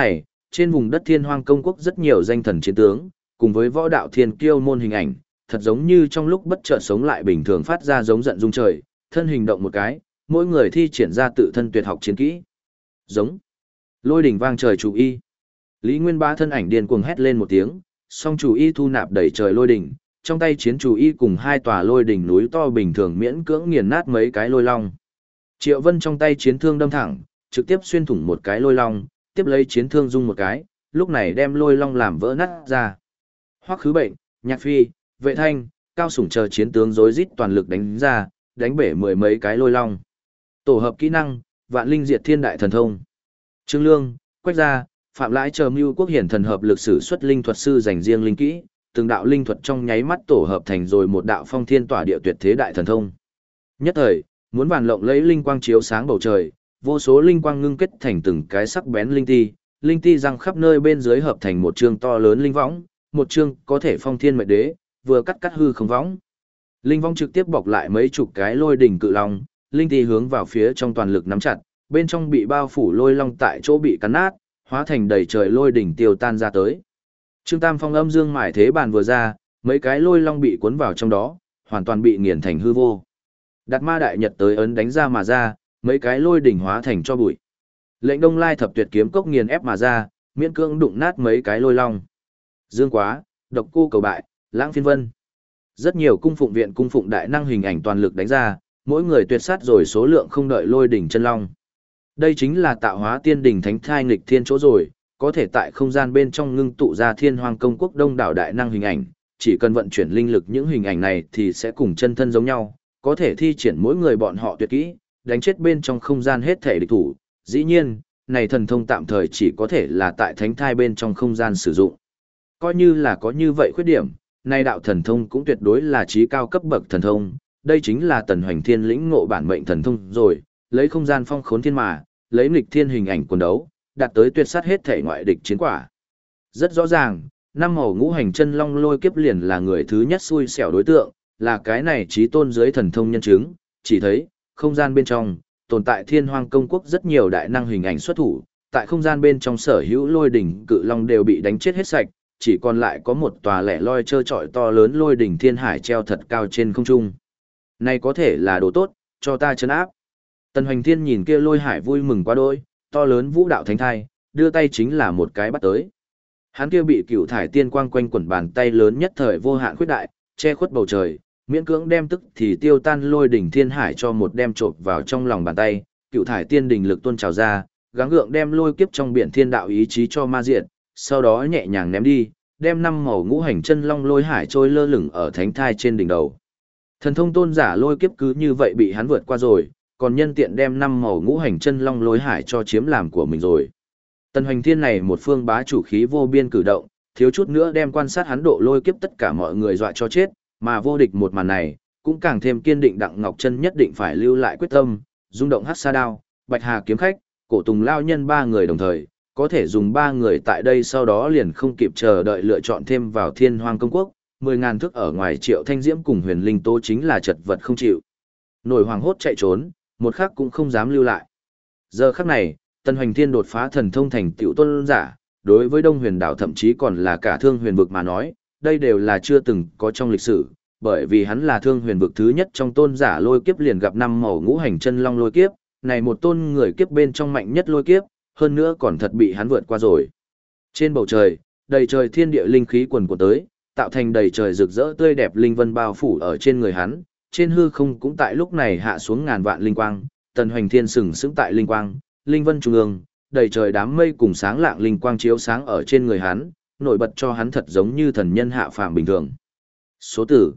trên vùng đất Thiên Hoang Công Quốc rất nhiều danh thần chiến tướng, cùng với võ đạo thiên kiêu môn hình ảnh, thật giống như trong lúc bất chợt sống lại bình thường phát ra giống giận rung trời, thân hình động một cái, mỗi người thi triển ra tự thân tuyệt học chiến kỹ. Giống. Lôi đỉnh vang trời chủ y. Lý Nguyên Bá thân ảnh điên cuồng hét lên một tiếng, song chủ y thu nạp đầy trời lôi đỉnh, trong tay chiến chủ y cùng hai tòa lôi đỉnh núi to bình thường miễn cưỡng nghiền nát mấy cái lôi long. Triệu Vân trong tay chiến thương đâm thẳng, trực tiếp xuyên thủng một cái lôi long, tiếp lấy chiến thương dung một cái, lúc này đem lôi long làm vỡ nát ra. Hoắc Khứ Bệnh, Nhạc Phi, Vệ Thanh, Cao Sủng chờ chiến tướng rối rít toàn lực đánh ra, đánh bể mười mấy cái lôi long. Tổ hợp kỹ năng, Vạn Linh Diệt Thiên Đại Thần Thông. Trương Lương, Quách Gia, Phạm Lãi chờ Mưu Quốc hiển thần hợp lực sử xuất linh thuật sư dành riêng linh kỹ, từng đạo linh thuật trong nháy mắt tổ hợp thành rồi một đạo phong thiên tỏa địa tuyệt thế đại thần thông. Nhất thời, muốn bàn lộng lấy linh quang chiếu sáng bầu trời, vô số linh quang ngưng kết thành từng cái sắc bén linh ti răng khắp nơi bên dưới hợp thành một chương to lớn linh võng, một chương có thể phong thiên mệnh đế, vừa cắt hư không võng. Linh võng trực tiếp bọc lại mấy chục cái lôi đỉnh cự long, linh ti hướng vào phía trong toàn lực nắm chặt, bên trong bị bao phủ lôi long tại chỗ bị cắn nát, hóa thành đầy trời lôi đỉnh tiêu tan ra tới. Trương Tam Phong âm dương mải thế bàn vừa ra, mấy cái lôi long bị cuốn vào trong đó, hoàn toàn bị nghiền thành hư vô. Đạt Ma Đại Nhật tới ấn đánh ra mà ra, mấy cái lôi đỉnh hóa thành cho bụi. Lệnh Đông Lai thập tuyệt kiếm cốc nghiền ép mà ra, miễn cưỡng đụng nát mấy cái lôi long. Dương Quá, Độc Cô Cầu Bại, Lãng Phiên Vân. Rất nhiều cung phụng viện cung phụng đại năng hình ảnh toàn lực đánh ra, mỗi người tuyệt sát rồi số lượng không đợi lôi đỉnh chân long. Đây chính là tạo hóa tiên đỉnh thánh thai nghịch thiên chỗ rồi, có thể tại không gian bên trong ngưng tụ ra Thiên Hoang Công Quốc đông đảo đại năng hình ảnh, chỉ cần vận chuyển linh lực những hình ảnh này thì sẽ cùng chân thân giống nhau, có thể thi triển mỗi người bọn họ tuyệt kỹ, đánh chết bên trong không gian hết thể địch thủ. Dĩ nhiên, này thần thông tạm thời chỉ có thể là tại thánh thai bên trong không gian sử dụng. Coi như là có như vậy khuyết điểm, nay đạo thần thông cũng tuyệt đối là trí cao cấp bậc thần thông, đây chính là Tần Hoành Thiên lĩnh ngộ bản mệnh thần thông rồi, lấy không gian phong khốn thiên mà, lấy nghịch thiên hình ảnh quần đấu, đạt tới tuyệt sát hết thể ngoại địch chiến quả. Rất rõ ràng, năm màu ngũ hành chân long lôi kiếp liền là người thứ nhất xui xẻo đối tượng, là cái này trí tôn dưới thần thông nhân chứng, chỉ thấy, không gian bên trong, tồn tại Thiên Hoang Công Quốc rất nhiều đại năng hình ảnh xuất thủ, tại không gian bên trong sở hữu lôi đỉnh cự long đều bị đánh chết hết sạch, chỉ còn lại có một tòa lẻ loi trơ trọi to lớn lôi đỉnh thiên hải treo thật cao trên không trung. Này có thể là đồ tốt, cho ta trấn áp. Tần Hoành Thiên nhìn kia lôi hải vui mừng quá đôi, to lớn vũ đạo thánh thai, đưa tay chính là một cái bắt tới. Hắn kia bị cửu thải tiên quang quanh quẩn bàn tay lớn nhất thời vô hạn khuyết đại, che khuất bầu trời, miễn cưỡng đem tức thì tiêu tan lôi đỉnh thiên hải cho một đem trộp vào trong lòng bàn tay, cửu thải tiên đỉnh lực tuôn trào ra, gắng gượng đem lôi kiếp trong biển thiên đạo ý chí cho ma diệt, sau đó nhẹ nhàng ném đi, đem năm màu ngũ hành chân long lôi hải trôi lơ lửng ở thánh thai trên đỉnh đầu. Thần thông tôn giả lôi kiếp cứ như vậy bị hắn vượt qua rồi, còn nhân tiện đem năm màu ngũ hành chân long lôi hải cho chiếm làm của mình rồi. Tần Hoành Thiên này một phương bá chủ khí vô biên cử động, thiếu chút nữa đem quan sát hắn độ lôi kiếp tất cả mọi người dọa cho chết, mà vô địch một màn này, cũng càng thêm kiên định Đặng Ngọc Chân nhất định phải lưu lại quyết tâm, rung động hắc sa đao, Bạch Hà kiếm khách, Cổ Tùng lao nhân ba người đồng thời, có thể dùng ba người tại đây sau đó liền không kịp chờ đợi lựa chọn thêm vào Thiên Hoang Công Quốc, 10.000 thước ở ngoài Triệu Thanh Diễm cùng Huyền Linh Tố chính là chật vật không chịu. Nổi hoàng hốt chạy trốn, một khắc cũng không dám lưu lại. Giờ khắc này, Tần Hoành Thiên đột phá thần thông thành tiểu tôn giả, đối với Đông Huyền đảo thậm chí còn là cả Thương Huyền vực mà nói, đây đều là chưa từng có trong lịch sử, bởi vì hắn là Thương Huyền vực thứ nhất trong tôn giả lôi kiếp liền gặp năm màu ngũ hành chân long lôi kiếp, này một tôn người kiếp bên trong mạnh nhất lôi kiếp, hơn nữa còn thật bị hắn vượt qua rồi. Trên bầu trời, đầy trời thiên địa linh khí quần của tới, tạo thành đầy trời rực rỡ tươi đẹp linh vân bao phủ ở trên người hắn, trên hư không cũng tại lúc này hạ xuống ngàn vạn linh quang, Tần Hoành Thiên sừng sững tại linh quang, linh vân trung ương, đầy trời đám mây cùng sáng lạng linh quang chiếu sáng ở trên người hắn, nổi bật cho hắn thật giống như thần nhân hạ phàm bình thường. Số tử.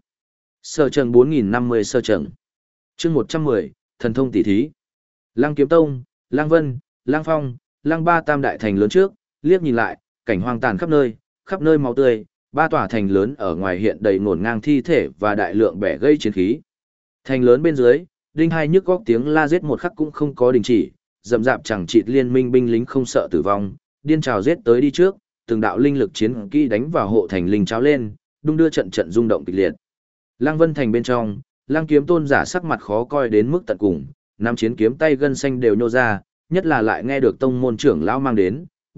Sơ trận 4050 sơ trận. Chương 110, thần thông tỷ thí. Lăng Kiếm Tông, Lăng Vân, Lăng Phong, Lăng Ba tam đại thành lớn trước, liếc nhìn lại, cảnh hoang tàn khắp nơi máu tươi, ba tòa thành lớn ở ngoài hiện đầy ngổn ngang thi thể và đại lượng bẻ gây chiến khí. Thành lớn bên dưới, đinh hai nhức góc tiếng la giết một khắc cũng không có đình chỉ, rậm rạp chẳng chịt liên minh binh lính không sợ tử vong, điên trào giết tới đi trước, từng đạo linh lực chiến kỹ đánh vào hộ thành linh cháo lên, đung đưa trận trận rung động kịch liệt. Lăng Vân thành bên trong, Lăng Kiếm tôn giả sắc mặt khó coi đến mức tận cùng, năm chiến kiếm tay gân xanh đều nhô ra, nhất là lại nghe được tông môn trưởng lão mang đến,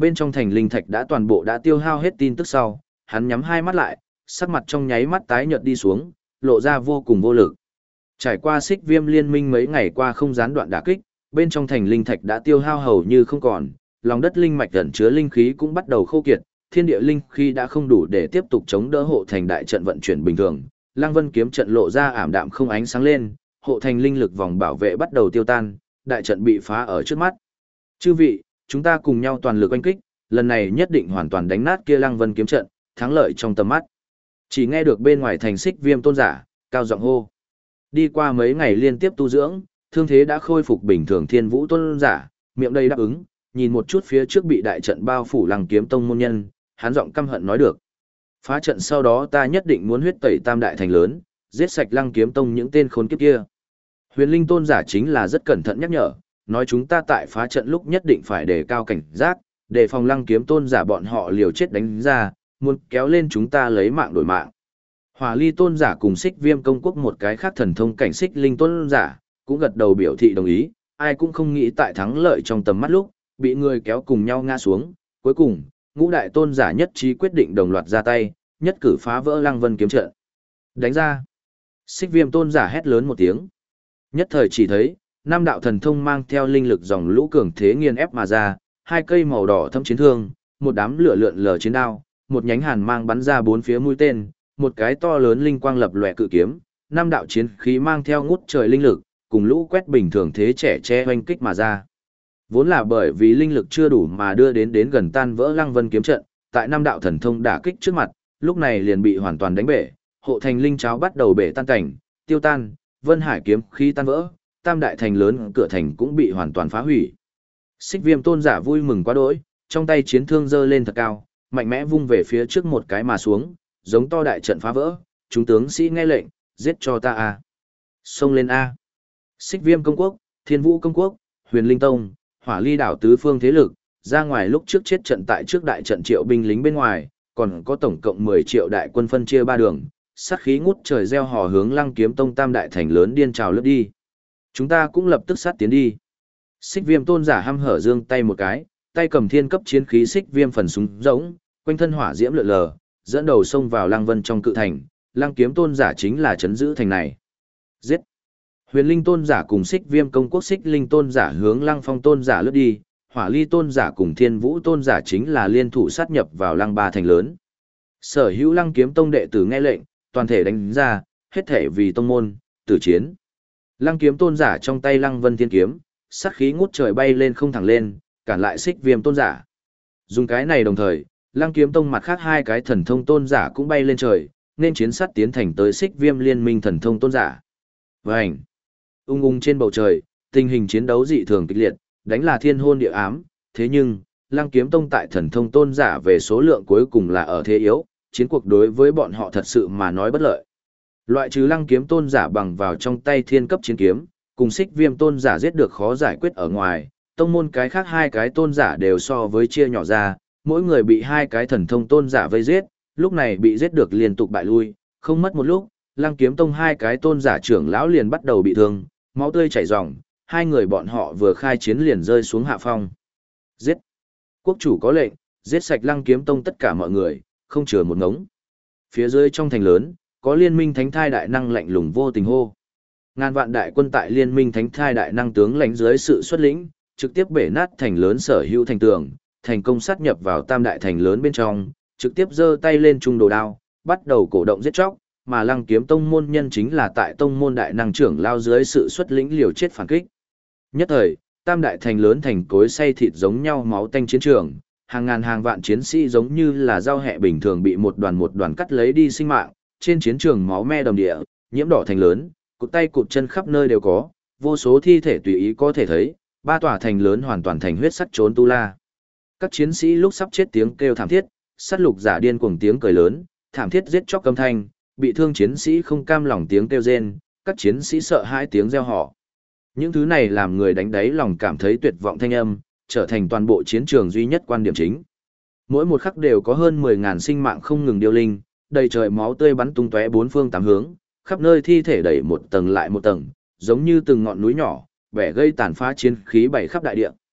bên trong thành linh thạch đã toàn bộ đã tiêu hao hết tin tức sau, hắn nhắm hai mắt lại, sắc mặt trong nháy mắt tái nhợt đi xuống, lộ ra vô cùng vô lực. Trải qua Xích Viêm liên minh mấy ngày qua không gián đoạn đả kích, bên trong thành linh thạch đã tiêu hao hầu như không còn, lòng đất linh mạch ẩn chứa linh khí cũng bắt đầu khô kiệt, thiên địa linh khí đã không đủ để tiếp tục chống đỡ hộ thành đại trận vận chuyển bình thường. Lăng Vân kiếm trận lộ ra ảm đạm không ánh sáng lên, hộ thành linh lực vòng bảo vệ bắt đầu tiêu tan, đại trận bị phá ở trước mắt. Chư vị, chúng ta cùng nhau toàn lực oanh kích, lần này nhất định hoàn toàn đánh nát kia Lăng Vân kiếm trận, thắng lợi trong tầm mắt. Chỉ nghe được bên ngoài thành Xích Viêm tôn giả, cao giọng hô. Đi qua mấy ngày liên tiếp tu dưỡng, thương thế đã khôi phục bình thường Thiên Vũ tôn giả, miệng đầy đáp ứng, nhìn một chút phía trước bị đại trận bao phủ Lăng Kiếm tông môn nhân, hắn giọng căm hận nói được. Phá trận sau đó ta nhất định muốn huyết tẩy tam đại thành lớn, giết sạch Lăng Kiếm tông những tên khốn kiếp kia. Huyền Linh tôn giả chính là rất cẩn thận nhắc nhở, nói chúng ta tại phá trận lúc nhất định phải đề cao cảnh giác, để phòng Lăng Kiếm tôn giả bọn họ liều chết đánh ra, muốn kéo lên chúng ta lấy mạng đổi mạng. Hỏa Ly tôn giả cùng Xích Viêm công quốc một cái khác thần thông cảnh Xích Linh tôn giả, cũng gật đầu biểu thị đồng ý, ai cũng không nghĩ tại thắng lợi trong tầm mắt lúc, bị người kéo cùng nhau ngã xuống, cuối cùng, ngũ đại tôn giả nhất trí quyết định đồng loạt ra tay, nhất cử phá vỡ Lăng Vân kiếm trận. Đánh ra. Xích Viêm tôn giả hét lớn một tiếng. Nhất thời chỉ thấy, năm đạo thần thông mang theo linh lực dòng lũ cường thế nghiền ép mà ra, hai cây màu đỏ thâm chiến thương, một đám lửa lượn lờ chiến đao, một nhánh hàn mang bắn ra bốn phía mũi tên, một cái to lớn linh quang lập lòe cự kiếm, năm đạo chiến khí mang theo ngút trời linh lực, cùng lũ quét bình thường thế trẻ che hoành kích mà ra. Vốn là bởi vì linh lực chưa đủ mà đưa đến gần tan vỡ Lăng Vân kiếm trận, tại năm đạo thần thông đả kích trước mặt, lúc này liền bị hoàn toàn đánh bể, hộ thành linh cháo bắt đầu bể tan cảnh, tiêu tan, Vân Hải kiếm khí tan vỡ, tam đại thành lớn cửa thành cũng bị hoàn toàn phá hủy. Xích Viêm tôn giả vui mừng quá đỗi, trong tay chiến thương giơ lên thật cao, mạnh mẽ vung về phía trước một cái mà xuống, giống to đại trận phá vỡ, chúng tướng sĩ nghe lệnh, giết cho ta a. Xông lên a. Xích Viêm công quốc, Thiên Vũ công quốc, Huyền Linh tông, Hỏa Ly đảo tứ phương thế lực, ra ngoài lúc trước chết trận tại trước đại trận triệu binh lính bên ngoài, còn có tổng cộng 10 triệu đại quân phân chia ba đường, sát khí ngút trời gieo hò hướng Lăng Kiếm tông tam đại thành lớn điên trào lướt đi. Chúng ta cũng lập tức sát tiến đi. Xích Viêm tôn giả hăm hở giương tay một cái, tay cầm thiên cấp chiến khí Xích Viêm phần súng rỗng, quanh thân hỏa diễm lượn lờ, dẫn đầu xông vào Lăng Vân trong cự thành, Lăng Kiếm tôn giả chính là trấn giữ thành này. Giết! Huyền Linh tôn giả cùng Xích Viêm công quốc Xích Linh tôn giả hướng Lăng Phong tôn giả lướt đi, Hỏa Ly tôn giả cùng Thiên Vũ tôn giả chính là liên thủ sát nhập vào Lăng ba thành lớn. Sở hữu Lăng Kiếm tông đệ tử nghe lệnh, toàn thể đánh ra, hết thể vì tông môn, tử chiến. Lăng Kiếm tôn giả trong tay Lăng Vân Thiên kiếm, sát khí ngút trời bay lên không thẳng lên, cản lại Xích Viêm tôn giả. Dùng cái này đồng thời, Lăng Kiếm tông mặt khác hai cái thần thông tôn giả cũng bay lên trời, nên chiến sát tiến thành tới Xích Viêm liên minh thần thông tôn giả. Vành! Ung ung trên bầu trời, tình hình chiến đấu dị thường kịch liệt, đánh là thiên hôn địa ám, thế nhưng, Lăng Kiếm tông tại thần thông tôn giả về số lượng cuối cùng là ở thế yếu, chiến cuộc đối với bọn họ thật sự mà nói bất lợi. Loại trừ Lăng Kiếm tôn giả bằng vào trong tay thiên cấp chiến kiếm, cùng Xích Viêm tôn giả giết được khó giải quyết ở ngoài, tông môn cái khác hai cái tôn giả đều so với chia nhỏ ra, mỗi người bị hai cái thần thông tôn giả vây giết, lúc này bị giết được liên tục bại lui, không mất một lúc, Lăng Kiếm tông hai cái tôn giả trưởng lão liền bắt đầu bị thương, máu tươi chảy ròng, hai người bọn họ vừa khai chiến liền rơi xuống hạ phong. Giết! Quốc chủ có lệnh, giết sạch Lăng Kiếm tông tất cả mọi người, không chừa một ngống. Phía dưới trong thành lớn, có liên minh thánh thai đại năng lạnh lùng vô tình hô. Ngàn vạn đại quân tại liên minh thánh thai đại năng tướng lãnh dưới sự xuất lĩnh, trực tiếp bể nát thành lớn sở hữu thành tường, thành công sát nhập vào tam đại thành lớn bên trong, trực tiếp giơ tay lên trung đồ đao, bắt đầu cổ động giết chóc, mà Lăng Kiếm tông môn nhân chính là tại tông môn đại năng trưởng lao dưới sự xuất lĩnh liều chết phản kích. Nhất thời, tam đại thành lớn thành cối xay thịt giống nhau máu tanh chiến trường, hàng ngàn hàng vạn chiến sĩ giống như là rau hẹ bình thường bị một đoàn cắt lấy đi sinh mạng, trên chiến trường máu me đầm địa, nhiễm đỏ thành lớn, cụt tay cụt chân khắp nơi đều có, vô số thi thể tùy ý có thể thấy, ba tòa thành lớn hoàn toàn thành huyết sắc trốn tu la. Các chiến sĩ lúc sắp chết tiếng kêu thảm thiết, sát lục giả điên cuồng tiếng cười lớn, thảm thiết giết chóc âm thanh, bị thương chiến sĩ không cam lòng tiếng kêu rên, các chiến sĩ sợ hãi tiếng reo hò. Những thứ này làm người đánh đáy lòng cảm thấy tuyệt vọng thanh âm, trở thành toàn bộ chiến trường duy nhất quan điểm chính. Mỗi một khắc đều có hơn 10.000 sinh mạng không ngừng điêu linh, đầy trời máu tươi bắn tung tóe bốn phương tám hướng, khắp nơi thi thể đẩy một tầng lại một tầng, giống như từng ngọn núi nhỏ, vẻ gây tàn phá chiến khí bảy khắp đại địa.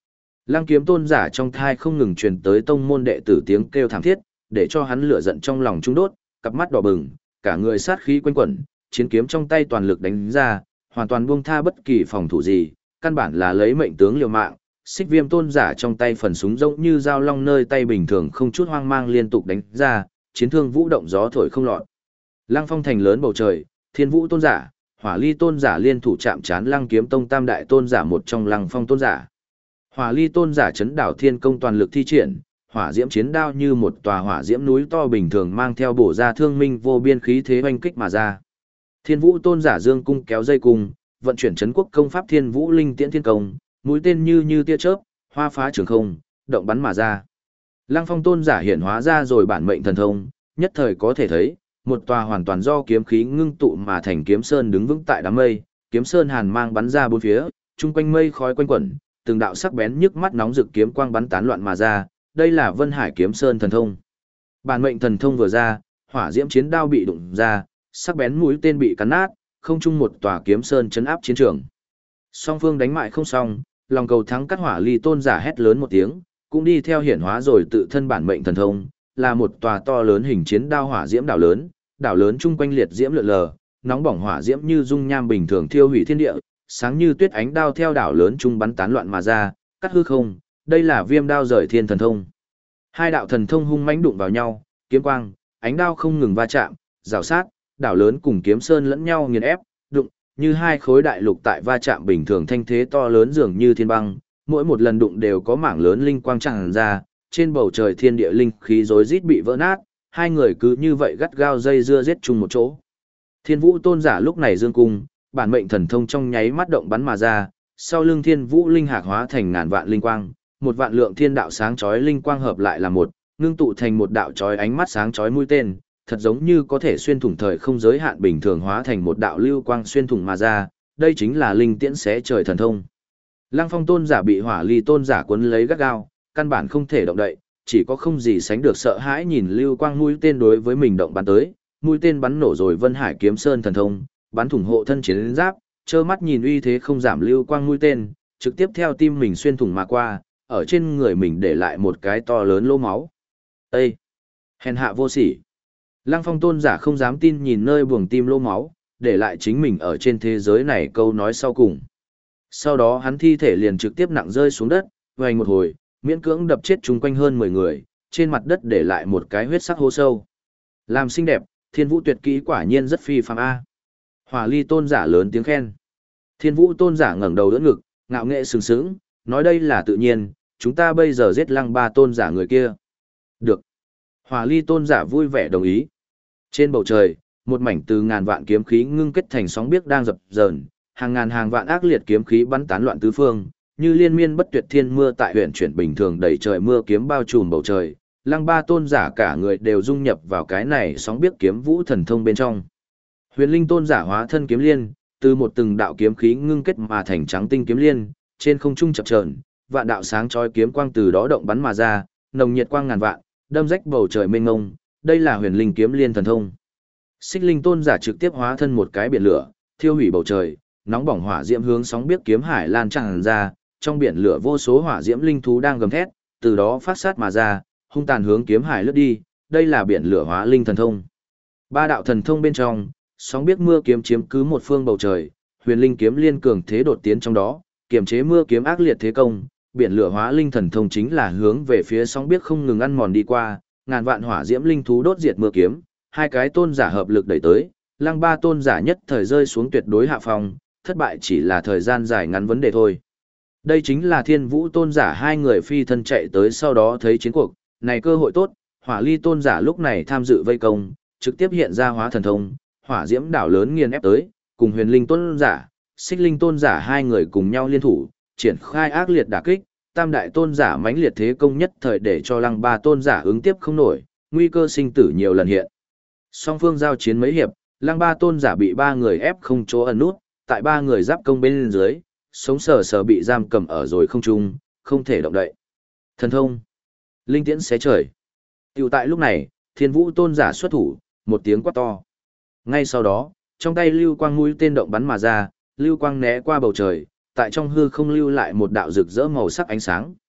Lăng Kiếm Tôn giả trong thai không ngừng truyền tới tông môn đệ tử tiếng kêu thảm thiết, để cho hắn lửa giận trong lòng trung đốt, cặp mắt đỏ bừng, cả người sát khí quanh quẩn, chiến kiếm trong tay toàn lực đánh ra, hoàn toàn buông tha bất kỳ phòng thủ gì, căn bản là lấy mệnh tướng liều mạng. Xích Viêm Tôn giả trong tay phần súng giống như dao long nơi tay bình thường không chút hoang mang liên tục đánh ra, chiến thương vũ động gió thổi không lọt. Lăng Phong thành lớn bầu trời, Thiên Vũ Tôn giả, Hỏa Ly Tôn giả liên thủ chạm trán Lăng Kiếm Tông tam đại tôn giả một trong Lăng Phong Tôn giả. Hỏa Ly Tôn giả chấn đảo thiên công toàn lực thi triển, hỏa diễm chiến đao như một tòa hỏa diễm núi to bình thường mang theo bổ ra thương minh vô biên khí thế oanh kích mà ra. Thiên Vũ Tôn giả dương cung kéo dây cung, vận chuyển trấn quốc công pháp Thiên Vũ Linh Tiễn Thiên Công, mũi tên như tia chớp, hoa phá trường không, động bắn mà ra. Lăng Phong Tôn giả hiện hóa ra rồi bản mệnh thần thông, nhất thời có thể thấy, một tòa hoàn toàn do kiếm khí ngưng tụ mà thành kiếm sơn đứng vững tại đám mây, kiếm sơn hàn mang bắn ra bốn phía, chung quanh mây khói quanh quẩn, từng đạo sắc bén nhức mắt nóng rực kiếm quang bắn tán loạn mà ra, đây là Vân Hải Kiếm Sơn thần thông. Bản mệnh thần thông vừa ra, hỏa diễm chiến đao bị đụng ra, sắc bén mũi tên bị cắn nát, không chung một tòa kiếm sơn chấn áp chiến trường. Song phương đánh mại không xong, lòng cầu thắng cắt Hỏa Ly Tôn giả hét lớn một tiếng, cũng đi theo hiển hóa rồi tự thân bản mệnh thần thông, là một tòa to lớn hình chiến đao hỏa diễm đảo lớn chung quanh liệt diễm lượn lờ, nóng bỏng hỏa diễm như dung nham bình thường thiêu hủy thiên địa, sáng như tuyết ánh đao theo đảo lớn trung bắn tán loạn mà ra, cắt hư không, đây là Viêm đao rời thiên thần thông. Hai đạo thần thông hung mãnh đụng vào nhau, kiếm quang, ánh đao không ngừng va chạm, rào sát, đảo lớn cùng kiếm sơn lẫn nhau nghiền ép, đụng, như hai khối đại lục tại va chạm bình thường thanh thế to lớn dường như thiên băng, mỗi một lần đụng đều có mảng lớn linh quang tràn ra, trên bầu trời thiên địa linh khí rối rít bị vỡ nát, hai người cứ như vậy gắt gao dây dưa giết chung một chỗ. Thiên Vũ Tôn giả lúc này dương cung, bản mệnh thần thông trong nháy mắt động bắn mà ra, sau lưng Thiên Vũ linh hạc hóa thành ngàn vạn linh quang, một vạn lượng thiên đạo sáng chói linh quang hợp lại là một, ngưng tụ thành một đạo chói ánh mắt sáng chói mũi tên, thật giống như có thể xuyên thủng thời không giới hạn bình thường hóa thành một đạo lưu quang xuyên thủng mà ra, đây chính là linh tiễn xé trời thần thông. Lăng Phong Tôn giả bị Hỏa Ly Tôn giả cuốn lấy gắt gao, căn bản không thể động đậy, chỉ có không gì sánh được sợ hãi nhìn lưu quang mũi tên đối với mình động bắn tới, mũi tên bắn nổ rồi Vân Hải Kiếm Sơn thần thông, bắn thủng hộ thân chiến giáp, trơ mắt nhìn uy thế không giảm lưu quang mũi tên, trực tiếp theo tim mình xuyên thủng mà qua, ở trên người mình để lại một cái to lớn lỗ máu. Ê! Hèn hạ vô sỉ! Lăng Phong Tôn giả không dám tin nhìn nơi buồng tim lỗ máu, để lại chính mình ở trên thế giới này câu nói sau cùng. Sau đó hắn thi thể liền trực tiếp nặng rơi xuống đất, vành một hồi, miễn cưỡng đập chết chung quanh hơn 10 người, trên mặt đất để lại một cái huyết sắc hố sâu. Làm xinh đẹp, Thiên Vũ tuyệt kỹ quả nhiên rất phi phàm a. Hỏa Ly Tôn giả lớn tiếng khen. Thiên Vũ Tôn giả ngẩng đầu đỡ ngực, ngạo nghệ sừng sững, nói đây là tự nhiên, chúng ta bây giờ giết Lăng Ba Tôn giả người kia. Được. Hỏa Ly Tôn giả vui vẻ đồng ý. Trên bầu trời, một mảnh từ ngàn vạn kiếm khí ngưng kết thành sóng biếc đang dập dờn, hàng ngàn hàng vạn ác liệt kiếm khí bắn tán loạn tứ phương, như liên miên bất tuyệt thiên mưa tại huyện chuyển bình thường đầy trời mưa kiếm bao trùm bầu trời. Lăng Ba Tôn giả cả người đều dung nhập vào cái này sóng biếc kiếm vũ thần thông bên trong. Huyền Linh Tôn giả hóa thân kiếm liên, từ một từng đạo kiếm khí ngưng kết mà thành trắng tinh kiếm liên, trên không trung chập chờn, vạn đạo sáng chói kiếm quang từ đó động bắn mà ra, nồng nhiệt quang ngàn vạn, đâm rách bầu trời mênh mông, đây là Huyền Linh kiếm liên thần thông. Xích Linh Tôn giả trực tiếp hóa thân một cái biển lửa, thiêu hủy bầu trời, nóng bỏng hỏa diễm hướng sóng biếc kiếm hải lan tràn ra, trong biển lửa vô số hỏa diễm linh thú đang gầm thét, từ đó phát sát mà ra, hung tàn hướng kiếm hải lướt đi, đây là biển lửa hóa linh thần thông. Ba đạo thần thông bên trong, sóng biếc mưa kiếm chiếm cứ một phương bầu trời, Huyền Linh kiếm liên cường thế đột tiến trong đó, kiềm chế mưa kiếm ác liệt thế công, biển lửa hóa linh thần thông chính là hướng về phía sóng biếc không ngừng ăn mòn đi qua, ngàn vạn hỏa diễm linh thú đốt diệt mưa kiếm, hai cái tôn giả hợp lực đẩy tới, Lăng Ba Tôn giả nhất thời rơi xuống tuyệt đối hạ phong, thất bại chỉ là thời gian dài ngắn vấn đề thôi. Đây chính là Thiên Vũ Tôn giả hai người phi thân chạy tới sau đó thấy chiến cuộc, này cơ hội tốt, Hỏa Ly Tôn giả lúc này tham dự vây công, trực tiếp hiện ra hóa thần thông, hỏa diễm đảo lớn nghiền ép tới, cùng Huyền Linh Tôn giả, Xích Linh Tôn giả hai người cùng nhau liên thủ, triển khai ác liệt đả kích, tam đại tôn giả mãnh liệt thế công nhất thời để cho Lăng Ba Tôn giả ứng tiếp không nổi, nguy cơ sinh tử nhiều lần hiện. Song phương giao chiến mấy hiệp, Lăng Ba Tôn giả bị ba người ép không chỗ ẩn nút, tại ba người giáp công bên dưới, sống sờ sờ bị giam cầm ở rồi không trung, không thể động đậy. Thần thông, linh tiễn xé trời. Tiểu tại lúc này, Thiên Vũ Tôn giả xuất thủ, một tiếng quát to. Ngay sau đó, trong tay lưu quang mũi tên động bắn mà ra, lưu quang né qua bầu trời, tại trong hư không lưu lại một đạo rực rỡ màu sắc ánh sáng.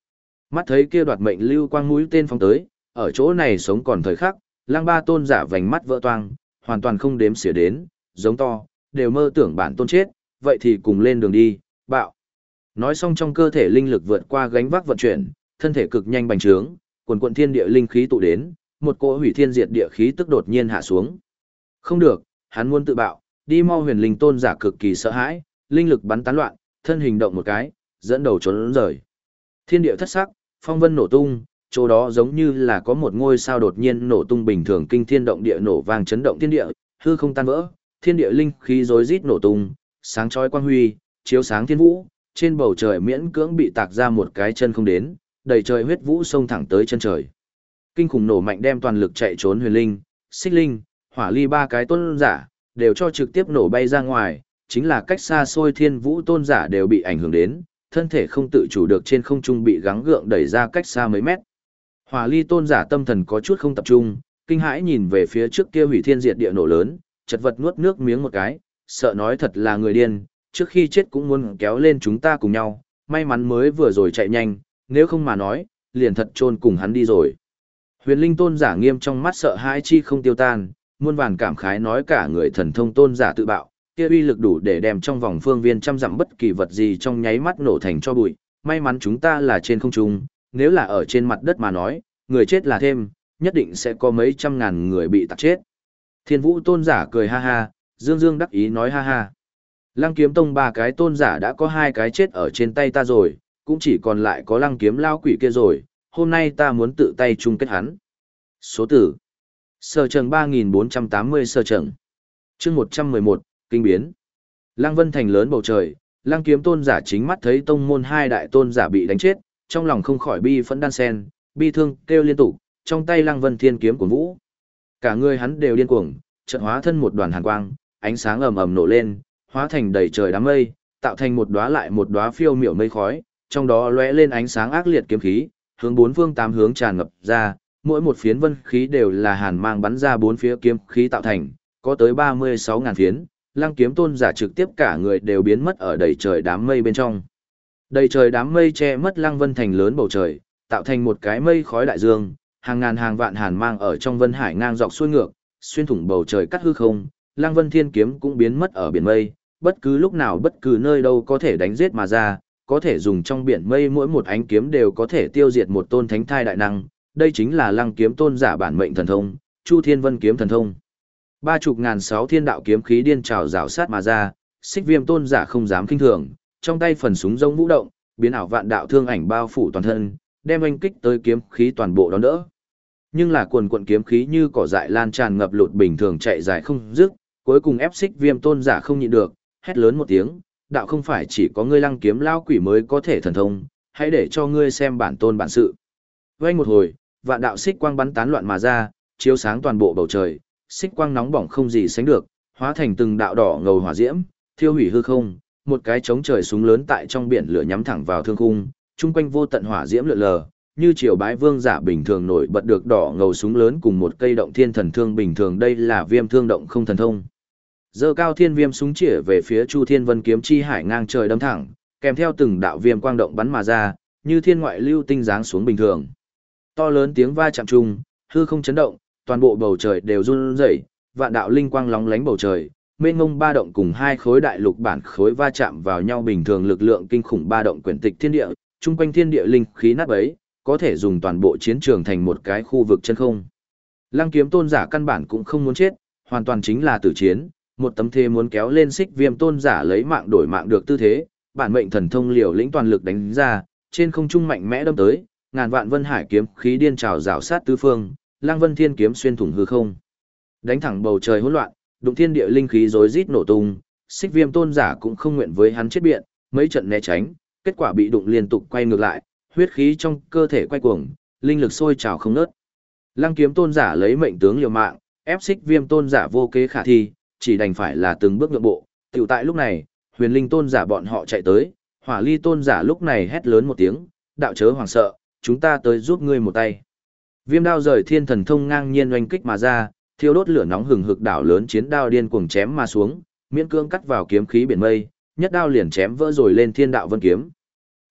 Mắt thấy kia đoạt mệnh lưu quang mũi tên phóng tới, ở chỗ này sống còn thời khắc, Lăng Ba tôn giả vành mắt vỡ toang, hoàn toàn không đếm xỉa đến, giống to, đều mơ tưởng bản tôn chết, vậy thì cùng lên đường đi, bạo. Nói xong trong cơ thể linh lực vượt qua gánh vác vận chuyển, thân thể cực nhanh bành trướng, quần quần thiên địa linh khí tụ đến, một cỗ hủy thiên diệt địa khí tức đột nhiên hạ xuống. Không được, hắn muốn tự bạo, đi mau huyền linh tôn giả cực kỳ sợ hãi, linh lực bắn tán loạn, thân hình động một cái, dẫn đầu trốn rời. Thiên địa thất sắc, phong vân nổ tung, chỗ đó giống như là có một ngôi sao đột nhiên nổ tung bình thường kinh thiên động địa nổ vang chấn động thiên địa, hư không tan vỡ, thiên địa linh khí rối rít nổ tung, sáng chói quang huy, chiếu sáng thiên vũ, trên bầu trời miễn cưỡng bị tạc ra một cái chân không đến, đầy trời huyết vũ xông thẳng tới chân trời. Kinh khủng nổ mạnh đem toàn lực chạy trốn huyền linh, xích linh, hỏa ly ba cái tôn giả, đều cho trực tiếp nổ bay ra ngoài, chính là cách xa xôi thiên vũ tôn giả đều bị ảnh hưởng đến, thân thể không tự chủ được trên không trung bị gắng gượng đẩy ra cách xa mấy mét. Hỏa ly tôn giả tâm thần có chút không tập trung, kinh hãi nhìn về phía trước kia hủy thiên diệt địa nổ lớn, chật vật nuốt nước miếng một cái, sợ nói thật là người điên, trước khi chết cũng muốn kéo lên chúng ta cùng nhau, may mắn mới vừa rồi chạy nhanh, nếu không mà nói, liền thật chôn cùng hắn đi rồi. Huyền linh tôn giả nghiêm trong mắt sợ hãi chi không tiêu tan, muôn vàn cảm khái nói cả người thần thông tôn giả tự bạo, kia uy lực đủ để đem trong vòng phương viên trăm dặm bất kỳ vật gì trong nháy mắt nổ thành cho bụi, may mắn chúng ta là trên không trung, nếu là ở trên mặt đất mà nói, người chết là thêm, nhất định sẽ có mấy trăm ngàn người bị tạc chết. Thiên vũ tôn giả cười ha ha, dương dương đắc ý nói ha ha. Lăng kiếm tông ba cái tôn giả đã có hai cái chết ở trên tay ta rồi, cũng chỉ còn lại có lăng kiếm lao quỷ kia rồi, hôm nay ta muốn tự tay chung kết hắn. Số tử. Sở trần 3480 sở trần. Chương 111, kinh biến. Lăng Vân thành lớn bầu trời, Lăng kiếm tôn giả chính mắt thấy tông môn hai đại tôn giả bị đánh chết, trong lòng không khỏi bi phẫn đan sen, bi thương kêu liên tục, trong tay Lăng Vân thiên kiếm của vũ. Cả người hắn đều điên cuồng, chợt hóa thân một đoàn hàn quang, ánh sáng ầm ầm nổ lên, hóa thành đầy trời đám mây, tạo thành một đóa lại một đóa phiêu miểu mây khói, trong đó lóe lên ánh sáng ác liệt kiếm khí, hướng bốn phương tám hướng tràn ngập ra, mỗi một phiến vân khí đều là hàn mang bắn ra bốn phía kiếm khí tạo thành, có tới 36.000 phiến, Lăng kiếm tôn giả trực tiếp cả người đều biến mất ở đầy trời đám mây bên trong. Đầy trời đám mây che mất Lăng Vân thành lớn bầu trời, tạo thành một cái mây khói đại dương, hàng ngàn hàng vạn hàn mang ở trong vân hải ngang dọc xuôi ngược, xuyên thủng bầu trời cắt hư không, Lăng Vân thiên kiếm cũng biến mất ở biển mây, bất cứ lúc nào bất cứ nơi đâu có thể đánh giết mà ra, có thể dùng trong biển mây mỗi một ánh kiếm đều có thể tiêu diệt một tôn thánh thai đại năng, đây chính là Lăng kiếm tôn giả bản mệnh thần thông, Chu Thiên Vân kiếm thần thông. 30.600 thiên đạo kiếm khí điên trào rào sát mà ra, Xích Viêm tôn giả không dám kinh thường, trong tay phần súng rông vũ động, biến ảo vạn đạo thương ảnh bao phủ toàn thân, đem oanh kích tới kiếm khí toàn bộ đón đỡ. Nhưng là quần quần kiếm khí như cỏ dại lan tràn ngập lụt bình thường chạy dài không dứt, cuối cùng ép Xích Viêm tôn giả không nhịn được, hét lớn một tiếng, đạo không phải chỉ có ngươi Lăng kiếm lao quỷ mới có thể thần thông, hãy để cho ngươi xem bản tôn bản sự. Vang một hồi, vạn đạo xích quang bắn tán loạn mà ra, chiếu sáng toàn bộ bầu trời, xích quang nóng bỏng không gì sánh được, hóa thành từng đạo đỏ ngầu hỏa diễm, thiêu hủy hư không, một cái trống trời súng lớn tại trong biển lửa nhắm thẳng vào thương khung, chung quanh vô tận hỏa diễm lượn lờ, như triều bái vương giả bình thường nổi bật được đỏ ngầu súng lớn cùng một cây động thiên thần thương bình thường, đây là Viêm thương động không thần thông. Giơ cao thiên viêm súng chĩa về phía Chu Thiên Vân kiếm chi hải ngang trời đâm thẳng, kèm theo từng đạo viêm quang động bắn mà ra, như thiên ngoại lưu tinh giáng xuống bình thường. To lớn tiếng va chạm chung, hư không chấn động, toàn bộ bầu trời đều run rẩy, vạn đạo linh quang lóng lánh bầu trời, mênh mông ba động cùng hai khối đại lục bản khối va chạm vào nhau bình thường, lực lượng kinh khủng ba động quyển tịch thiên địa, chung quanh thiên địa linh khí nát bấy, có thể dùng toàn bộ chiến trường thành một cái khu vực chân không. Lăng kiếm tôn giả căn bản cũng không muốn chết, hoàn toàn chính là tử chiến, một tấm thế muốn kéo lên Xích Viêm tôn giả lấy mạng đổi mạng được tư thế, bản mệnh thần thông liều lĩnh toàn lực đánh ra, trên không trung mạnh mẽ đâm tới, ngàn vạn vân hải kiếm khí điên trào rào sát tứ phương, Lăng Vân thiên kiếm xuyên thủng hư không, đánh thẳng bầu trời hỗn loạn, đụng thiên địa linh khí rối rít nổ tung, Xích Viêm tôn giả cũng không nguyện với hắn chết biện, mấy trận né tránh, kết quả bị đụng liên tục quay ngược lại, huyết khí trong cơ thể quay cuồng, linh lực sôi trào không ngớt. Lăng kiếm tôn giả lấy mệnh tướng liều mạng, ép Xích Viêm tôn giả vô kế khả thi, chỉ đành phải là từng bước nhượng bộ. Tiểu tại lúc này, Huyền Linh tôn giả bọn họ chạy tới, Hỏa Ly tôn giả lúc này hét lớn một tiếng, đạo chớ hoảng sợ, chúng ta tới giúp ngươi một tay. Viêm đao rời thiên thần thông ngang nhiên oanh kích mà ra, thiêu đốt lửa nóng hừng hực đảo lớn chiến đao điên cuồng chém mà xuống, miễn cương cắt vào kiếm khí biển mây, nhất đao liền chém vỡ rồi lên thiên đạo vân kiếm.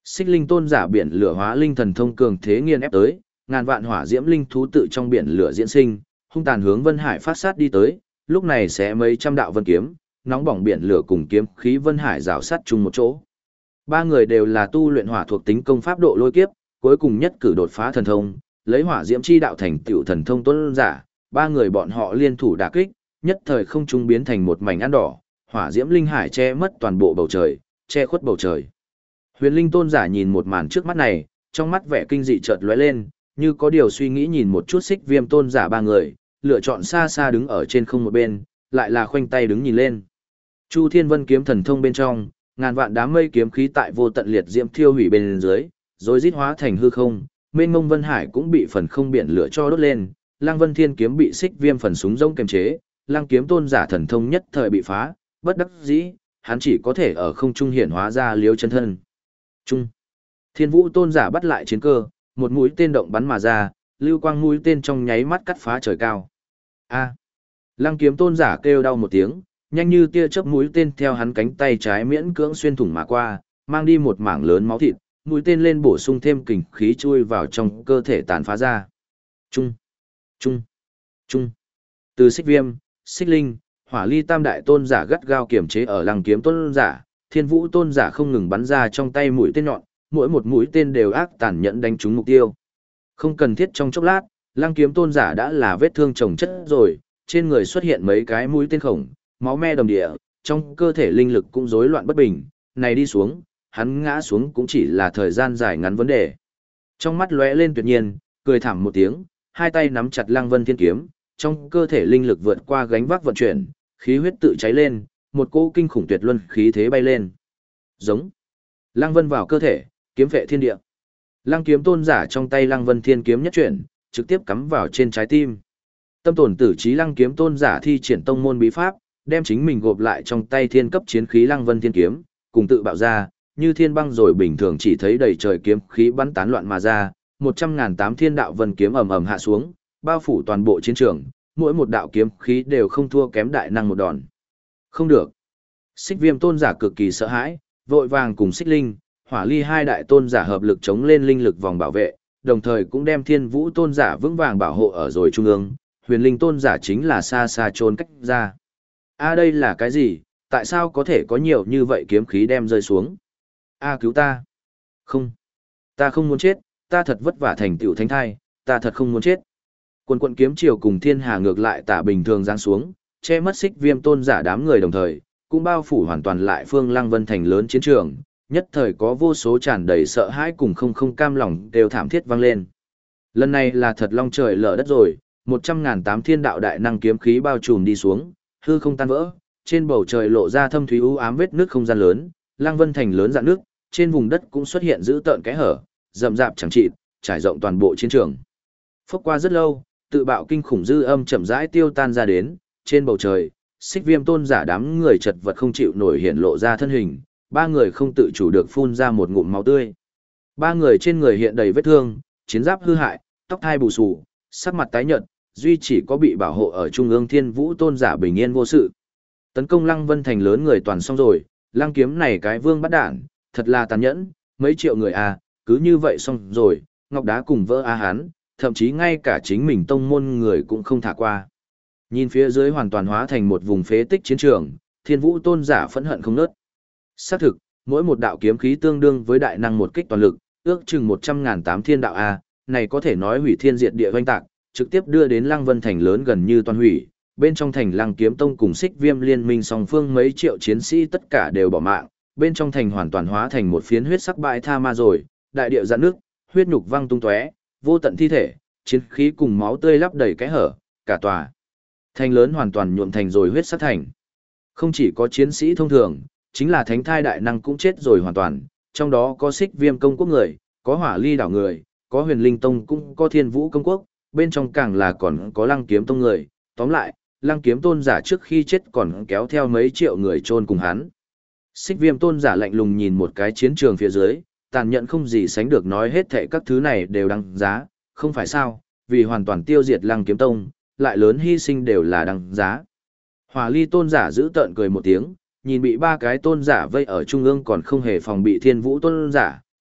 Xích linh tôn giả biển lửa hóa linh thần thông cường thế nghiền ép tới, ngàn vạn hỏa diễm linh thú tự trong biển lửa diễn sinh, hung tàn hướng Vân Hải phát sát đi tới, lúc này sẽ mấy trăm đạo vân kiếm, nóng bỏng biển lửa cùng kiếm khí Vân Hải rào sát chung một chỗ. Ba người đều là tu luyện hỏa thuộc tính công pháp độ lôi kiếp, cuối cùng nhất cử đột phá thần thông, lấy hỏa diễm chi đạo thành tựu thần thông tôn giả, ba người bọn họ liên thủ đả kích, nhất thời không trung biến thành một mảnh ăn đỏ, hỏa diễm linh hải che mất toàn bộ bầu trời, che khuất bầu trời. Huyền Linh tôn giả nhìn một màn trước mắt này, trong mắt vẻ kinh dị chợt lóe lên, như có điều suy nghĩ nhìn một chút Xích Viêm tôn giả ba người, lựa chọn xa xa đứng ở trên không một bên, lại là khoanh tay đứng nhìn lên. Chu Thiên Vân kiếm thần thông bên trong, ngàn vạn đám mây kiếm khí tại vô tận liệt diễm thiêu hủy bên dưới, rồi rít hóa thành hư không, mênh mông Vân Hải cũng bị phần không biển lửa cho đốt lên, Lăng Vân Thiên kiếm bị Xích Viêm phần súng rông kềm chế, Lăng kiếm tôn giả thần thông nhất thời bị phá, bất đắc dĩ, hắn chỉ có thể ở không trung hiển hóa ra liếu chân thân. Trung. Thiên Vũ tôn giả bắt lại chiến cơ, một mũi tên động bắn mà ra, lưu quang mũi tên trong nháy mắt cắt phá trời cao. A. Lăng kiếm tôn giả kêu đau một tiếng, nhanh như tia chớp mũi tên theo hắn cánh tay trái miễn cưỡng xuyên thủng mà qua, mang đi một mảng lớn máu thịt, mũi tên lên bổ sung thêm kình khí chui vào trong cơ thể tàn phá ra. Trung. Trung. Trung. Từ Xích Viêm, Xích Linh, Hỏa Ly tam đại tôn giả gắt gao kiểm chế ở Lăng kiếm tôn giả, Thiên Vũ tôn giả không ngừng bắn ra trong tay mũi tên nhọn, mỗi một mũi tên đều ác tàn nhẫn đánh trúng mục tiêu. Không cần thiết trong chốc lát, Lăng kiếm tôn giả đã là vết thương chồng chất rồi, trên người xuất hiện mấy cái mũi tên khổng, máu me đầm địa, trong cơ thể linh lực cũng rối loạn bất bình, này đi xuống, hắn ngã xuống cũng chỉ là thời gian dài ngắn vấn đề. Trong mắt lóe lên tuyệt nhiên, cười thảm một tiếng, hai tay nắm chặt Lăng Vân Thiên kiếm, trong cơ thể linh lực vượt qua gánh vác vận chuyển, khí huyết tự cháy lên, một cỗ kinh khủng tuyệt luân khí thế bay lên. Giống. Lăng Vân vào cơ thể, kiếm vệ thiên địa. Lăng kiếm tôn giả trong tay Lăng Vân Thiên kiếm nhất chuyển, trực tiếp cắm vào trên trái tim. Tâm tổn tử trí Lăng kiếm tôn giả thi triển tông môn bí pháp, đem chính mình gộp lại trong tay thiên cấp chiến khí Lăng Vân Thiên kiếm, cùng tự bạo ra, như thiên băng rồi bình thường chỉ thấy đầy trời kiếm khí bắn tán loạn mà ra, 100.008 thiên đạo vân kiếm ầm ầm hạ xuống, bao phủ toàn bộ chiến trường, mỗi một đạo kiếm khí đều không thua kém đại năng một đòn. Không được. Xích Viêm tôn giả cực kỳ sợ hãi, vội vàng cùng Xích Linh, Hỏa Ly hai đại tôn giả hợp lực chống lên linh lực vòng bảo vệ, đồng thời cũng đem Thiên Vũ tôn giả vững vàng bảo hộ ở rồi trung ương, Huyền Linh tôn giả chính là xa xa trốn cách ra. A đây là cái gì? Tại sao có thể có nhiều như vậy kiếm khí đem rơi xuống? A cứu ta! Không! Ta không muốn chết, ta thật vất vả thành tựu thánh thai, ta thật không muốn chết. Quần quận kiếm chiều cùng thiên hà ngược lại tả bình thường giáng xuống, che mất Xích Viêm tôn giả đám người đồng thời, cũng bao phủ hoàn toàn lại phương Lăng Vân thành lớn chiến trường, nhất thời có vô số tràn đầy sợ hãi cùng không cam lòng đều thảm thiết vang lên. Lần này là thật long trời lở đất rồi, 100.008 thiên đạo đại năng kiếm khí bao trùm đi xuống, hư không tan vỡ, trên bầu trời lộ ra thâm thúy u ám vết nước không gian lớn, Lăng Vân thành lớn dạn nước, trên vùng đất cũng xuất hiện dữ tợn kẽ hở, rậm rạp chẳng chịt, trải rộng toàn bộ chiến trường. Phốc qua rất lâu, tự bạo kinh khủng dư âm chậm rãi tiêu tan ra đến, trên bầu trời, Xích Viêm tôn giả đám người chật vật không chịu nổi hiện lộ ra thân hình, ba người không tự chủ được phun ra một ngụm máu tươi. Ba người trên người hiện đầy vết thương, chiến giáp hư hại, tóc thai bù xù, sắc mặt tái nhợt, duy chỉ có bị bảo hộ ở trung ương Thiên Vũ tôn giả bình yên vô sự. Tấn công Lăng Vân thành lớn người toàn xong rồi, Lăng kiếm này cái vương bắt đản, thật là tàn nhẫn, mấy triệu người à, cứ như vậy xong rồi, ngọc đá cùng vỡ a hán, thậm chí ngay cả chính mình tông môn người cũng không thả qua. Nhìn phía dưới hoàn toàn hóa thành một vùng phế tích chiến trường, Thiên Vũ tôn giả phẫn hận không nớt. Xác thực, mỗi một đạo kiếm khí tương đương với đại năng một kích toàn lực, ước chừng 100.008 thiên đạo a, này có thể nói hủy thiên diệt địa oanh tạc, trực tiếp đưa đến Lăng Vân thành lớn gần như toàn hủy. Bên trong thành Lăng Kiếm Tông cùng Xích Viêm liên minh song phương mấy triệu chiến sĩ tất cả đều bỏ mạng, bên trong thành hoàn toàn hóa thành một phiến huyết sắc bãi tha ma rồi, đại địa rạn nước, huyết nhục văng tung tóe, vô tận thi thể, chiến khí cùng máu tươi lấp đầy cái hở, cả tòa thành lớn hoàn toàn nhuộm thành rồi huyết sắc thành. Không chỉ có chiến sĩ thông thường, chính là thánh thai đại năng cũng chết rồi hoàn toàn, trong đó có Xích Viêm công quốc người, có Hỏa Ly đảo người, có Huyền Linh tông cũng có Thiên Vũ công quốc, bên trong càng là còn có Lăng Kiếm tông người, tóm lại, Lăng kiếm tôn giả trước khi chết còn kéo theo mấy triệu người chôn cùng hắn. Xích Viêm tôn giả lạnh lùng nhìn một cái chiến trường phía dưới, tàn nhẫn không gì sánh được nói hết thảy các thứ này đều đáng giá, không phải sao, vì hoàn toàn tiêu diệt Lăng kiếm tông, lại lớn hy sinh đều là đáng giá. Hỏa Ly tôn giả giữ tợn cười một tiếng, nhìn bị ba cái tôn giả vây ở trung ương còn không hề phòng bị Thiên Vũ tôn giả,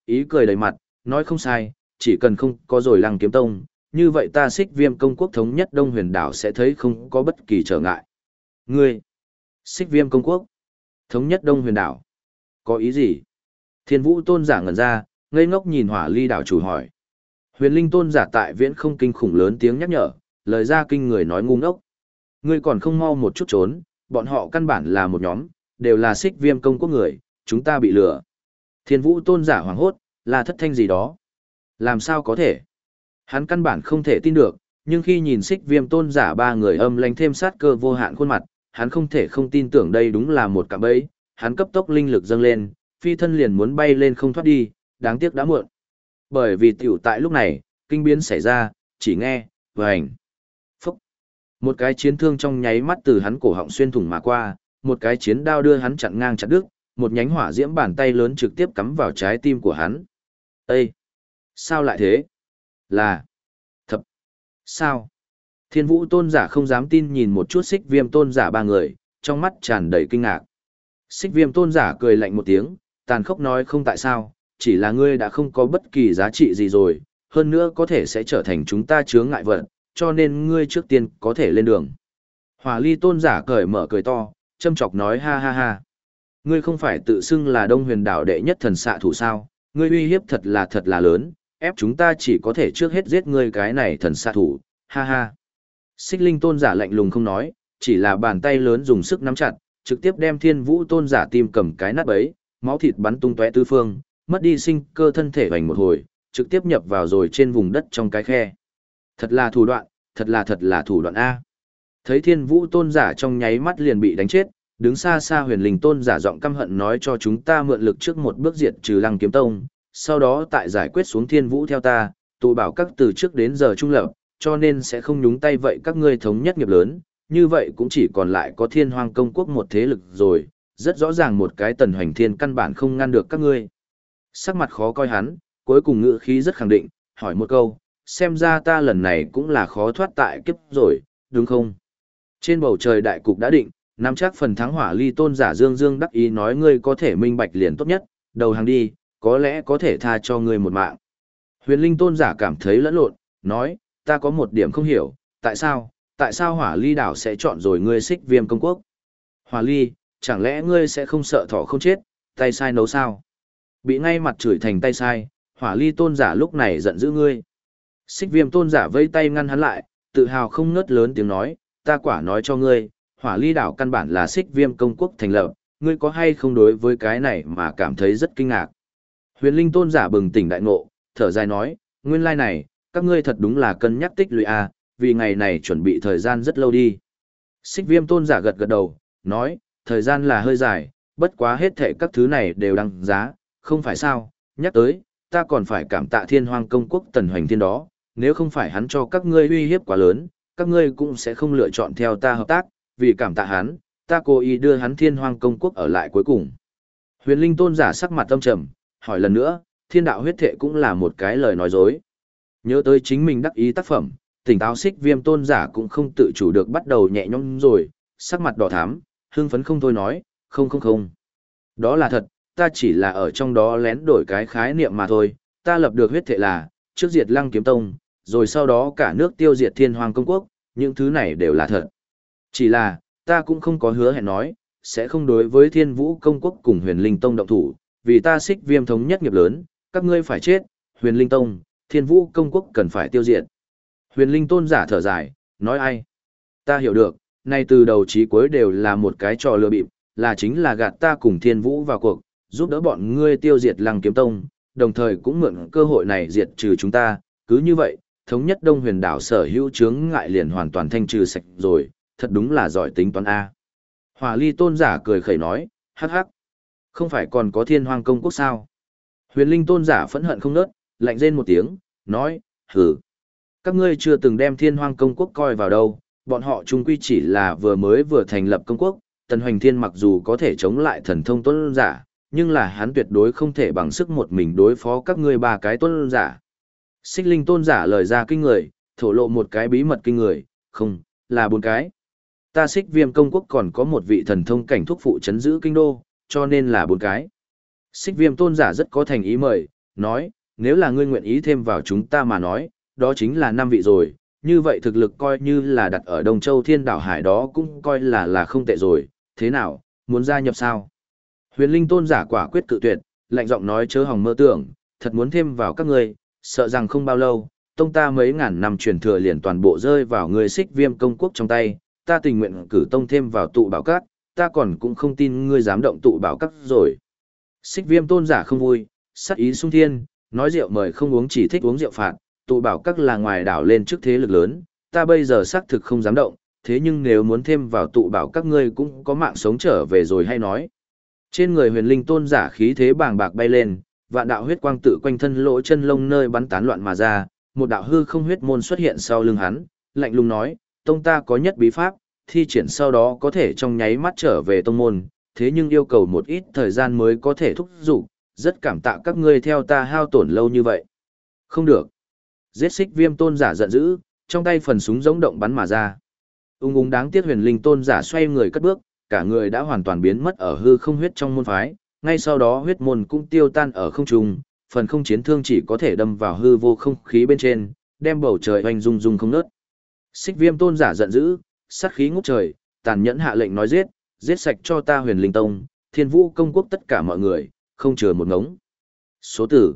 Ý cười đầy mặt, nói không sai, chỉ cần không có rồi Lăng Kiếm Tông, như vậy ta Xích Viêm công quốc thống nhất Đông Huyền đảo sẽ thấy không có bất kỳ trở ngại. Ngươi, Xích Viêm công quốc, thống nhất Đông Huyền đảo, có ý gì? Thiên Vũ tôn giả ngẩn ra, ngây ngốc nhìn Hỏa Ly đảo chủ hỏi. Huyền Linh tôn giả tại viễn không kinh khủng lớn tiếng nhắc nhở, lời ra kinh người nói ngu ngốc. Ngươi còn không mau một chút trốn, bọn họ căn bản là một nhóm, đều là Xích Viêm công quốc người, chúng ta bị lừa. Thiên Vũ tôn giả hoảng hốt, là thất thanh gì đó. Làm sao có thể? Hắn căn bản không thể tin được, nhưng khi nhìn Xích Viêm tôn giả ba người âm lãnh thêm sát cơ vô hạn khuôn mặt, hắn không thể không tin tưởng đây đúng là một cạm bẫy. Hắn cấp tốc linh lực dâng lên, phi thân liền muốn bay lên không thoát đi, đáng tiếc đã muộn. Bởi vì tiểu tại lúc này, kinh biến xảy ra, chỉ nghe, vành, phúc. Một cái chiến thương trong nháy mắt từ hắn cổ họng xuyên thủng mà qua, một cái chiến đao đưa hắn chặn ngang chặt đứt, một nhánh hỏa diễm bàn tay lớn trực tiếp cắm vào trái tim của hắn. Ê! Sao lại thế? Là... Thập! Sao? Thiên Vũ tôn giả không dám tin nhìn một chút Xích Viêm tôn giả ba người, trong mắt tràn đầy kinh ngạc. Xích Viêm tôn giả cười lạnh một tiếng, tàn khốc nói không tại sao, chỉ là ngươi đã không có bất kỳ giá trị gì rồi, hơn nữa có thể sẽ trở thành chúng ta chướng ngại vật, cho nên ngươi trước tiên có thể lên đường. Hỏa Ly tôn giả cởi mở cười to, châm chọc nói ha ha ha. Ngươi không phải tự xưng là Đông Huyền đảo đệ nhất thần xạ thủ sao, ngươi uy hiếp thật là lớn, ép chúng ta chỉ có thể trước hết giết ngươi cái này thần xạ thủ, ha ha. Xích Linh tôn giả lạnh lùng không nói, chỉ là bàn tay lớn dùng sức nắm chặt, trực tiếp đem Thiên Vũ tôn giả tim cầm cái nát bấy, máu thịt bắn tung tóe tứ phương, mất đi sinh cơ thân thể vành một hồi, trực tiếp nhập vào rồi trên vùng đất trong cái khe. Thật là thủ đoạn, thật là thủ đoạn A. Thấy Thiên Vũ tôn giả trong nháy mắt liền bị đánh chết, đứng xa xa Huyền Linh tôn giả giọng căm hận nói cho chúng ta mượn lực trước một bước diệt trừ Lăng Kiếm Tông, sau đó tại giải quyết xuống Thiên Vũ theo ta, tụ bảo các từ trước đến giờ trung lập, cho nên sẽ không nhúng tay vậy các ngươi thống nhất nghiệp lớn, như vậy cũng chỉ còn lại có Thiên Hoang công quốc một thế lực rồi, rất rõ ràng một cái Tần Hoành Thiên căn bản không ngăn được các ngươi. Sắc mặt khó coi hắn, cuối cùng ngữ khí rất khẳng định, hỏi một câu, xem ra ta lần này cũng là khó thoát tại kiếp rồi, đúng không? Trên bầu trời đại cục đã định, nắm chắc phần thắng. Hỏa Ly tôn giả Dương Dương đắc ý nói ngươi có thể minh bạch liền tốt nhất, đầu hàng đi, có lẽ có thể tha cho ngươi một mạng. Huyền Linh tôn giả cảm thấy lẫn lộn, nói, ta có một điểm không hiểu, tại sao Hỏa Ly đảo sẽ chọn rồi ngươi Xích Viêm công quốc? Hỏa Ly, chẳng lẽ ngươi sẽ không sợ thỏ không chết, tay sai nấu sao? Bị ngay mặt chửi thành tay sai, Hỏa Ly tôn giả lúc này giận dữ ngươi. Xích Viêm tôn giả vây tay ngăn hắn lại, tự hào không ngớt lớn tiếng nói, ta quả nói cho ngươi, Hỏa Ly đảo căn bản là Xích Viêm công quốc thành lập, ngươi có hay không đối với cái này mà cảm thấy rất kinh ngạc. Huyền Linh tôn giả bừng tỉnh đại ngộ, thở dài nói, nguyên lai này, các ngươi thật đúng là cân nhắc tích lũy a, vì ngày này chuẩn bị thời gian rất lâu đi. Xích Viêm tôn giả gật gật đầu, nói, thời gian là hơi dài, bất quá hết thệ các thứ này đều đăng giá, không phải sao, nhắc tới, ta còn phải cảm tạ Thiên Hoang công quốc Tần Hoành Thiên đó, nếu không phải hắn cho các ngươi uy hiếp quá lớn, các ngươi cũng sẽ không lựa chọn theo ta hợp tác, vì cảm tạ hắn, ta cố ý đưa hắn Thiên Hoang công quốc ở lại cuối cùng. Huyền Linh tôn giả sắc mặt âm trầm, hỏi lần nữa, thiên đạo huyết thệ cũng là một cái lời nói dối. Nhớ tới chính mình đắc ý tác phẩm, tỉnh táo Xích Viêm tôn giả cũng không tự chủ được bắt đầu nhẹ nhõm rồi, sắc mặt đỏ thắm, hưng phấn không thôi nói, không. Đó là thật, ta chỉ là ở trong đó lén đổi cái khái niệm mà thôi, ta lập được huyết thệ là, trước diệt Lăng Kiếm Tông, rồi sau đó cả nước tiêu diệt Thiên Hoang công quốc, những thứ này đều là thật. Chỉ là, ta cũng không có hứa hẹn nói, sẽ không đối với Thiên Vũ công quốc cùng Huyền Linh tông động thủ, vì ta Xích Viêm thống nhất nghiệp lớn, các ngươi phải chết, Huyền Linh tông, Thiên Vũ công quốc cần phải tiêu diệt. Huyền Linh tôn giả thở dài, nói ai? Ta hiểu được, nay từ đầu chí cuối đều là một cái trò lừa bịp, là chính là gạt ta cùng Thiên Vũ vào cuộc, giúp đỡ bọn ngươi tiêu diệt Lăng Kiếm Tông, đồng thời cũng mượn cơ hội này diệt trừ chúng ta, cứ như vậy, thống nhất Đông Huyền đảo sở hữu chướng ngại liền hoàn toàn thanh trừ sạch rồi, thật đúng là giỏi tính toán A. Hỏa Ly tôn giả cười khẩy nói, hắc hắc, không phải còn có Thiên Hoang công quốc sao? Huyền Linh tôn giả phẫn hận không nớt, lạnh rên một tiếng, nói, hừ, các ngươi chưa từng đem Thiên Hoang công quốc coi vào đâu, bọn họ chung quy chỉ là vừa thành lập công quốc, Tần Hoành Thiên mặc dù có thể chống lại thần thông tôn giả, nhưng là hắn tuyệt đối không thể bằng sức một mình đối phó các ngươi ba cái tôn giả. Xích Linh tôn giả lời ra kinh người, thổ lộ một cái bí mật kinh người, không, là 4 cái. Ta Xích Viêm công quốc còn có một vị thần thông cảnh thúc phụ chấn giữ kinh đô, cho nên là 4 cái. Xích Viêm tôn giả rất có thành ý mời, nói, nếu là ngươi nguyện ý thêm vào chúng ta mà nói, đó chính là 5 vị rồi, như vậy thực lực coi như là đặt ở Đông Châu Thiên Đảo Hải đó cũng coi là không tệ rồi, thế nào, muốn gia nhập sao? Huyền Linh tôn giả quả quyết cự tuyệt, lạnh giọng nói chớ hòng mơ tưởng, thật muốn thêm vào các ngươi, sợ rằng không bao lâu, tông ta mấy ngàn năm truyền thừa liền toàn bộ rơi vào người Xích Viêm công quốc trong tay, ta tình nguyện cử tông thêm vào tụ bảo các, ta còn cũng không tin ngươi dám động tụ bảo các rồi. Xích Viêm tôn giả không vui, sắc ý sung thiên, nói rượu mời không uống chỉ thích uống rượu phạt, tụ bảo các là ngoài đảo lên trước thế lực lớn, ta bây giờ xác thực không dám động, thế nhưng nếu muốn thêm vào tụ bảo các ngươi cũng có mạng sống trở về rồi hay nói. Trên người Huyền Linh tôn giả khí thế bàng bạc bay lên, vạn đạo huyết quang tự quanh thân lỗ chân lông nơi bắn tán loạn mà ra, một đạo hư không huyết môn xuất hiện sau lưng hắn, lạnh lùng nói, tông ta có nhất bí pháp, thi triển sau đó có thể trong nháy mắt trở về tông môn, thế nhưng yêu cầu một ít thời gian mới có thể thúc giục, rất cảm tạ các ngươi theo ta hao tổn lâu như vậy. Không được. Giết Xích Viêm tôn giả giận dữ, trong tay phần súng giống động bắn mà ra. Ung đáng tiếc Huyền Linh tôn giả xoay người cất bước, cả người đã hoàn toàn biến mất ở hư không huyết trong môn phái, ngay sau đó huyết môn cũng tiêu tan ở không trung, phần không chiến thương chỉ có thể đâm vào hư vô không khí bên trên, đem bầu trời oanh rung rung không ngớt. Xích Viêm tôn giả giận dữ, sát khí ngút trời, tàn nhẫn hạ lệnh nói giết, giết sạch cho ta Huyền Linh tông, Thiên Vũ công quốc tất cả mọi người, không chừa một ngống. Số tử.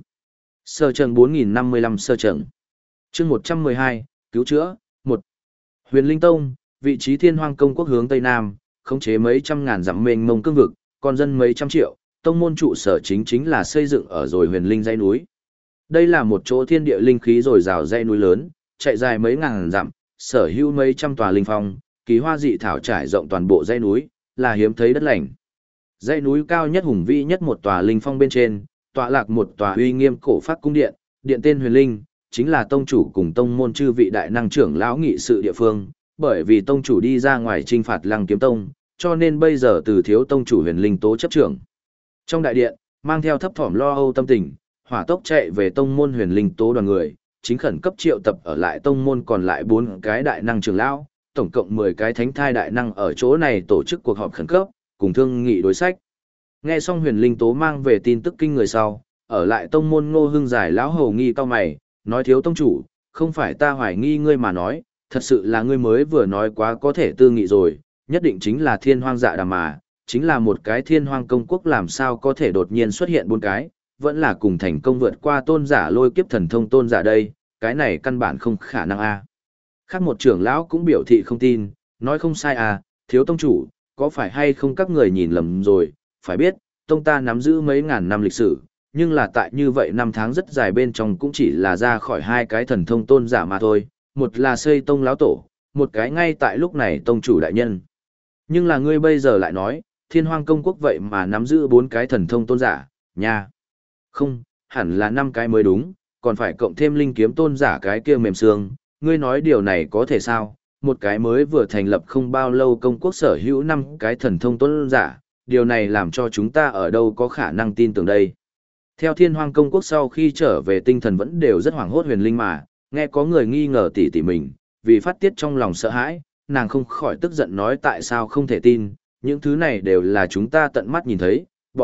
Sơ trận 4055 sơ trận. Chương 112, cứu chữa, 1. Huyền Linh tông, vị trí Thiên Hoang công quốc hướng tây nam, khống chế mấy trăm ngàn dặm mênh mông cương vực, con dân mấy trăm triệu, tông môn trụ sở chính là xây dựng ở rồi Huyền Linh dãy núi. Đây là một chỗ thiên địa linh khí dồi dào dãy núi lớn, chạy dài mấy ngàn dặm, sở hữu mấy trăm tòa linh phong, kỳ hoa dị thảo trải rộng toàn bộ dãy núi, là hiếm thấy đất lành. Dãy núi cao nhất hùng vĩ nhất một tòa linh phong bên trên, tọa lạc một tòa uy nghiêm cổ phác cung điện, điện tên Huyền Linh, chính là tông chủ cùng tông môn chư vị đại năng trưởng lão nghị sự địa phương, bởi vì tông chủ đi ra ngoài trinh phạt Lăng Kiếm tông, cho nên bây giờ từ thiếu tông chủ Huyền Linh tố chấp trưởng. Trong đại điện, mang theo thấp thỏm lo âu tâm tình, hỏa tốc chạy về tông môn Huyền Linh tố đoàn người, chính khẩn cấp triệu tập ở lại tông môn còn lại 4 cái đại năng trưởng lão, tổng cộng 10 cái thánh thai đại năng ở chỗ này tổ chức cuộc họp khẩn cấp, cùng thương nghị đối sách. Nghe xong Huyền Linh tố mang về tin tức kinh người sau, ở lại tông môn Ngô Hưng giải lão hầu nghi cao mày, nói thiếu tông chủ, không phải ta hoài nghi ngươi mà nói, thật sự là ngươi mới vừa nói quá có thể tư nghị rồi, nhất định chính là Thiên Hoang dạ đàm mà, chính là một cái Thiên Hoang công quốc làm sao có thể đột nhiên xuất hiện 4 cái, vẫn là cùng thành công vượt qua tôn giả lôi kiếp thần thông tôn giả đây, cái này căn bản không khả năng a. Khác một trưởng lão cũng biểu thị không tin, nói không sai à, thiếu tông chủ, có phải hay không các người nhìn lầm rồi, phải biết, tông ta nắm giữ mấy ngàn năm lịch sử, nhưng là tại như vậy năm tháng rất dài bên trong cũng chỉ là ra khỏi 2 cái thần thông tôn giả mà thôi, một là xây tông lão tổ, một cái ngay tại lúc này tông chủ đại nhân. Nhưng là ngươi bây giờ lại nói, Thiên Hoang công quốc vậy mà nắm giữ 4 cái thần thông tôn giả, nha. Không, hẳn là 5 cái mới đúng, còn phải cộng thêm linh kiếm tôn giả cái kia mềm xương, ngươi nói điều này có thể sao? Một cái mới vừa thành lập không bao lâu công quốc sở hữu 5 cái thần thông tôn giả, điều này làm cho chúng ta ở đâu có khả năng tin tưởng đây. Theo Thiên Hoang công quốc sau khi trở về tinh thần vẫn đều rất hoảng hốt Huyền Linh mà, nghe có người nghi ngờ tỷ mình, vì phát tiết trong lòng sợ hãi, nàng không khỏi tức giận nói tại sao không thể tin, những thứ này đều là chúng ta tận mắt nhìn thấy, bọn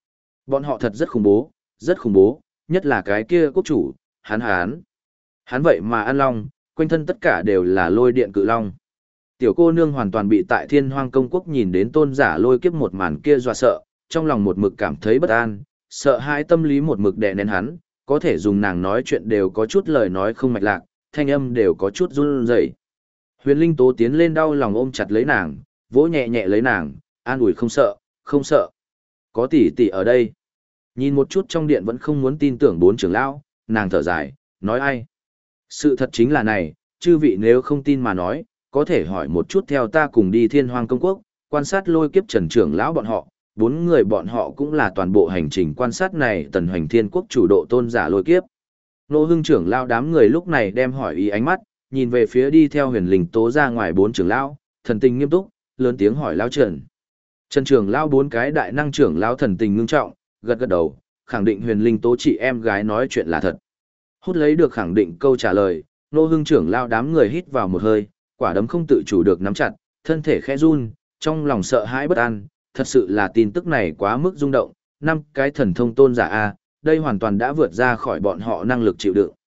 họ thật rất khủng bố, nhất là cái kia quốc chủ, hắn vậy mà ăn long, quanh thân tất cả đều là lôi điện cự long. Tiểu cô nương hoàn toàn bị tại Thiên Hoang công quốc nhìn đến tôn giả lôi kiếp một màn kia dọa sợ, trong lòng một mực cảm thấy bất an, sợ hãi tâm lý một mực đè nén hắn, có thể dùng nàng nói chuyện đều có chút lời nói không mạch lạc, thanh âm đều có chút run rẩy. Huyền Linh tố tiến lên đau lòng ôm chặt lấy nàng, vỗ nhẹ nhẹ lấy nàng, an ủi không sợ. Có tỷ ở đây. Nhìn một chút trong điện vẫn không muốn tin tưởng 4 trưởng lão, nàng thở dài, nói ai. Sự thật chính là này, chư vị nếu không tin mà nói, có thể hỏi một chút theo ta cùng đi Thiên Hoang công quốc, quan sát lôi kiếp Trần trưởng lão bọn họ, 4 người bọn họ cũng là toàn bộ hành trình quan sát này tần hoành thiên quốc chủ độ tôn giả lôi kiếp. Nô Hưng trưởng lão đám người lúc này đem hỏi ý ánh mắt, nhìn về phía đi theo Huyền Linh tố ra ngoài 4 trưởng lão, thần tình nghiêm túc, lớn tiếng hỏi lão Trần. Trần trưởng lão 4 cái đại năng trưởng lão thần tình ngưng trọng, gật đầu, khẳng định Huyền Linh tố chị em gái nói chuyện là thật. Hút lấy được khẳng định câu trả lời, Nô Hưng trưởng lão đám người hít vào một hơi, quả đấm không tự chủ được nắm chặt, thân thể khẽ run, trong lòng sợ hãi bất an, thật sự là tin tức này quá mức rung động, 5 cái thần thông tôn giả a, đây hoàn toàn đã vượt ra khỏi bọn họ năng lực chịu đựng.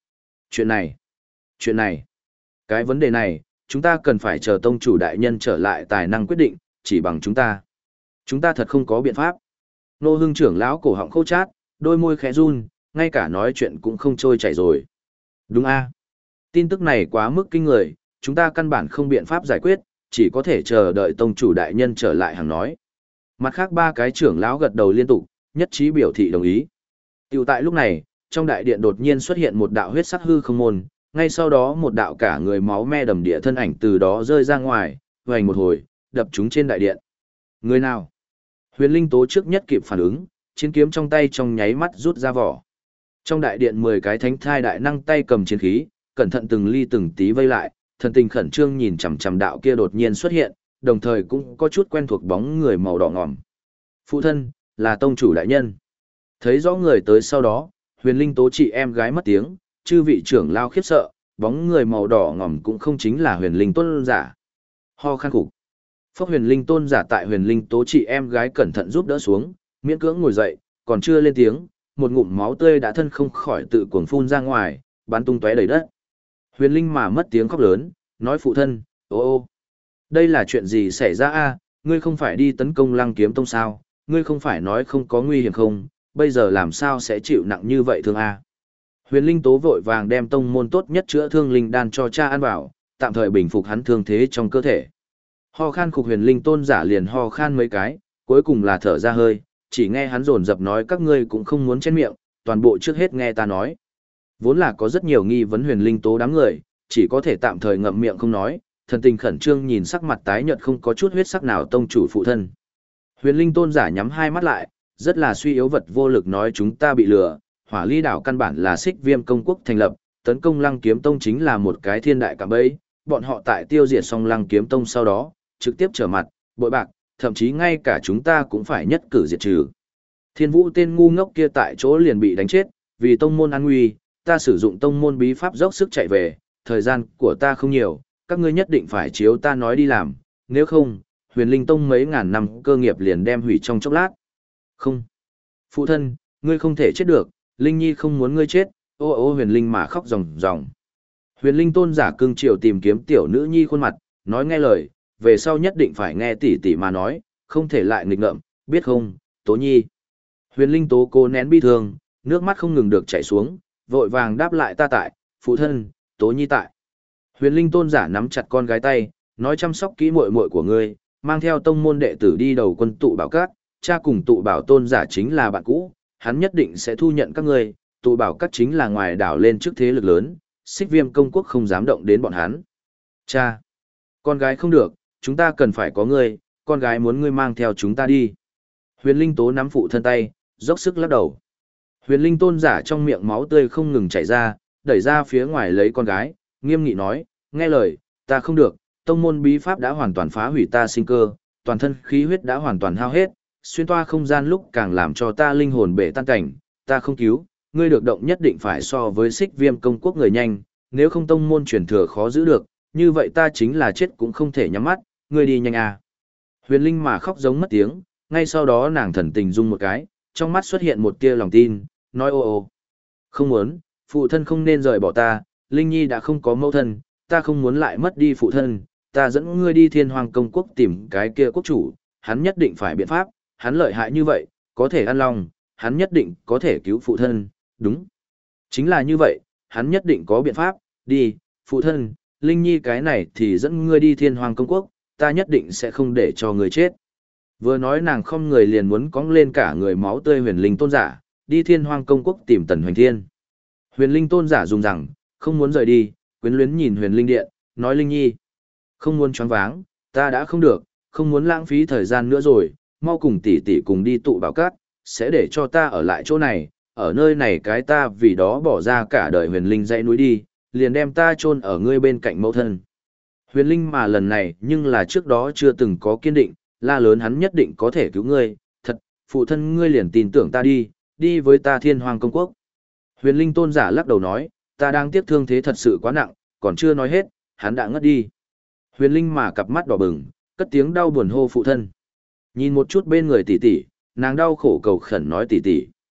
Chuyện này, cái vấn đề này, chúng ta cần phải chờ tông chủ đại nhân trở lại tài năng quyết định, chỉ bằng chúng ta. Chúng ta thật không có biện pháp. Nô Hưng trưởng lão cổ họng khô chát, đôi môi khẽ run, ngay cả nói chuyện cũng không trôi chảy rồi. Đúng a, tin tức này quá mức kinh người, chúng ta căn bản không biện pháp giải quyết, chỉ có thể chờ đợi tông chủ đại nhân trở lại hàng nói. Mặt khác ba cái trưởng lão gật đầu liên tục, nhất trí biểu thị đồng ý. Tiểu tại lúc này, trong đại điện đột nhiên xuất hiện một đạo huyết sắc hư không môn, ngay sau đó một đạo cả người máu me đầm địa thân ảnh từ đó rơi ra ngoài, vành một hồi, đập chúng trên đại điện. Người nào? Huyền Linh Tố trước nhất kịp phản ứng, chiến kiếm trong tay trong nháy mắt rút ra vỏ. Trong đại điện 10 cái thánh thai đại năng tay cầm chiến khí, cẩn thận từng ly từng tí vây lại, thần tình khẩn trương nhìn chằm chằm đạo kia đột nhiên xuất hiện, đồng thời cũng có chút quen thuộc bóng người màu đỏ ngòm. Phụ thân, là tông chủ đại nhân. Thấy rõ người tới sau đó, Huyền Linh Tố chị em gái mất tiếng, chư vị trưởng lao khiếp sợ, bóng người màu đỏ ngòm cũng không chính là Huyền Linh Tôn giả. Ho khan khục. Phốc Huyền Linh Tôn giả tại Huyền Linh Tố chị em gái cẩn thận giúp đỡ xuống, miễn cưỡng ngồi dậy, còn chưa lên tiếng, một ngụm máu tươi đã thân không khỏi tự cuồng phun ra ngoài, bắn tung tóe đầy đất. Huyền Linh mà mất tiếng khóc lớn, nói phụ thân, ô, đây là chuyện gì xảy ra a? Ngươi không phải đi tấn công Lăng Kiếm Tông sao, ngươi không phải nói không có nguy hiểm không, bây giờ làm sao sẽ chịu nặng như vậy thương a? Huyền Linh Tố vội vàng đem tông môn tốt nhất chữa thương linh đan cho cha ăn vào, tạm thời bình phục hắn thương thế trong cơ thể. Ho khan khục Huyền Linh Tôn giả liền ho khan mấy cái, cuối cùng là thở ra hơi, chỉ nghe hắn dồn dập nói các ngươi cũng không muốn chen miệng, toàn bộ trước hết nghe ta nói. Vốn là có rất nhiều nghi vấn Huyền Linh Tố đám người, chỉ có thể tạm thời ngậm miệng không nói, thần tình khẩn trương nhìn sắc mặt tái nhợt không có chút huyết sắc nào tông chủ phụ thân. Huyền Linh Tôn giả nhắm hai mắt lại, rất là suy yếu vật vô lực nói chúng ta bị lừa, Hỏa Ly đảo căn bản là Xích Viêm công quốc thành lập, tấn công Lăng Kiếm Tông chính là một cái thiên đại cạm bẫy, bọn họ tại tiêu diệt xong Lăng Kiếm Tông sau đó, trực tiếp trở mặt, bội bạc, thậm chí ngay cả chúng ta cũng phải nhất cử diệt trừ. Thiên Vũ tên ngu ngốc kia tại chỗ liền bị đánh chết, vì tông môn an nguy, ta sử dụng tông môn bí pháp dốc sức chạy về, thời gian của ta không nhiều, các ngươi nhất định phải chiếu ta nói đi làm, nếu không, Huyền Linh Tông mấy ngàn năm cơ nghiệp liền đem hủy trong chốc lát. Không. Phụ thân, ngươi không thể chết được, Linh Nhi không muốn ngươi chết, ô Huyền Linh mà khóc ròng ròng. Huyền Linh Tôn giả cưng chiều tìm kiếm tiểu nữ nhi khuôn mặt, nói nghe lời, về sau nhất định phải nghe tỷ tỷ mà nói, không thể lại nghịch ngợm, biết không, Tố Nhi. Huyền Linh Tố cố nén bi thương, nước mắt không ngừng được chảy xuống, vội vàng đáp lại ta tại, phụ thân, Tố Nhi tại. Huyền Linh Tôn giả nắm chặt con gái tay, nói chăm sóc kỹ muội muội của ngươi, mang theo tông môn đệ tử đi đầu quân tụ bảo các, cha cùng tụ bảo tôn giả chính là bạn cũ, hắn nhất định sẽ thu nhận các ngươi, tụ bảo các chính là ngoài đảo lên trước thế lực lớn, Xích Viêm công quốc không dám động đến bọn hắn. Cha, con gái không được, chúng ta cần phải có ngươi, con gái muốn ngươi mang theo chúng ta đi. Huyền Linh Tố nắm phụ thân tay, dốc sức lắc đầu. Huyền Linh Tôn giả trong miệng máu tươi không ngừng chảy ra, đẩy ra phía ngoài lấy con gái, nghiêm nghị nói, nghe lời, ta không được, tông môn bí pháp đã hoàn toàn phá hủy ta sinh cơ, toàn thân khí huyết đã hoàn toàn hao hết, xuyên toa không gian lúc càng làm cho ta linh hồn bể tan cảnh, ta không cứu, ngươi được động nhất định phải so với Xích Viêm công quốc người nhanh, nếu không tông môn truyền thừa khó giữ được, như vậy ta chính là chết cũng không thể nhắm mắt, ngươi đi nhanh à. Huyền Linh mà khóc giống mất tiếng, ngay sau đó nàng thần tình rung một cái, trong mắt xuất hiện một tia lòng tin, nói ô, không muốn, phụ thân không nên rời bỏ ta, Linh Nhi đã không có mẫu thân, ta không muốn lại mất đi phụ thân, ta dẫn ngươi đi Thiên Hoàng công quốc tìm cái kia quốc chủ, hắn nhất định phải biện pháp, hắn lợi hại như vậy, có thể ăn lòng, hắn nhất định có thể cứu phụ thân, đúng. Chính là như vậy, hắn nhất định có biện pháp, đi, phụ thân, Linh Nhi cái này thì dẫn ngươi đi Thiên Hoàng công quốc, ta nhất định sẽ không để cho ngươi chết. Vừa nói nàng không người liền muốn cong lên cả người máu tươi Huyền Linh Tôn giả, đi Thiên Hoàng công quốc tìm Tần Hoành Thiên. Huyền Linh Tôn giả dùng rằng, không muốn rời đi, quyến luyến nhìn Huyền Linh Điện, nói Linh Nhi. Không muốn choáng váng, ta đã không được, không muốn lãng phí thời gian nữa rồi, mau cùng tỷ tỷ cùng đi tụ bảo các, sẽ để cho ta ở lại chỗ này, ở nơi này cái ta vì đó bỏ ra cả đời Huyền Linh dãy núi đi, liền đem ta chôn ở ngươi bên cạnh mẫu thân. Huyền Linh mà lần này nhưng là trước đó chưa từng có kiên định, la lớn hắn nhất định có thể cứu ngươi, thật, phụ thân ngươi liền tin tưởng ta đi, đi với ta Thiên Hoàng công quốc. Huyền Linh Tôn giả lắc đầu nói, ta đang tiếc thương thế thật sự quá nặng, còn chưa nói hết, hắn đã ngất đi. Huyền Linh mà cặp mắt đỏ bừng, cất tiếng đau buồn hô phụ thân. Nhìn một chút bên người tỷ tỷ, nàng đau khổ cầu khẩn nói tỷ tỷ.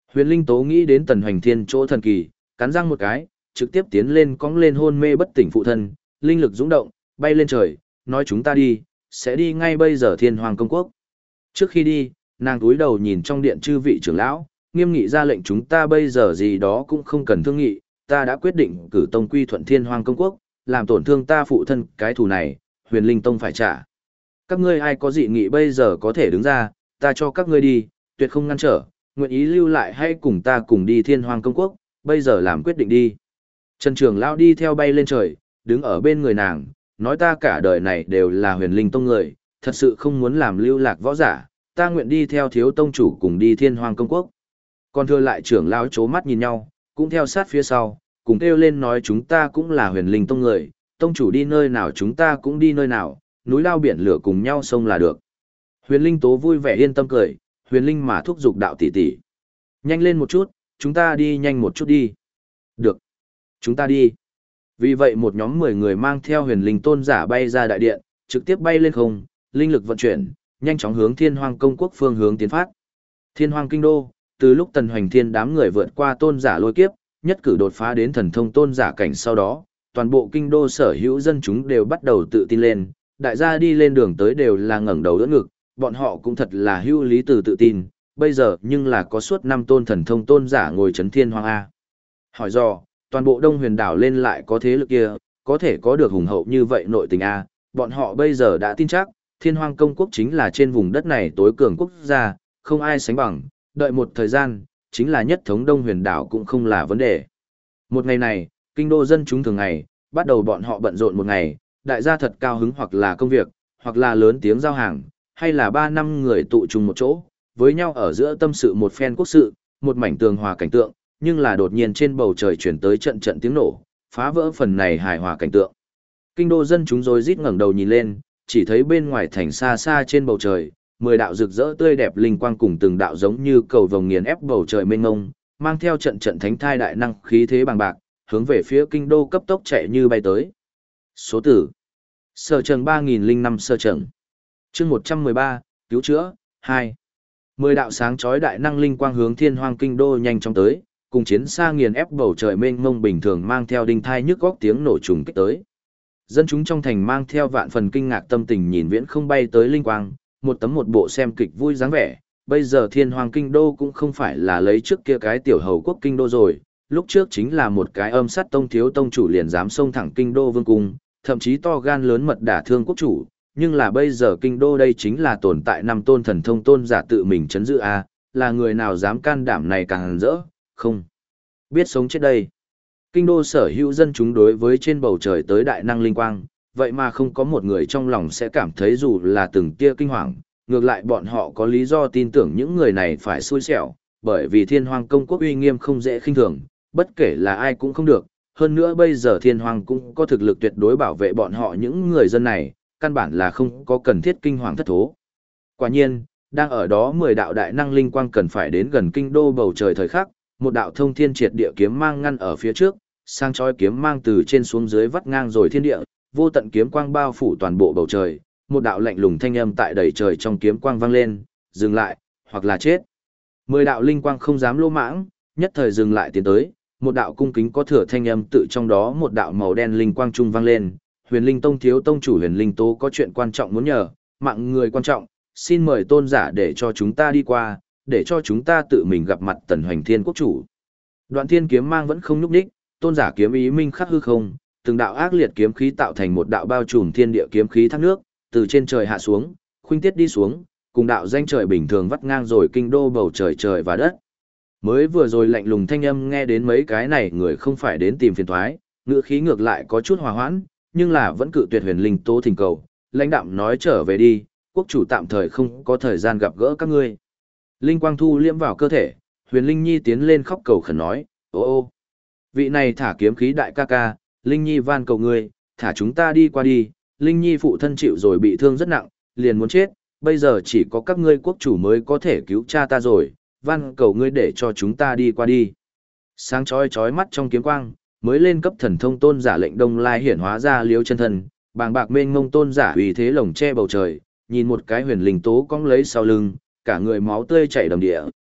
Huyền Linh Tố nghĩ đến Tần Hoành Thiên chỗ thần kỳ, cắn răng một cái, trực tiếp tiến lên cong lên hôn mê bất tỉnh phụ thân, linh lực dũng động, bay lên trời, nói chúng ta đi, sẽ đi ngay bây giờ Thiên Hoàng Công Quốc. Trước khi đi, nàng cúi đầu nhìn trong điện chư vị trưởng lão, nghiêm nghị ra lệnh chúng ta bây giờ gì đó cũng không cần thương nghị, ta đã quyết định cử tông quy thuận Thiên Hoàng Công Quốc, làm tổn thương ta phụ thân, cái thù này, Huyền Linh Tông phải trả. Các ngươi ai có dị nghị bây giờ có thể đứng ra, ta cho các ngươi đi, tuyệt không ngăn trở, nguyện ý lưu lại hay cùng ta cùng đi Thiên Hoàng Công Quốc, bây giờ làm quyết định đi. Trần Trường Lão đi theo bay lên trời, đứng ở bên người nàng, nói ta cả đời này đều là Huyền Linh Tông người, thật sự không muốn làm lưu lạc võ giả, ta nguyện đi theo thiếu tông chủ cùng đi Thiên Hoàng Công Quốc. Còn thưa lại trưởng lão chố mắt nhìn nhau, cũng theo sát phía sau, cùng kêu lên nói chúng ta cũng là Huyền Linh Tông người, tông chủ đi nơi nào chúng ta cũng đi nơi nào, núi lao biển lửa cùng nhau xông là được. Huyền Linh Tố vui vẻ yên tâm cười, Huyền Linh mà thúc giục đạo tỷ tỷ. Nhanh lên một chút, chúng ta đi nhanh một chút đi. Được. Chúng ta đi. Vì vậy một nhóm 10 người mang theo Huyền Linh tôn giả bay ra đại điện, trực tiếp bay lên không, linh lực vận chuyển, nhanh chóng hướng Thiên Hoàng Công Quốc phương hướng tiến phát. Thiên Hoàng Kinh Đô, từ lúc Tần Hoành Thiên đám người vượt qua tôn giả lôi kiếp, nhất cử đột phá đến thần thông tôn giả cảnh sau đó, toàn bộ kinh đô sở hữu dân chúng đều bắt đầu tự tin lên, đại gia đi lên đường tới đều là ngẩng đầu đỡ ngực, bọn họ cũng thật là hữu lý từ tự tin, bây giờ nhưng là có suốt 5 tôn thần thông tôn giả ngồi chấn Thiên Hoàng A. Hỏi dò, toàn bộ Đông Huyền đảo lên lại có thế lực kia, có thể có được hùng hậu như vậy nội tình A, bọn họ bây giờ đã tin chắc, Thiên Hoàng Công Quốc chính là trên vùng đất này tối cường quốc gia, không ai sánh bằng, đợi một thời gian, chính là nhất thống Đông Huyền đảo cũng không là vấn đề. Một ngày này, kinh đô dân chúng thường ngày, bắt đầu bọn họ bận rộn một ngày, đại gia thật cao hứng hoặc là công việc, hoặc là lớn tiếng giao hàng, hay là 3 năm người tụ chung một chỗ, với nhau ở giữa tâm sự một phen quốc sự, một mảnh tường hòa cảnh tượng, nhưng là đột nhiên trên bầu trời chuyển tới trận trận tiếng nổ, phá vỡ phần này hài hòa cảnh tượng. Kinh đô dân chúng rối rít ngẩng đầu nhìn lên, chỉ thấy bên ngoài thành xa xa trên bầu trời, 10 đạo rực rỡ tươi đẹp linh quang cùng từng đạo giống như cầu vồng nghiền ép bầu trời mênh mông, mang theo trận trận thánh thai đại năng khí thế bằng bạc, hướng về phía kinh đô cấp tốc chạy như bay tới. Số tử. Sở Trần 3005 Sở Trần. Chương 113, cứu chữa 2. 10 đạo sáng chói đại năng linh quang hướng Thiên Hoàng kinh đô nhanh chóng tới, cùng chiến xa nghiền ép bầu trời mênh mông bình thường mang theo đinh thai nhức góc tiếng nổ trùng kích tới. Dân chúng trong thành mang theo vạn phần kinh ngạc tâm tình nhìn viễn không bay tới linh quang, một tấm một bộ xem kịch vui dáng vẻ. Bây giờ Thiên Hoàng kinh đô cũng không phải là lấy trước kia cái tiểu hầu quốc kinh đô rồi, lúc trước chính là một cái âm sát tông thiếu tông chủ liền dám xông thẳng kinh đô vương cung, thậm chí to gan lớn mật đả thương quốc chủ, nhưng là bây giờ kinh đô đây chính là tồn tại 5 tôn thần thông tôn giả tự mình chấn giữ a, là người nào dám can đảm này càng rỡ, không biết sống chết đây. Kinh đô sở hữu dân chúng đối với trên bầu trời tới đại năng linh quang, vậy mà không có một người trong lòng sẽ cảm thấy dù là từng tia kinh hoàng, ngược lại bọn họ có lý do tin tưởng những người này phải xui xẻo, bởi vì Thiên Hoàng công quốc uy nghiêm không dễ khinh thường, bất kể là ai cũng không được, hơn nữa bây giờ Thiên Hoàng cũng có thực lực tuyệt đối bảo vệ bọn họ những người dân này, căn bản là không có cần thiết kinh hoàng thất thố. Quả nhiên, đang ở đó 10 đạo đại năng linh quang cần phải đến gần kinh đô bầu trời thời khắc, một đạo thông thiên triệt địa kiếm mang ngăn ở phía trước, sang chói kiếm mang từ trên xuống dưới vắt ngang rồi thiên địa, vô tận kiếm quang bao phủ toàn bộ bầu trời, một đạo lạnh lùng thanh âm tại đầy trời trong kiếm quang vang lên, dừng lại, hoặc là chết. 10 đạo linh quang không dám lô mãng, nhất thời dừng lại tiến tới, một đạo cung kính có thừa thanh âm tự trong đó một đạo màu đen linh quang trung vang lên, Huyền Linh Tông thiếu tông chủ Huyền Linh Tố có chuyện quan trọng muốn nhờ, mạng người quan trọng, xin mời tôn giả để cho chúng ta đi qua, để cho chúng ta tự mình gặp mặt Tần Hoành Thiên quốc chủ. Đoạn thiên kiếm mang vẫn không nhúc nhích, tôn giả kiếm ý minh khắc hư không, từng đạo ác liệt kiếm khí tạo thành một đạo bao trùm thiên địa kiếm khí thác nước, từ trên trời hạ xuống, khuynh tiết đi xuống, cùng đạo danh trời bình thường vắt ngang rồi kinh đô bầu trời trời và đất. Mới vừa rồi lạnh lùng thanh âm nghe đến mấy cái này người không phải đến tìm phiền toái, ngữ khí ngược lại có chút hòa hoãn, nhưng là vẫn cự tuyệt Huyền Linh Tố thỉnh cầu, lãnh đạm nói trở về đi, quốc chủ tạm thời không có thời gian gặp gỡ các ngươi. Linh quang thu liễm vào cơ thể, Huyền Linh Nhi tiến lên khóc cầu khẩn nói, ô ô, vị này thả kiếm khí đại ca ca, Linh Nhi van cầu ngươi, thả chúng ta đi qua đi, Linh Nhi phụ thân chịu rồi bị thương rất nặng, liền muốn chết, bây giờ chỉ có các ngươi quốc chủ mới có thể cứu cha ta rồi, van cầu ngươi để cho chúng ta đi qua đi. Sáng chói chói mắt trong kiếm quang, mới lên cấp thần thông tôn giả lệnh Đông Lai hiển hóa ra liếu chân thần, bàng bạc mênh mông tôn giả uy thế lồng che bầu trời, nhìn một cái Huyền Linh Tố cong lấy sau lưng, cả người máu tươi chảy đầm địa,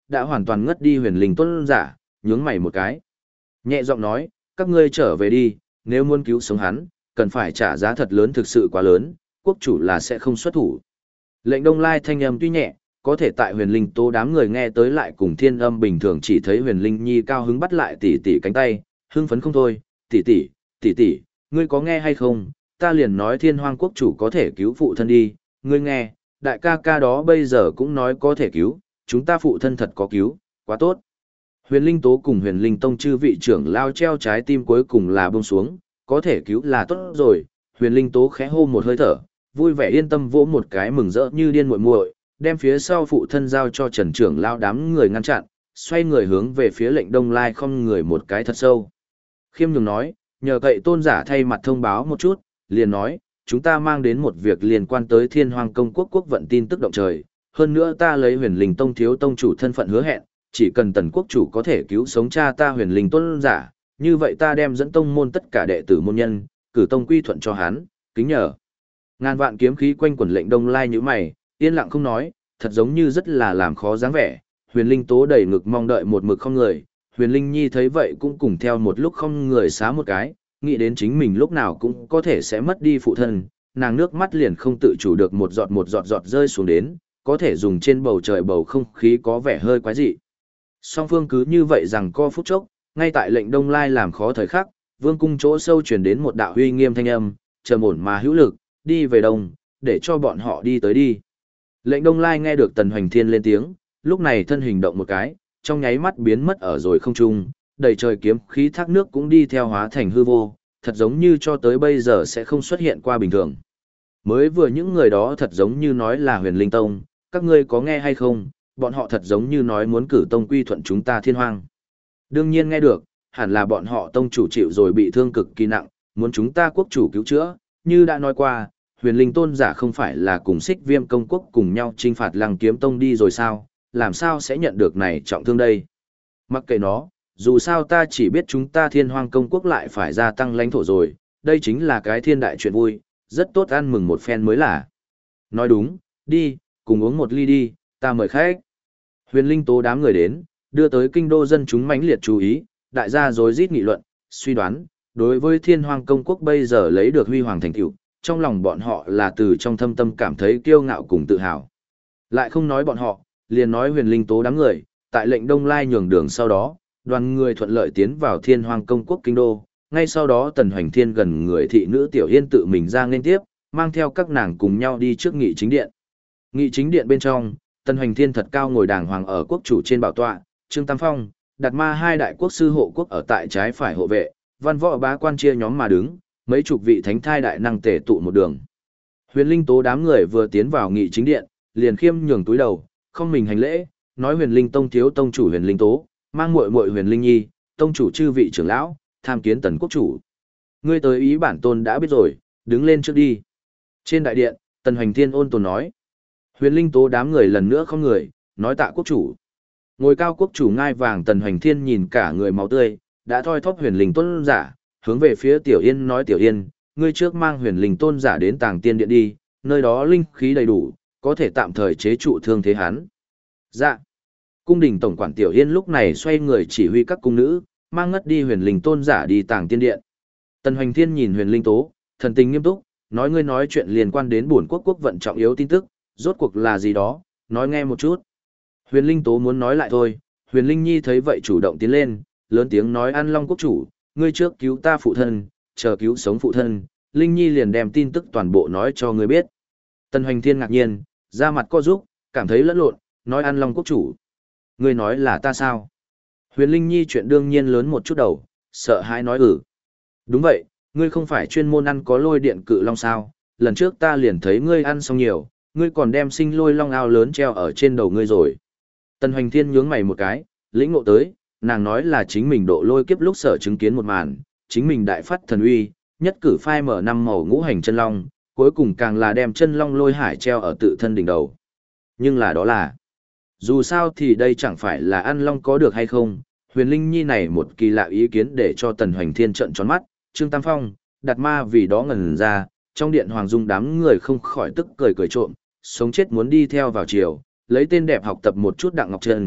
đã hoàn toàn ngất đi huyền linh tôn giả, nhướng mày một cái. Nhẹ giọng nói, các ngươi trở về đi, nếu muốn cứu sống hắn, cần phải trả giá thật lớn, thực sự quá lớn, quốc chủ là sẽ không xuất thủ. Lệnh Đông Lai thanh âm tuy nhẹ, có thể tại huyền linh tố đám người nghe tới lại cùng thiên âm bình thường, chỉ thấy huyền linh nhi cao hứng bắt lại tỷ tỷ cánh tay, hưng phấn không thôi, tỷ tỷ, ngươi có nghe hay không, ta liền nói thiên hoang quốc chủ có thể cứu phụ thân đi, ngươi nghe, đại ca ca đó bây giờ cũng nói có thể cứu, chúng ta phụ thân thật có cứu, quá tốt. Huyền linh tố cùng huyền linh tông chư vị trưởng lao treo trái tim cuối cùng là buông xuống, có thể cứu là tốt rồi, huyền linh tố khẽ hô một hơi thở, vui vẻ yên tâm vỗ một cái mừng rỡ như điên muội muội, đem phía sau phụ thân giao cho Trần trưởng lao đám người ngăn chặn, xoay người hướng về phía Lệnh Đông Lai không người một cái thật sâu. Khiêm nhường nói, nhờ cậy tôn giả thay mặt thông báo một chút, liền nói, chúng ta mang đến một việc liên quan tới Thiên Hoang công quốc quốc vận tin tức động trời, hơn nữa ta lấy huyền linh tông thiếu tông chủ thân phận hứa hẹn, chỉ cần tần quốc chủ có thể cứu sống cha ta huyền linh tôn giả, như vậy ta đem dẫn tông môn tất cả đệ tử môn nhân, cử tông quy thuận cho hắn, kính nhờ. Ngàn vạn kiếm khí quanh quẩn Lệnh Đông Lai như mày, yên lặng không nói, thật giống như rất là làm khó dáng vẻ. Huyền linh tố đầy ngực mong đợi một mực không người, huyền linh nhi thấy vậy cũng cùng theo một lúc không người xá một cái, nghĩ đến chính mình lúc nào cũng có thể sẽ mất đi phụ thân, nàng nước mắt liền không tự chủ được một giọt rơi xuống đến, có thể dùng trên bầu trời bầu không khí có vẻ hơi quái dị. Song phương cứ như vậy rằng co phút chốc, ngay tại Lệnh Đông Lai làm khó thời khắc, vương cung chỗ sâu truyền đến một đạo uy nghiêm thanh âm, trầm ổn mà hữu lực, đi về đông, để cho bọn họ đi tới đi. Lệnh Đông Lai nghe được Tần Hoành Thiên lên tiếng, lúc này thân hình động một cái, trong nháy mắt biến mất ở rồi không trung, đầy trời kiếm khí thác nước cũng đi theo hóa thành hư vô, thật giống như cho tới bây giờ sẽ không xuất hiện qua bình thường. Mới vừa những người đó thật giống như nói là huyền linh tông, các ngươi có nghe hay không, bọn họ thật giống như nói muốn cử tông quy thuận chúng ta Thiên Hoang. Đương nhiên nghe được, hẳn là bọn họ tông chủ chịu rồi bị thương cực kỳ nặng, muốn chúng ta quốc chủ cứu chữa, như đã nói qua, huyền linh tôn giả không phải là cùng Xích Viêm công quốc cùng nhau chinh phạt Lăng Kiếm tông đi rồi sao, làm sao sẽ nhận được này trọng thương đây. Mặc kệ nó, dù sao ta chỉ biết chúng ta Thiên Hoang công quốc lại phải gia tăng lãnh thổ rồi, đây chính là cái thiên đại chuyện vui, rất tốt ăn mừng một phen mới là. Nói đúng, đi, cùng uống một ly đi, ta mời khách. Huyền linh tố đám người đến, đưa tới kinh đô dân chúng mãnh liệt chú ý, đại gia rối rít nghị luận, suy đoán, đối với Thiên Hoang công quốc bây giờ lấy được huy hoàng thành tựu, trong lòng bọn họ là từ trong thâm tâm cảm thấy kiêu ngạo cùng tự hào. Lại không nói bọn họ, liền nói huyền linh tố đám người, tại Lệnh Đông Lai nhường đường sau đó, đoàn người thuận lợi tiến vào Thiên Hoang công quốc kinh đô, ngay sau đó Tần Hoành Thiên gần người thị nữ Tiểu Yên tự mình ra nên tiếp, mang theo các nàng cùng nhau đi trước nghị chính điện. Nghị chính điện bên trong, Tần Hoành Thiên thật cao ngồi đàng hoàng ở quốc chủ trên bảo tọa, Trương Tam Phong, Đạt Ma hai đại quốc sư hộ quốc ở tại trái phải hộ vệ, văn võ bá quan chia nhóm mà đứng, mấy chục vị thánh thai đại năng tề tụ một đường. Huyền linh tố đám người vừa tiến vào nghị chính điện, liền khiêm nhường túi đầu, không mình hành lễ, nói huyền linh tông thiếu tông chủ huyền linh tố, mang muội muội huyền linh nhi, tông chủ chư vị trưởng lão, tham kiến Tần quốc chủ. Ngươi tới ý bản tôn đã biết rồi, đứng lên trước đi. Trên đại điện, Tần Hoành Thiên ôn tồn nói. Huyền linh tố đám người lần nữa không người, nói tạ quốc chủ. Ngồi cao quốc chủ ngai vàng Tần Hoành Thiên nhìn cả người máu tươi, đã thoi thóp huyền linh tôn giả, hướng về phía Tiểu Yên nói Tiểu Yên, ngươi trước mang huyền linh tôn giả đến Tàng Tiên điện đi, nơi đó linh khí đầy đủ, có thể tạm thời chế trụ thương thế hắn. Dạ. Cung đình tổng quản Tiểu Yên lúc này xoay người chỉ huy các cung nữ, mang ngất đi huyền linh tôn giả đi Tàng Tiên điện. Tần Hoành Thiên nhìn huyền linh tố, thần tình nghiêm túc, nói ngươi nói chuyện liên quan đến bổn quốc quốc vận trọng yếu tin tức, rốt cuộc là gì đó, nói nghe một chút. Huyền linh tố muốn nói lại thôi, huyền linh nhi thấy vậy chủ động tiến lên, lớn tiếng nói An Long quốc chủ, ngươi trước cứu ta phụ thân, chờ cứu sống phụ thân, Linh Nhi liền đem tin tức toàn bộ nói cho ngươi biết. Tần Hoành Thiên ngạc nhiên, ra mặt co rúc, cảm thấy lẫn lộn, nói An Long quốc chủ. Ngươi nói là ta sao? Huyền Linh Nhi chuyện đương nhiên lớn một chút đầu, sợ hãi nói Đúng vậy, ngươi không phải chuyên môn ăn có lôi điện cự long sao, lần trước ta liền thấy ngươi ăn xong nhiều, ngươi còn đem sinh lôi long ao lớn treo ở trên đầu ngươi rồi. Tần Hoành Thiên nhướng mày một cái, lĩnh ngộ tới, nàng nói là chính mình độ lôi kiếp lúc sở chứng kiến một màn, chính mình đại phát thần uy, nhất cử phai mở năm màu ngũ hành chân long, cuối cùng càng là đem chân long lôi hải treo ở tự thân đỉnh đầu. Nhưng là đó là, dù sao thì đây chẳng phải là ăn long có được hay không, huyền linh nhi này một kỳ lạ ý kiến để cho Tần Hoành Thiên trợn tròn mắt, Trương Tam Phong, Đạt Ma vì đó ngẩn ra, trong điện hoàng dung đám người không khỏi tức cười cười trộm, sống chết muốn đi theo vào chiều, lấy tên đẹp học tập một chút Đặng Ngọc Trân,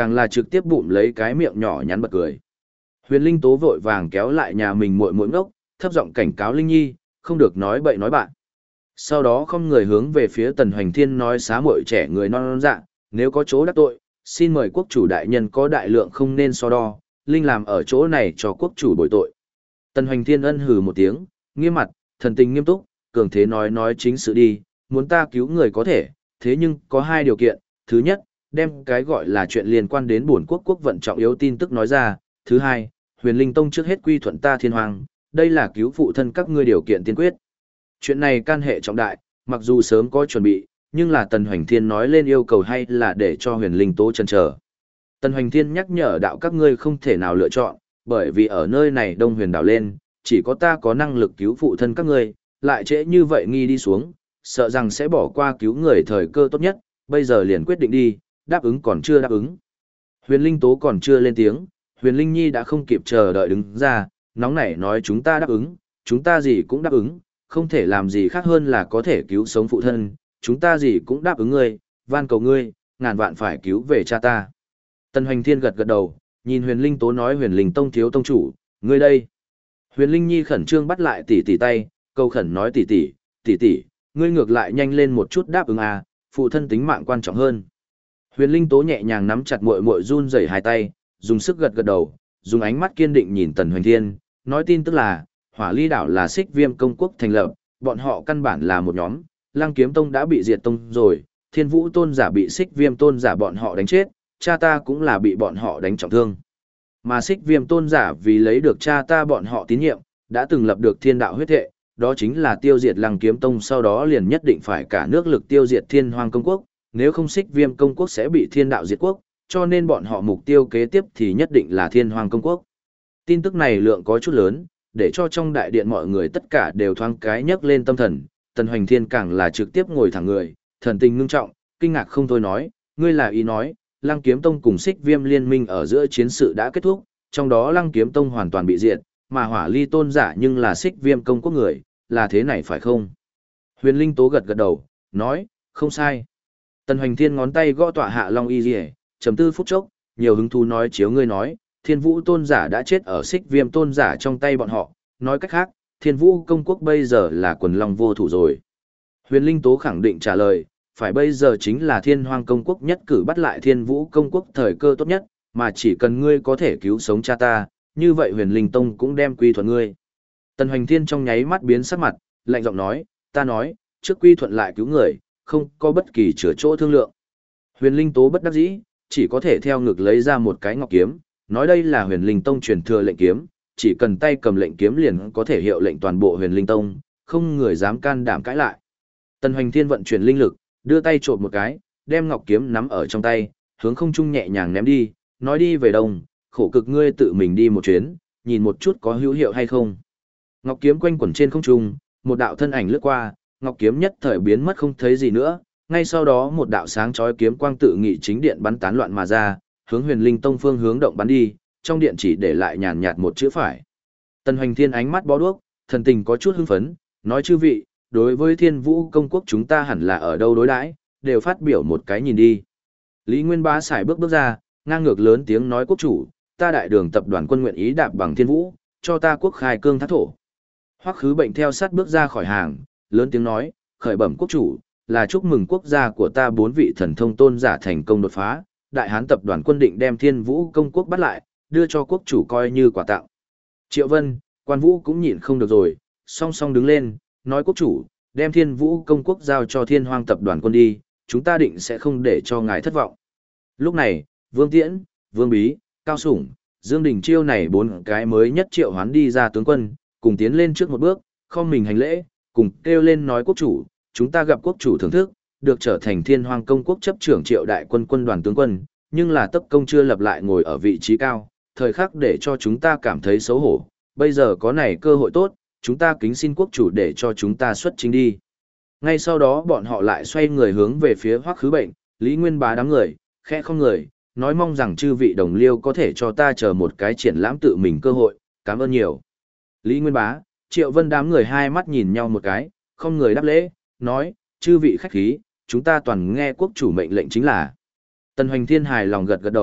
càng là trực tiếp bụm lấy cái miệng nhỏ nhắn bật cười. Huyền Linh Tố vội vàng kéo lại nhà mình muội muội ngốc, thấp giọng cảnh cáo Linh Nhi, không được nói bậy nói bạn. Sau đó không người hướng về phía Tần Hoành Thiên nói xá muội trẻ người non dạ, nếu có chỗ đắc tội, xin mời quốc chủ đại nhân có đại lượng không nên so đo, Linh làm ở chỗ này cho quốc chủ bồi tội. Tần Hoành Thiên ân hừ một tiếng, nghiêm mặt, thần tình nghiêm túc, cường thế nói chính sự đi, muốn ta cứu người có thể, thế nhưng có hai điều kiện, thứ nhất, đem cái gọi là chuyện liên quan đến bổn quốc quốc vận trọng yếu tin tức nói ra, thứ hai, Huyền Linh Tông trước hết quy thuận ta Thiên Hoàng, đây là cứu phụ thân các ngươi điều kiện tiên quyết. Chuyện này can hệ trọng đại, mặc dù sớm có chuẩn bị, nhưng là Tần Hoành Thiên nói lên yêu cầu hay là để cho Huyền Linh Tố chần chờ. Tần Hoành Thiên nhắc nhở đạo các ngươi không thể nào lựa chọn, bởi vì ở nơi này Đông Huyền đảo lên, chỉ có ta có năng lực cứu phụ thân các ngươi, lại trễ như vậy nghi đi xuống, sợ rằng sẽ bỏ qua cứu người thời cơ tốt nhất, bây giờ liền quyết định đi, đáp ứng còn chưa đáp ứng. Huyền Linh Tố còn chưa lên tiếng, Huyền Linh Nhi đã không kịp chờ đợi đứng ra, nóng nảy nói chúng ta đáp ứng, chúng ta gì cũng đáp ứng, không thể làm gì khác hơn là có thể cứu sống phụ thân, chúng ta gì cũng đáp ứng ngươi, van cầu ngươi, ngàn vạn phải cứu về cha ta. Tần Hoành Thiên gật gật đầu, nhìn Huyền Linh Tố nói Huyền Linh Tông thiếu tông chủ, ngươi đây. Huyền Linh Nhi khẩn trương bắt lại tỷ tỷ tay, câu khẩn nói tỷ tỷ, ngươi ngược lại nhanh lên một chút đáp ứng à, phụ thân tính mạng quan trọng hơn. Huyền Linh Tố nhẹ nhàng nắm chặt muội muội run rẩy hai tay, dùng sức gật gật đầu, dùng ánh mắt kiên định nhìn Tần Hoành Thiên, nói tin tức là, Hỏa Ly đảo là Xích Viêm công quốc thành lập, bọn họ căn bản là một nhóm, Lăng Kiếm Tông đã bị diệt tông rồi, Thiên Vũ tôn giả bị Xích Viêm tôn giả bọn họ đánh chết, cha ta cũng là bị bọn họ đánh trọng thương. Mà Xích Viêm tôn giả vì lấy được cha ta bọn họ tín nhiệm, đã từng lập được thiên đạo huyết thệ, đó chính là tiêu diệt Lăng Kiếm Tông, sau đó liền nhất định phải cả nước lực tiêu diệt Thiên Hoang công quốc, nếu không Xích Viêm công quốc sẽ bị thiên đạo diệt quốc, cho nên bọn họ mục tiêu kế tiếp thì nhất định là Thiên Hoang công quốc. Tin tức này lượng có chút lớn, để cho trong đại điện mọi người tất cả đều thoáng cái nhấc lên tâm thần, Tần Hoành Thiên càng là trực tiếp ngồi thẳng người, thần tình ngưng trọng, kinh ngạc không thôi nói, ngươi là ý nói, Lăng Kiếm Tông cùng Xích Viêm liên minh ở giữa chiến sự đã kết thúc, trong đó Lăng Kiếm Tông hoàn toàn bị diệt, mà Hỏa Ly tôn giả nhưng là Xích Viêm công quốc người, là thế này phải không? Huyền Linh Tố gật gật đầu, nói, không sai. Tần Hoành Thiên ngón tay gõ tọa hạ Long Y Liễu, trầm tư phút chốc, nhiều hứng thú nói chiếu ngươi nói, Thiên Vũ tôn giả đã chết ở Xích Viêm tôn giả trong tay bọn họ, nói cách khác, Thiên Vũ công quốc bây giờ là quần long vô thủ rồi. Huyền Linh Tố khẳng định trả lời, phải bây giờ chính là Thiên Hoang công quốc nhất cử bắt lại Thiên Vũ công quốc thời cơ tốt nhất, mà chỉ cần ngươi có thể cứu sống cha ta, như vậy Huyền Linh Tông cũng đem quy thuận ngươi. Tần Hoành Thiên trong nháy mắt biến sắc mặt, lạnh giọng nói, ta nói, trước quy thuận lại cứu người, không có bất kỳ chữa chỗ thương lượng. Huyền Linh Tố bất đắc dĩ, chỉ có thể theo ngực lấy ra một cái ngọc kiếm, nói đây là Huyền Linh Tông truyền thừa lệnh kiếm, chỉ cần tay cầm lệnh kiếm liền có thể hiệu lệnh toàn bộ Huyền Linh Tông, không người dám can đảm cãi lại. Tần Hoành Thiên vận chuyển linh lực, đưa tay trộn một cái, đem ngọc kiếm nắm ở trong tay, hướng không trung nhẹ nhàng ném đi, nói đi về đông, khổ cực ngươi tự mình đi một chuyến, nhìn một chút có hữu hiệu hay không. Ngọc kiếm quanh quẩn trên không trung, một đạo thân ảnh lướt qua, ngọc kiếm nhất thời biến mất không thấy gì nữa, ngay sau đó một đạo sáng chói kiếm quang tự nghị chính điện bắn tán loạn mà ra, hướng Huyền Linh Tông phương hướng động bắn đi, trong điện chỉ để lại nhàn nhạt một chữ phải. Tần Hoành Thiên ánh mắt bó đuốc, thần tình có chút hưng phấn, nói chư vị, đối với Thiên Vũ công quốc chúng ta hẳn là ở đâu đối đãi, đều phát biểu một cái nhìn đi. Lý Nguyên Bá xài bước ra, ngang ngược lớn tiếng nói quốc chủ, ta đại đường tập đoàn quân nguyện ý đạp bằng Thiên Vũ, cho ta quốc khai cương thác thổ. Hoắc Khứ Bệnh theo sát bước ra khỏi hàng, lớn tiếng nói, khởi bẩm quốc chủ, là chúc mừng quốc gia của ta 4 vị thần thông tôn giả thành công đột phá, đại hán tập đoàn quân định đem Thiên Vũ công quốc bắt lại, đưa cho quốc chủ coi như quà tặng. Triệu Vân, Quan Vũ cũng nhịn không được rồi, song song đứng lên, nói quốc chủ, đem Thiên Vũ công quốc giao cho Thiên Hoang tập đoàn quân đi, chúng ta định sẽ không để cho ngài thất vọng. Lúc này, Vương Tiễn, Vương Bí, Cao Sủng, Dương Đình Chiêu này 4 cái mới nhất triệu hoán đi ra tướng quân, cùng tiến lên trước một bước, không mình hành lễ, cùng kêu lên nói quốc chủ, chúng ta gặp quốc chủ thưởng thức, được trở thành Thiên Hoang công quốc chấp trưởng Triệu đại quân quân đoàn tướng quân, nhưng là tấp công chưa lập lại ngồi ở vị trí cao, thời khắc để cho chúng ta cảm thấy xấu hổ, bây giờ có này cơ hội tốt, chúng ta kính xin quốc chủ để cho chúng ta xuất chính đi. Ngay sau đó bọn họ lại xoay người hướng về phía Hoắc Khứ Bệnh, Lý Nguyên Bá đám người, khẽ không người, nói mong rằng chư vị đồng liêu có thể cho ta chờ một cái triển lãm tự mình cơ hội, cảm ơn nhiều. Lý Nguyên Bá, Triệu Vân đám người hai mắt nhìn nhau một cái, không người đáp lễ, nói, chư vị khách khí, chúng ta toàn nghe quốc chủ mệnh lệnh chính là. Tần Hoành Thiên hài lòng gật gật đầu,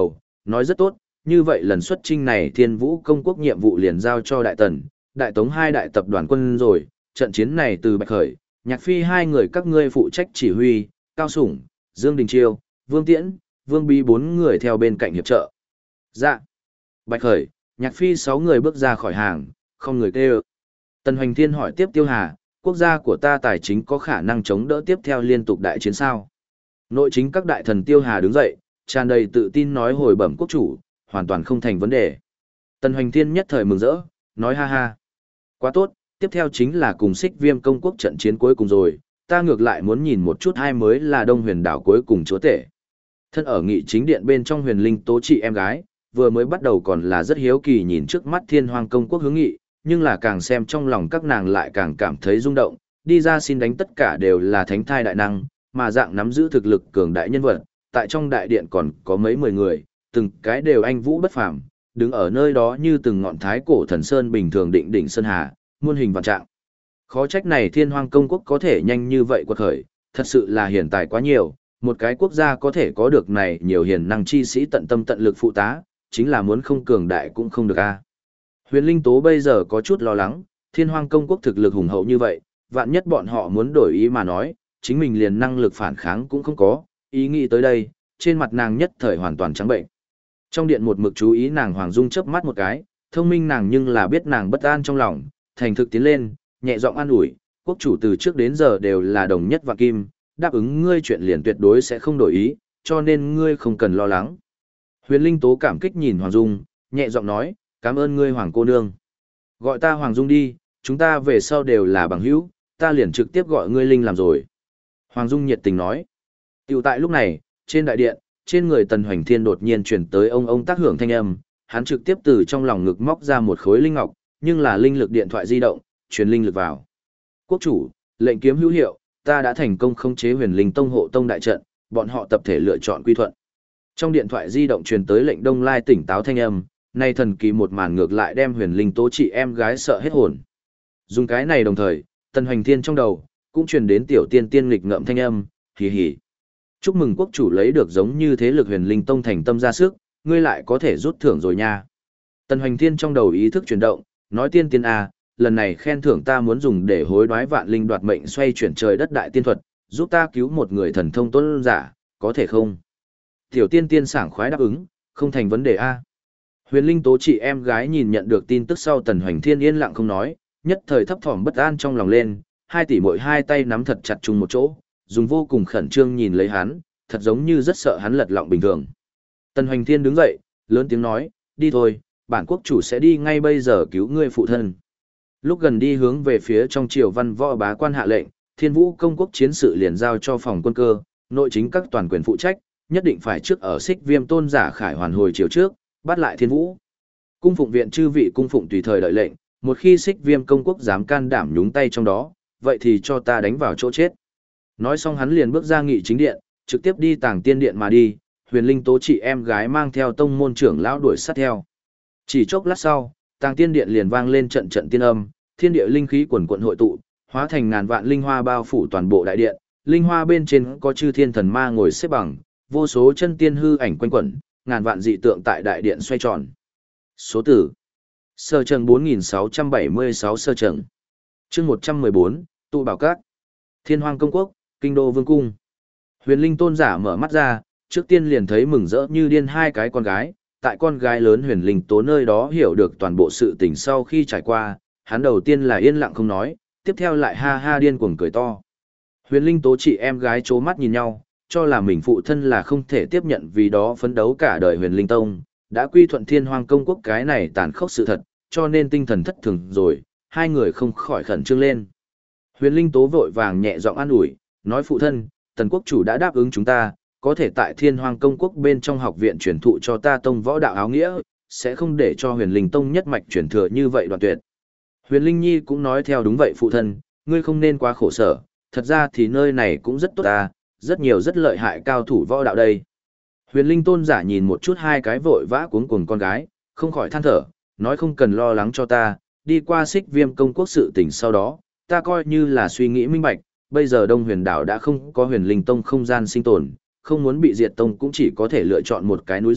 nói rất tốt, như vậy lần xuất chinh này Thiên Vũ công quốc nhiệm vụ liền giao cho Đại Tần, Đại Tống hai đại tập đoàn quân rồi, trận chiến này từ Bạch Khởi, Nhạc Phi hai người các ngươi phụ trách chỉ huy, Cao Sủng, Dương Đình Chiêu, Vương Tiễn, Vương Bí bốn người theo bên cạnh hiệp trợ. Dạ. Bạch Khởi, Nhạc Phi sáu người bước ra khỏi hàng, không người kêu. Tần Hoành Thiên hỏi tiếp Tiêu Hà, quốc gia của ta tài chính có khả năng chống đỡ tiếp theo liên tục đại chiến sao? Nội chính các đại thần Tiêu Hà đứng dậy, tràn đầy tự tin nói hồi bẩm quốc chủ, hoàn toàn không thành vấn đề. Tần Hoành Thiên nhất thời mừng rỡ, nói ha ha. Quá tốt, tiếp theo chính là cùng Xích Viêm công quốc trận chiến cuối cùng rồi, ta ngược lại muốn nhìn một chút ai mới là Đông Huyền đảo cuối cùng chúa tể. Thân ở nghị chính điện bên trong Huyền Linh Tố chị em gái, vừa mới bắt đầu còn là rất hiếu kỳ nhìn trước mắt Thiên Hoang công quốc hướng nghị, nhưng là càng xem trong lòng các nàng lại càng cảm thấy rung động, đi ra xin đánh tất cả đều là thánh thai đại năng, mà dạng nắm giữ thực lực cường đại nhân vật, tại trong đại điện còn có mấy mười người, từng cái đều anh vũ bất phàm, đứng ở nơi đó như từng ngọn thái cổ thần sơn bình thường định đỉnh sơn hà, muôn hình vạn trạng. Khó trách này Thiên Hoang công quốc có thể nhanh như vậy quật khởi, thật sự là hiển tài quá nhiều, một cái quốc gia có thể có được này nhiều hiền năng chi sĩ tận tâm tận lực phụ tá, chính là muốn không cường đại cũng không được a. Huyền Linh Tố bây giờ có chút lo lắng, Thiên Hoang công quốc thực lực hùng hậu như vậy, vạn nhất bọn họ muốn đổi ý mà nói, chính mình liền năng lực phản kháng cũng không có, ý nghĩ tới đây, trên mặt nàng nhất thời hoàn toàn trắng bệnh. Trong điện một mực chú ý nàng Hoàng Dung chớp mắt một cái, thông minh nàng nhưng là biết nàng bất an trong lòng, thành thực tiến lên, nhẹ giọng an ủi, quốc chủ từ trước đến giờ đều là đồng nhất và kim, đáp ứng ngươi chuyện liền tuyệt đối sẽ không đổi ý, cho nên ngươi không cần lo lắng. Huyền Linh Tố cảm kích nhìn Hoàng Dung, nhẹ giọng nói, cảm ơn ngươi Hoàng cô nương. Gọi ta Hoàng Dung đi, chúng ta về sau đều là bằng hữu, ta liền trực tiếp gọi ngươi Linh làm rồi. Hoàng Dung nhiệt tình nói. Tiểu tại lúc này, trên đại điện, trên người Tần Hoành Thiên đột nhiên truyền tới ông tác hưởng thanh âm, hắn trực tiếp từ trong lòng ngực móc ra một khối linh ngọc, nhưng là linh lực điện thoại di động, truyền linh lực vào. Quốc chủ, lệnh kiếm hữu hiệu, ta đã thành công khống chế Huyền Linh Tông hộ tông đại trận, bọn họ tập thể lựa chọn quy thuận. Trong điện thoại di động truyền tới lệnh Đông Lai tỉnh táo thanh âm, nay thần kỳ một màn ngược lại đem Huyền Linh Tố chị em gái sợ hết hồn. Dùng cái này đồng thời, Tần Hoành Thiên trong đầu cũng truyền đến tiểu tiên tiên nghịch ngợm thanh âm, hì hì. Chúc mừng quốc chủ lấy được giống như thế lực Huyền Linh Tông thành tâm ra sức, ngươi lại có thể rút thưởng rồi nha. Tần Hoành Thiên trong đầu ý thức chuyển động, nói tiên tiên a, lần này khen thưởng ta muốn dùng để hối đoái vạn linh đoạt mệnh xoay chuyển trời đất đại tiên thuật, giúp ta cứu một người thần thông tôn giả, có thể không? Tiểu tiên tiên sảng khoái đáp ứng, không thành vấn đề a. Huyền Linh Tố chị em gái nhìn nhận được tin tức sau Tần Hoành Thiên yên lặng không nói, nhất thời thấp thỏm bất an trong lòng lên, hai tỷ muội hai tay nắm thật chặt chung một chỗ, dùng vô cùng khẩn trương nhìn lấy hắn, thật giống như rất sợ hắn lật lọng bình thường. Tần Hoành Thiên đứng dậy, lớn tiếng nói, đi thôi, bản quốc chủ sẽ đi ngay bây giờ cứu ngươi phụ thân. Lúc gần đi hướng về phía trong triều văn võ bá quan hạ lệnh, Thiên Vũ công quốc chiến sự liền giao cho phòng quân cơ, nội chính các toàn quyền phụ trách, nhất định phải trước ở Xích Viêm tôn giả khải hoàn hồi chiều trước, bắt lại Thiên Vũ. Cung phụng viện chư vị cung phụng tùy thời đợi lệnh, một khi Xích Viêm công quốc dám can đảm nhúng tay trong đó, vậy thì cho ta đánh vào chỗ chết. Nói xong hắn liền bước ra nghị chính điện, trực tiếp đi Tàng Tiên điện mà đi, Huyền Linh Tố chị em gái mang theo tông môn trưởng lão đuổi sát theo. Chỉ chốc lát sau, Tàng Tiên điện liền vang lên trận trận tiên âm, thiên địa linh khí quần quần hội tụ, hóa thành ngàn vạn linh hoa bao phủ toàn bộ đại điện, linh hoa bên trên có chư thiên thần ma ngồi xếp bằng, vô số chân tiên hư ảnh quanh quẩn, ngàn vạn dị tượng tại đại điện xoay tròn. Số tử Sơ Trần 4676 Sơ Trần. Chương 114, tụ bảo các. Thiên Hoang công quốc, Kinh đô vương cung. Huyền Linh tôn giả mở mắt ra, trước tiên liền thấy mừng rỡ như điên hai cái con gái, tại con gái lớn Huyền Linh Tố nơi đó hiểu được toàn bộ sự tình sau khi trải qua, hắn đầu tiên là yên lặng không nói, tiếp theo lại ha ha điên cuồng cười to. Huyền Linh Tố chị em gái chố mắt nhìn nhau, cho là mình phụ thân là không thể tiếp nhận vì đó phấn đấu cả đời Huyền Linh Tông, đã quy thuận Thiên Hoang công quốc cái này tàn khốc sự thật, cho nên tinh thần thất thường rồi, hai người không khỏi khẩn trương lên. Huyền Linh Tố vội vàng nhẹ giọng an ủi, nói phụ thân, tần quốc chủ đã đáp ứng chúng ta, có thể tại Thiên Hoang công quốc bên trong học viện truyền thụ cho ta tông võ đạo áo nghĩa, sẽ không để cho Huyền Linh Tông nhất mạch truyền thừa như vậy đoạn tuyệt. Huyền Linh Nhi cũng nói theo đúng vậy phụ thân, ngươi không nên quá khổ sở, thật ra thì nơi này cũng rất tốt ta, rất nhiều rất lợi hại cao thủ võ đạo đây. Huyền Linh tôn giả nhìn một chút hai cái vội vã cuống cuồng con gái, không khỏi than thở, nói không cần lo lắng cho ta, đi qua Xích Viêm công quốc sự tình sau đó, ta coi như là suy nghĩ minh bạch, bây giờ Đông Huyền đảo đã không có Huyền Linh tông không gian sinh tồn, không muốn bị diệt tông cũng chỉ có thể lựa chọn một cái núi dựa,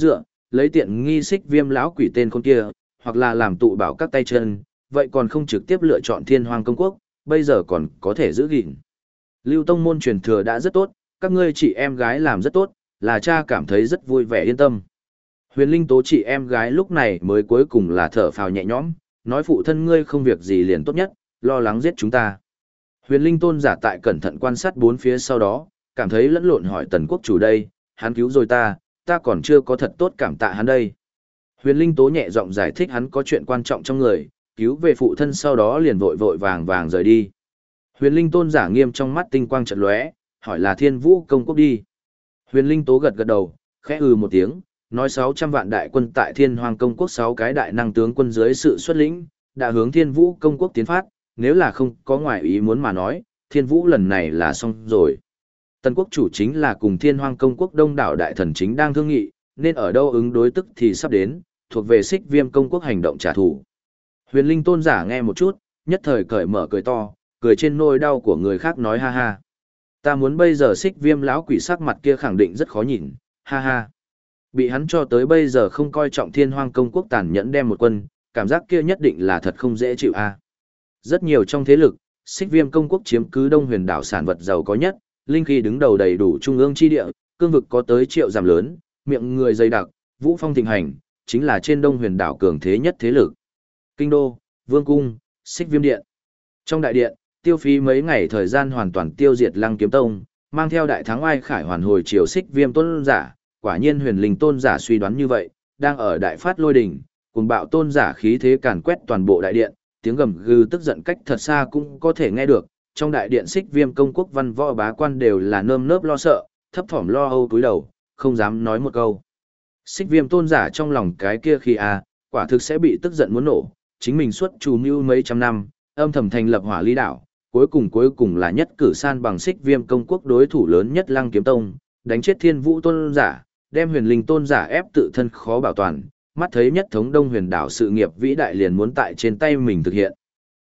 lấy tiện nghi xích viêm lão quỷ tên con kia, hoặc là làm tụ bảo các tay chân, vậy còn không trực tiếp lựa chọn Thiên Hoang công quốc, bây giờ còn có thể giữ gìn. Lưu tông môn truyền thừa đã rất tốt, các ngươi chị em gái làm rất tốt, là cha cảm thấy rất vui vẻ yên tâm. Huyền Linh Tố chị em gái lúc này mới cuối cùng là thở phào nhẹ nhõm, nói phụ thân ngươi không việc gì liền tốt nhất, lo lắng giết chúng ta. Huyền Linh tôn giả tại cẩn thận quan sát bốn phía sau đó, cảm thấy lẫn lộn hỏi Tần quốc chủ đây, hắn cứu rồi ta còn chưa có thật tốt cảm tạ hắn đây. Huyền Linh Tố nhẹ giọng giải thích hắn có chuyện quan trọng trong người, cứu về phụ thân sau đó liền vội vội vàng vàng rời đi. Huyền Linh tôn giả nghiêm trong mắt tinh quang chợt lóe, hỏi là Thiên Vũ công quốc đi. Huyền Linh Tố gật gật đầu, khẽ một tiếng, nói 600 vạn đại quân tại Thiên Hoang công quốc 6 cái đại năng tướng quân dưới sự xuất lĩnh, đã hướng Thiên Vũ công quốc tiến phát, nếu là không có ngoại ý muốn mà nói, Thiên Vũ lần này là xong rồi. Tần quốc chủ chính là cùng Thiên Hoang công quốc đông đảo đại thần chính đang thương nghị, nên ở đâu ứng đối tức thì sắp đến, thuộc về Xích Viêm công quốc hành động trả thù. Huyền Linh tôn giả nghe một chút, nhất thời cởi mở cười to, cười trên nỗi đau của người khác nói ha ha. Ta muốn bây giờ Xích Viêm lão quỷ sắc mặt kia khẳng định rất khó nhìn, ha ha. Bị hắn cho tới bây giờ không coi trọng Thiên Hoang công quốc tàn nhẫn đem một quân, cảm giác kia nhất định là thật không dễ chịu a. Rất nhiều trong thế lực, Xích Viêm công quốc chiếm cứ Đông Huyền đảo sản vật giàu có nhất, linh khí đứng đầu đầy đủ trung ương chi địa, cương vực có tới triệu giảm lớn, miệng người dày đặc, vũ phong thịnh hành, chính là trên Đông Huyền đảo cường thế nhất thế lực. Kinh đô, Vương cung, Xích Viêm điện. Trong đại điện, tiêu phí mấy ngày thời gian hoàn toàn tiêu diệt Lăng Kiếm Tông, mang theo đại thắng oai khải hoàn hồi triều Xích Viêm tôn giả, quả nhiên Huyền Linh tôn giả suy đoán như vậy, đang ở đại phát lôi đỉnh, cùng bạo tôn giả khí thế càn quét toàn bộ đại điện, tiếng gầm gừ tức giận cách thật xa cũng có thể nghe được. Trong đại điện Xích Viêm công quốc văn võ bá quan đều là nơm nớp lo sợ, thấp thỏm lo âu cúi đầu, không dám nói một câu. Xích Viêm tôn giả trong lòng cái kia khi quả thực sẽ bị tức giận muốn nổ, chính mình xuất trù mưu mấy trăm năm, âm thầm thành lập Hỏa Ly đảo, cuối cùng là nhất cử san bằng Xích Viêm công quốc đối thủ lớn nhất Lăng Kiếm Tông, đánh chết Thiên Vũ tôn giả, đem Huyền Linh tôn giả ép tự thân khó bảo toàn, mắt thấy nhất thống Đông Huyền đảo sự nghiệp vĩ đại liền muốn tại trên tay mình thực hiện.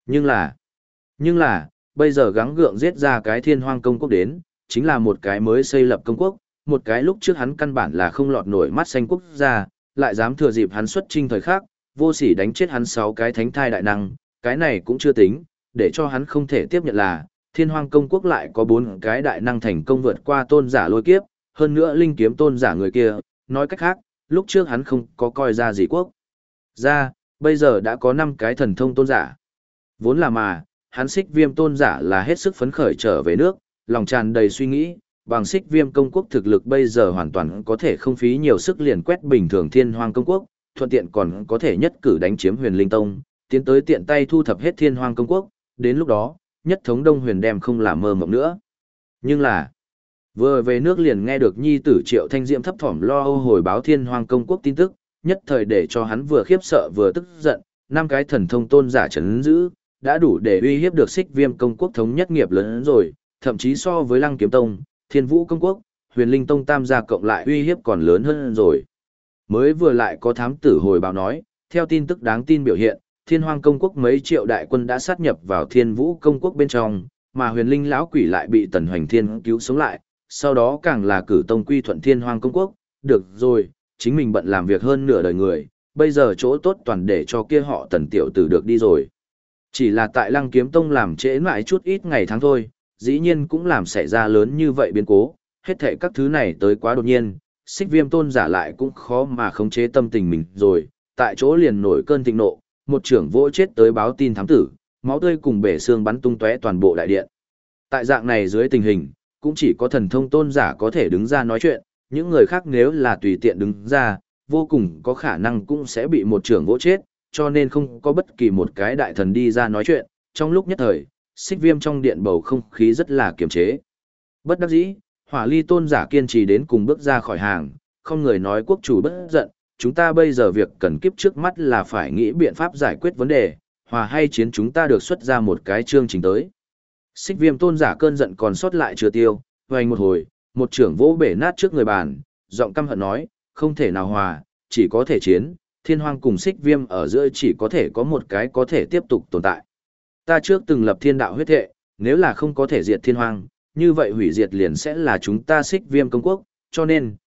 Nhưng là, bây giờ gắng gượng giết ra cái Thiên Hoang công quốc đến, chính là một cái mới xây lập công quốc, một cái lúc trước hắn căn bản là không lọt nổi mắt xanh quốc gia, lại dám thừa dịp hắn xuất chinh thời khắc, vô sỉ đánh chết hắn 6 cái thánh thai đại năng, cái này cũng chưa tính, để cho hắn không thể tiếp nhận là, Thiên Hoang công quốc lại có 4 cái đại năng thành công vượt qua tôn giả lôi kiếp, hơn nữa linh kiếm tôn giả người kia, nói cách khác, lúc trước hắn không có coi ra gì quốc gia, bây giờ đã có 5 cái thần thông tôn giả. Vốn là mà, hắn Xích Viêm tôn giả là hết sức phấn khởi trở về nước, lòng tràn đầy suy nghĩ, bằng Xích Viêm công quốc thực lực bây giờ hoàn toàn có thể không phí nhiều sức liền quét bình thường Thiên Hoang công quốc, thuận tiện còn có thể nhất cử đánh chiếm Huyền Linh tông, tiến tới tiện tay thu thập hết Thiên Hoang công quốc, đến lúc đó, nhất thống Đông Huyền đem không làm mơ mộng nữa. Nhưng là, vừa về nước liền nghe được nhi tử Triệu Thanh Diệm thấp thỏm lo âu hồi báo Thiên Hoang công quốc tin tức, nhất thời để cho hắn vừa khiếp sợ vừa tức giận, 5 cái thần thông tôn giả trấn giữ, đã đủ để uy hiếp được Xích Viêm công quốc thống nhất nghiệp lớn rồi, thậm chí so với Lăng Kiếm tông, Thiên Vũ công quốc, Huyền Linh tông tam gia cộng lại uy hiếp còn lớn hơn rồi. Mới vừa lại có thám tử hồi báo nói, theo tin tức đáng tin biểu hiện, Thiên Hoang công quốc mấy triệu đại quân đã sát nhập vào Thiên Vũ công quốc bên trong, mà Huyền Linh lão quỷ lại bị Tần Hoành Thiên cứu sống lại, sau đó càng là cử tông quy thuận Thiên Hoang công quốc, được rồi, chính mình bận làm việc hơn nửa đời người, bây giờ chỗ tốt toàn để cho kia họ Tần tiểu tử được đi rồi. Chỉ là tại Lăng Kiếm tông làm trễ mãi chút ít ngày tháng thôi, dĩ nhiên cũng làm xảy ra lớn như vậy biến cố, hết thảy các thứ này tới quá đột nhiên, Xích Viêm tôn giả lại cũng khó mà khống chế tâm tình mình rồi, tại chỗ liền nổi cơn thịnh nộ, một trưởng vỗ chết tới báo tin thám tử, máu tươi cùng bể xương bắn tung tóe toàn bộ đại điện. Tại dạng này dưới tình hình, cũng chỉ có thần thông tôn giả có thể đứng ra nói chuyện, những người khác nếu là tùy tiện đứng ra, vô cùng có khả năng cũng sẽ bị một trưởng vỗ chết, cho nên không có bất kỳ một cái đại thần đi ra nói chuyện, trong lúc nhất thời, Xích Viêm trong điện bầu không khí rất là kiềm chế. Bất đắc dĩ, Hỏa Ly tôn giả kiên trì đến cùng bước ra khỏi hàng, không người nói quốc chủ bất giận, chúng ta bây giờ việc cần kiếp trước mắt là phải nghĩ biện pháp giải quyết vấn đề, hòa hay chiến chúng ta được xuất ra một cái chương trình tới. Xích Viêm tôn giả cơn giận còn sót lại chưa tiêu, hoành một hồi, một trưởng vỗ bể nát trước người bàn, giọng căm hận nói, không thể nào hòa, chỉ có thể chiến, Thiên Hoang cùng Xích Viêm ở giữa chỉ có thể có một cái có thể tiếp tục tồn tại. Ta trước từng lập thiên đạo huyết thệ, nếu là không có thể diệt Thiên Hoang, như vậy hủy diệt liền sẽ là chúng ta Xích Viêm công quốc, cho nên,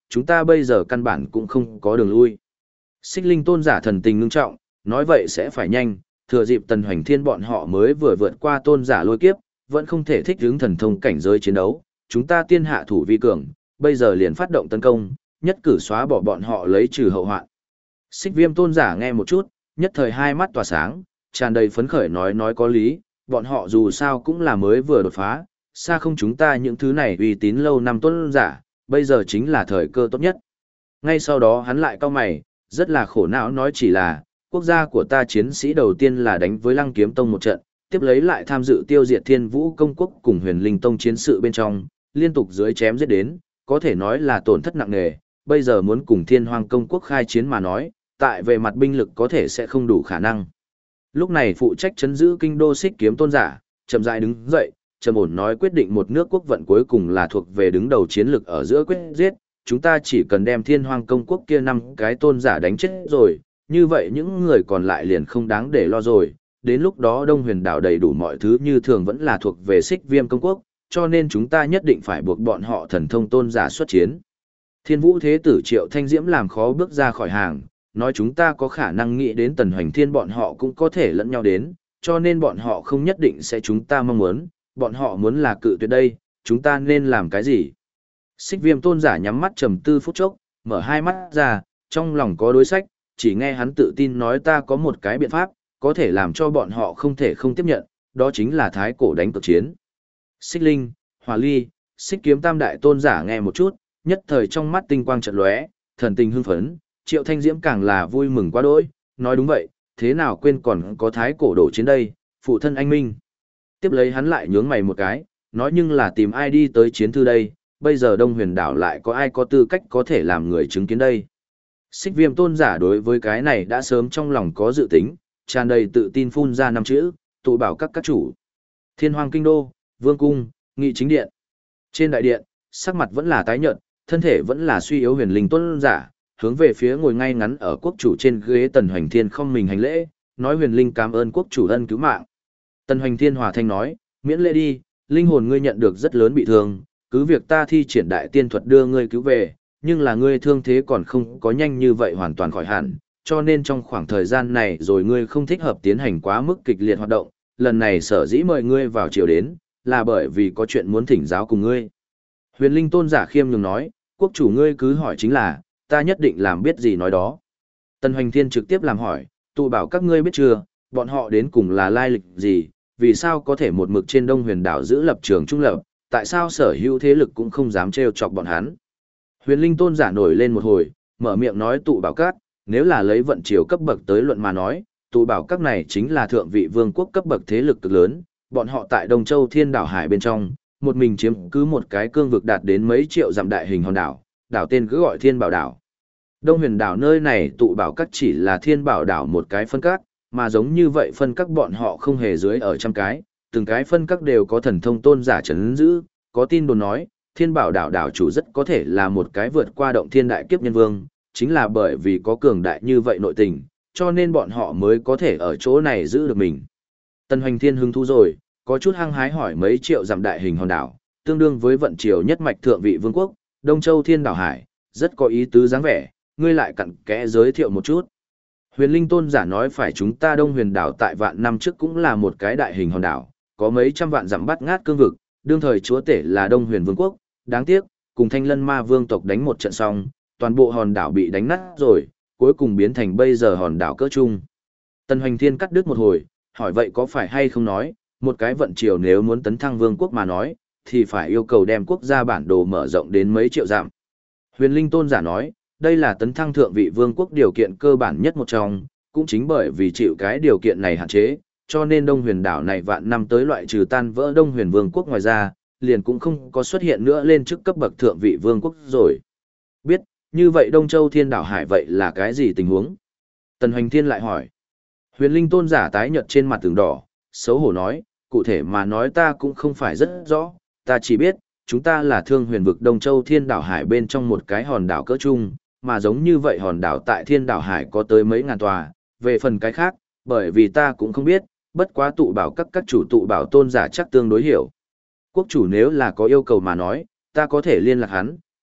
chúng ta bây giờ căn bản cũng không có đường lui. Xích Linh tôn giả thần tình ngưng trọng, nói vậy sẽ phải nhanh, thừa dịp Tần Hoành Thiên bọn họ mới vừa vượt qua tôn giả lôi kiếp, vẫn không thể thích ứng thần thông cảnh giới chiến đấu, chúng ta tiên hạ thủ vi cường, bây giờ liền phát động tấn công, nhất cử xóa bỏ bọn họ lấy trừ hậu hoạn. Xích Viêm tôn giả nghe một chút, nhất thời hai mắt tỏa sáng, tràn đầy phấn khởi nói có lý, bọn họ dù sao cũng là mới vừa đột phá, xa không chúng ta những thứ này uy tín lâu năm tôn giả, bây giờ chính là thời cơ tốt nhất. Ngay sau đó hắn lại cau mày, rất là khổ não nói chỉ là, quốc gia của ta chiến sĩ đầu tiên là đánh với Lăng Kiếm Tông một trận, tiếp lấy lại tham dự tiêu diệt Thiên Vũ Công Quốc cùng Huyền Linh Tông chiến sự bên trong, liên tục dưới chém giết đến, có thể nói là tổn thất nặng nề, bây giờ muốn cùng Thiên Hoang Công Quốc khai chiến mà nói, tại về mặt binh lực có thể sẽ không đủ khả năng. Lúc này phụ trách trấn giữ kinh đô Xích Kiếm tôn giả, chậm rãi đứng dậy, trầm ổn nói quyết định một nước quốc vận cuối cùng là thuộc về đứng đầu chiến lực ở giữa quyết giết, chúng ta chỉ cần đem Thiên Hoang Công Quốc kia 5 cái tôn giả đánh chết rồi, như vậy những người còn lại liền không đáng để lo rồi, đến lúc đó Đông Huyền đảo đầy đủ mọi thứ như thường vẫn là thuộc về Xích Viêm Công Quốc, cho nên chúng ta nhất định phải buộc bọn họ thần thông tôn giả xuất chiến. Thiên Vũ Thế tử Triệu Thanh Diễm làm khó bước ra khỏi hàng, nói chúng ta có khả năng nghĩ đến Tần Hoành Thiên bọn họ cũng có thể lẫn nhau đến, cho nên bọn họ không nhất định sẽ chúng ta mong muốn, bọn họ muốn là cự tuyệt đây, chúng ta nên làm cái gì? Xích Viêm tôn giả nhắm mắt trầm tư phút chốc, mở hai mắt ra, trong lòng có đối sách, chỉ nghe hắn tự tin nói ta có một cái biện pháp, có thể làm cho bọn họ không thể không tiếp nhận, đó chính là thái cổ đánh cược chiến. Xích Linh, Hỏa Ly, Xích Kiếm tam đại tôn giả nghe một chút, nhất thời trong mắt tinh quang chợt lóe, thần tình hưng phấn, Triệu Thanh Diễm càng là vui mừng quá đỗi, nói đúng vậy, thế nào quên còn có thái cổ đổ chiến đây, phụ thân anh minh. Tiếp lấy hắn lại nhướng mày một cái, nói nhưng là tìm ai đi tới chiến thư đây, bây giờ Đông Huyền đảo lại có ai có tư cách có thể làm người chứng kiến đây. Xích Viêm tôn giả đối với cái này đã sớm trong lòng có dự tính, tràn đầy tự tin phun ra 5 chữ, tụ bảo các chủ. Thiên Hoang kinh đô, Vương cung, Nghị chính điện. Trên đại điện, sắc mặt vẫn là tái nhợt, thân thể vẫn là suy yếu Huyền Linh tôn giả, hướng về phía ngồi ngay ngắn ở quốc chủ trên ghế Tần Hoành Thiên không mình hành lễ, nói Huyền Linh cảm ơn quốc chủ ân cứu mạng. Tần Hoành Thiên hòa thanh nói, miễn lễ đi, linh hồn ngươi nhận được rất lớn bị thương, cứ việc ta thi triển đại tiên thuật đưa ngươi cứu về, nhưng là ngươi thương thế còn không có nhanh như vậy hoàn toàn khỏi hẳn, cho nên trong khoảng thời gian này rồi ngươi không thích hợp tiến hành quá mức kịch liệt hoạt động, lần này sở dĩ mời ngươi vào triều đến, là bởi vì có chuyện muốn thỉnh giáo cùng ngươi. Huyền Linh tôn giả khiêm nhường nói, quốc chủ ngươi cứ hỏi chính là, ta nhất định làm biết gì nói đó. Tần Hoành Thiên trực tiếp làm hỏi, tụ bảo các ngươi biết chưa, bọn họ đến cùng là lai lịch gì, vì sao có thể một mực trên Đông Huyền đảo giữ lập trường trung lập, tại sao sở hữu thế lực cũng không dám trêu chọc bọn hắn. Huyền Linh tôn giả nổi lên một hồi, mở miệng nói tụ bảo các, nếu là lấy vận triều cấp bậc tới luận mà nói, tụ bảo các này chính là thượng vị vương quốc cấp bậc thế lực cực lớn, bọn họ tại Đông Châu Thiên đảo hải bên trong, một mình chiếm cứ một cái cương vực đạt đến mấy triệu dặm đại hình hòn đảo, đảo tên cứ gọi Thiên Bảo đảo. Đông Huyền đảo nơi này tụ bảo các chỉ là Thiên Bảo đảo một cái phân các, mà giống như vậy phân các bọn họ không hề dưới ở trăm cái, từng cái phân các đều có thần thông tôn giả trấn giữ, có tin đồn nói, Thiên Bảo đảo đảo chủ rất có thể là một cái vượt qua động thiên đại kiếp nhân vương, chính là bởi vì có cường đại như vậy nội tình, cho nên bọn họ mới có thể ở chỗ này giữ được mình. Tần Hoành Thiên hứng thú rồi, có chút hăng hái hỏi mấy triệu dặm đại hình hòn đảo, tương đương với vận triều nhất mạch thượng vị vương quốc, Đông Châu Thiên đảo hải, rất có ý tứ dáng vẻ, ngươi lại cặn kẽ giới thiệu một chút. Huyền Linh tôn giả nói phải chúng ta Đông Huyền đảo tại vạn năm trước cũng là một cái đại hình hòn đảo, có mấy trăm vạn dặm bát ngát cương vực, đương thời chúa tể là Đông Huyền vương quốc, đáng tiếc, cùng Thanh Lân Ma vương tộc đánh một trận xong, toàn bộ hòn đảo bị đánh nát rồi, cuối cùng biến thành bây giờ hòn đảo cỡ trung. Tần Hoành Thiên cắt đứt một hồi, hỏi vậy có phải hay không nói, một cái vận triều nếu muốn tấn thăng vương quốc mà nói, thì phải yêu cầu đem quốc gia bản đồ mở rộng đến mấy triệu dặm. Huyền Linh tôn giả nói, đây là tấn thăng thượng vị vương quốc điều kiện cơ bản nhất một trong, cũng chính bởi vì chịu cái điều kiện này hạn chế, cho nên Đông Huyền đảo này vạn năm tới loại trừ tan vỡ Đông Huyền vương quốc ngoài ra, liền cũng không có xuất hiện nữa lên chức cấp bậc thượng vị vương quốc rồi. Biết, như vậy Đông Châu Thiên đảo hải vậy là cái gì tình huống? Tần Hoành Thiên lại hỏi. Huyền Linh tôn giả tái nhợt trên mặt tường đỏ, xấu hổ nói, cụ thể mà nói ta cũng không phải rất rõ, ta chỉ biết, chúng ta là thương huyền vực Đông Châu Thiên đảo hải bên trong một cái hòn đảo cỡ chung, mà giống như vậy hòn đảo tại Thiên đảo hải có tới mấy ngàn tòa, về phần cái khác, bởi vì ta cũng không biết, bất quá tụ bảo các chủ tụ bảo tôn giả chắc tương đối hiểu. Quốc chủ nếu là có yêu cầu mà nói, ta có thể liên lạc hắn,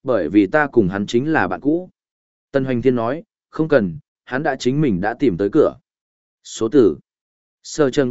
bởi vì ta cùng hắn chính là bạn cũ. Tần Hoành Thiên nói, không cần, hắn đã chính mình đã tìm tới cửa. Số tử. Sở Trần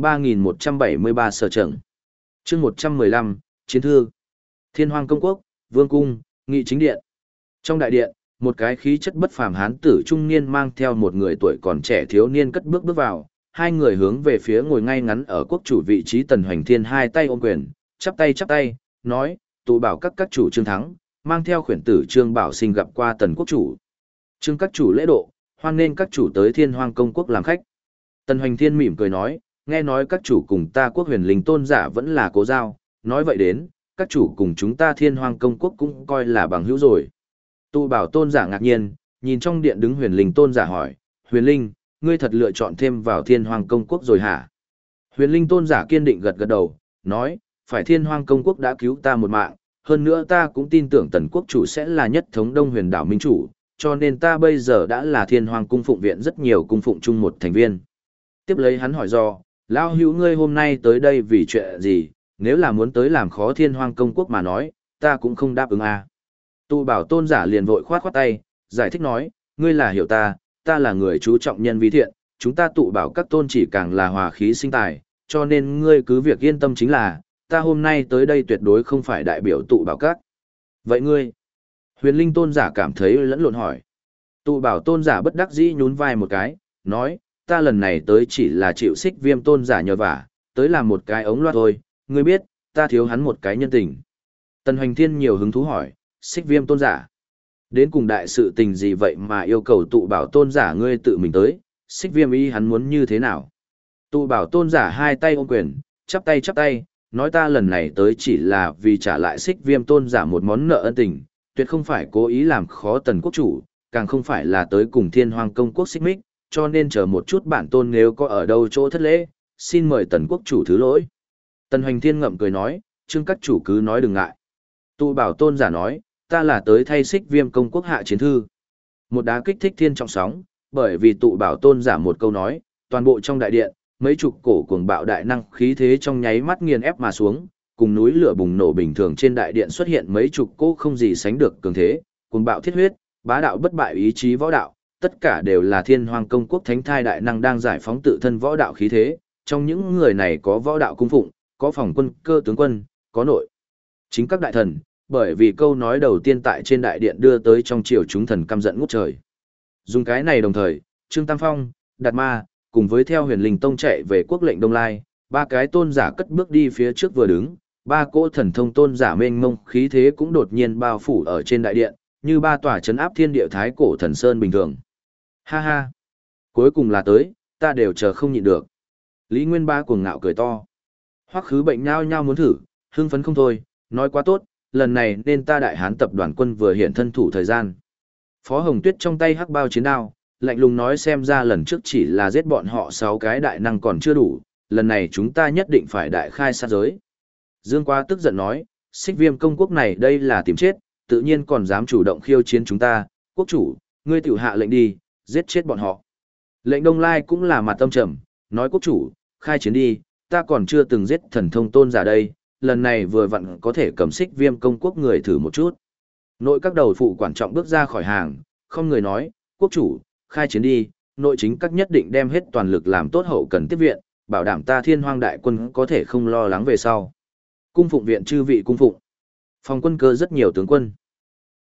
3173 Sở Trần. Chương 115, Chiến thư. Thiên Hoang Công Quốc, Vương Cung, Nghị Chính Điện. Trong đại điện, một cái khí chất bất phàm hán tử trung niên mang theo một người tuổi còn trẻ thiếu niên cất bước bước vào, hai người hướng về phía ngồi ngay ngắn ở quốc chủ vị trí Tần Hoành Thiên hai tay ôm quyền, chắp tay, nói, tụ bảo các chủ Trương Thắng, mang theo khuyển tử Trương Bảo Sinh gặp qua Tần quốc chủ. Trương các chủ lễ độ, hoan nên các chủ tới Thiên Hoang Công Quốc làm khách. Tần Hoành Thiên mỉm cười nói, nghe nói các chủ cùng ta quốc huyền linh tôn giả vẫn là cố giao, nói vậy đến, các chủ cùng chúng ta Thiên Hoang Công Quốc cũng coi là bằng hữu rồi. Tụ bảo tôn giả ngạc nhiên, nhìn trong điện đứng huyền linh tôn giả hỏi, huyền linh, ngươi thật lựa chọn thêm vào Thiên Hoang Công Quốc rồi hả? Huyền linh tôn giả kiên định gật gật đầu, nói, phải Thiên Hoang Công Quốc đã cứu ta một mạng, hơn nữa ta cũng tin tưởng Tần quốc chủ sẽ là nhất thống Đông Huyền đảo minh chủ, cho nên ta bây giờ đã là Thiên Hoang cung phụng viện rất nhiều cung phụng chung một thành viên. Tiếp lấy hắn hỏi do, lão hữu ngươi hôm nay tới đây vì chuyện gì, nếu là muốn tới làm khó Thiên Hoang Công Quốc mà nói, ta cũng không đáp ứng à. Tụ bảo tôn giả liền vội khoát tay, giải thích nói, ngươi là hiểu ta là người chú trọng nhân vi thiện, chúng ta tụ bảo các tôn chỉ càng là hòa khí sinh tài, cho nên ngươi cứ việc yên tâm chính là, ta hôm nay tới đây tuyệt đối không phải đại biểu tụ bảo các. Vậy ngươi? Huyền linh tôn giả cảm thấy lẫn lộn hỏi. Tụ bảo tôn giả bất đắc dĩ nhún vai một cái, nói, ta lần này tới chỉ là chịu Xích Viêm tôn giả nhờ vả, tới làm một cái ống loa thôi, ngươi biết, ta thiếu hắn một cái nhân tình. Tần Hoành Thiên nhiều hứng thú hỏi, Xích Viêm tôn giả. Đến cùng đại sự tình gì vậy mà yêu cầu tụ bảo tôn giả ngươi tự mình tới, Xích Viêm ý hắn muốn như thế nào? Tụ bảo tôn giả hai tay ôm quyền, chắp tay, nói ta lần này tới chỉ là vì trả lại Xích Viêm tôn giả một món nợ ân tình, tuyệt không phải cố ý làm khó Tần quốc chủ, càng không phải là tới cùng Thiên Hoang Công Quốc xích mích, cho nên chờ một chút bản tôn nếu có ở đâu chỗ thất lễ, xin mời Tần quốc chủ thứ lỗi. Tần Hoành Thiên ngậm cười nói, Trương các chủ cứ nói đừng ngại. Tụ bảo tôn giả nói, ta là tới thay Xích Viêm công quốc hạ chiến thư. Một đá kích thích thiên trọng sóng, bởi vì tụ bảo tôn giả một câu nói, toàn bộ trong đại điện, mấy chục cổ cuồng bạo đại năng khí thế trong nháy mắt nghiền ép mà xuống, cùng núi lửa bùng nổ bình thường trên đại điện xuất hiện mấy chục cỗ không gì sánh được cường thế, cuồng bạo thiết huyết, bá đạo bất bại ý chí võ đạo, tất cả đều là Thiên Hoang Công Quốc thánh thai đại năng đang giải phóng tự thân võ đạo khí thế, trong những người này có võ đạo cung phụng, có phòng quân cơ tướng quân, có nội chính các đại thần, bởi vì câu nói đầu tiên tại trên đại điện đưa tới trong triều chúng thần căm giận ngút trời. Dùng cái này đồng thời, Trương Tam Phong, Đạt Ma, cùng với theo Huyền Linh Tông chạy về quốc lệnh Đông Lai, ba cái tôn giả cất bước đi phía trước vừa đứng, ba cỗ thần thông tôn giả mênh mông khí thế cũng đột nhiên bao phủ ở trên đại điện, như ba tòa trấn áp thiên địa thái cổ thần sơn bình thường. Ha ha! Cuối cùng là tới, ta đều chờ không nhịn được. Lý Nguyên Ba cuồng ngạo cười to. Hoắc Khứ Bệnh nhao nhao muốn thử, hưng phấn không thôi, nói quá tốt, lần này nên ta Đại Hán tập đoàn quân vừa hiện thân thủ thời gian. Phó Hồng Tuyết trong tay hắc bao chiến đao, lạnh lùng nói xem ra lần trước chỉ là giết bọn họ 6 cái đại năng còn chưa đủ, lần này chúng ta nhất định phải đại khai sát giới. Dương Quá tức giận nói, Xích Viêm công quốc này đây là tìm chết, tự nhiên còn dám chủ động khiêu chiến chúng ta, quốc chủ, ngươi tiểu hạ lệnh đi, giết chết bọn họ. Lệnh Đông Lai cũng là mặt tâm trầm, nói quốc chủ, khai chiến đi, ta còn chưa từng giết thần thông tôn giả đây, lần này vừa vặn có thể cầm Xích Viêm công quốc người thử một chút. Nội các đầu phụ quan trọng bước ra khỏi hàng, không người nói, quốc chủ, khai chiến đi, nội chính các nhất định đem hết toàn lực làm tốt hậu cần tiếp viện, bảo đảm ta Thiên Hoang đại quân có thể không lo lắng về sau. Cung phụng viện chư vị cung phụng. Phòng quân cơ rất nhiều tướng quân.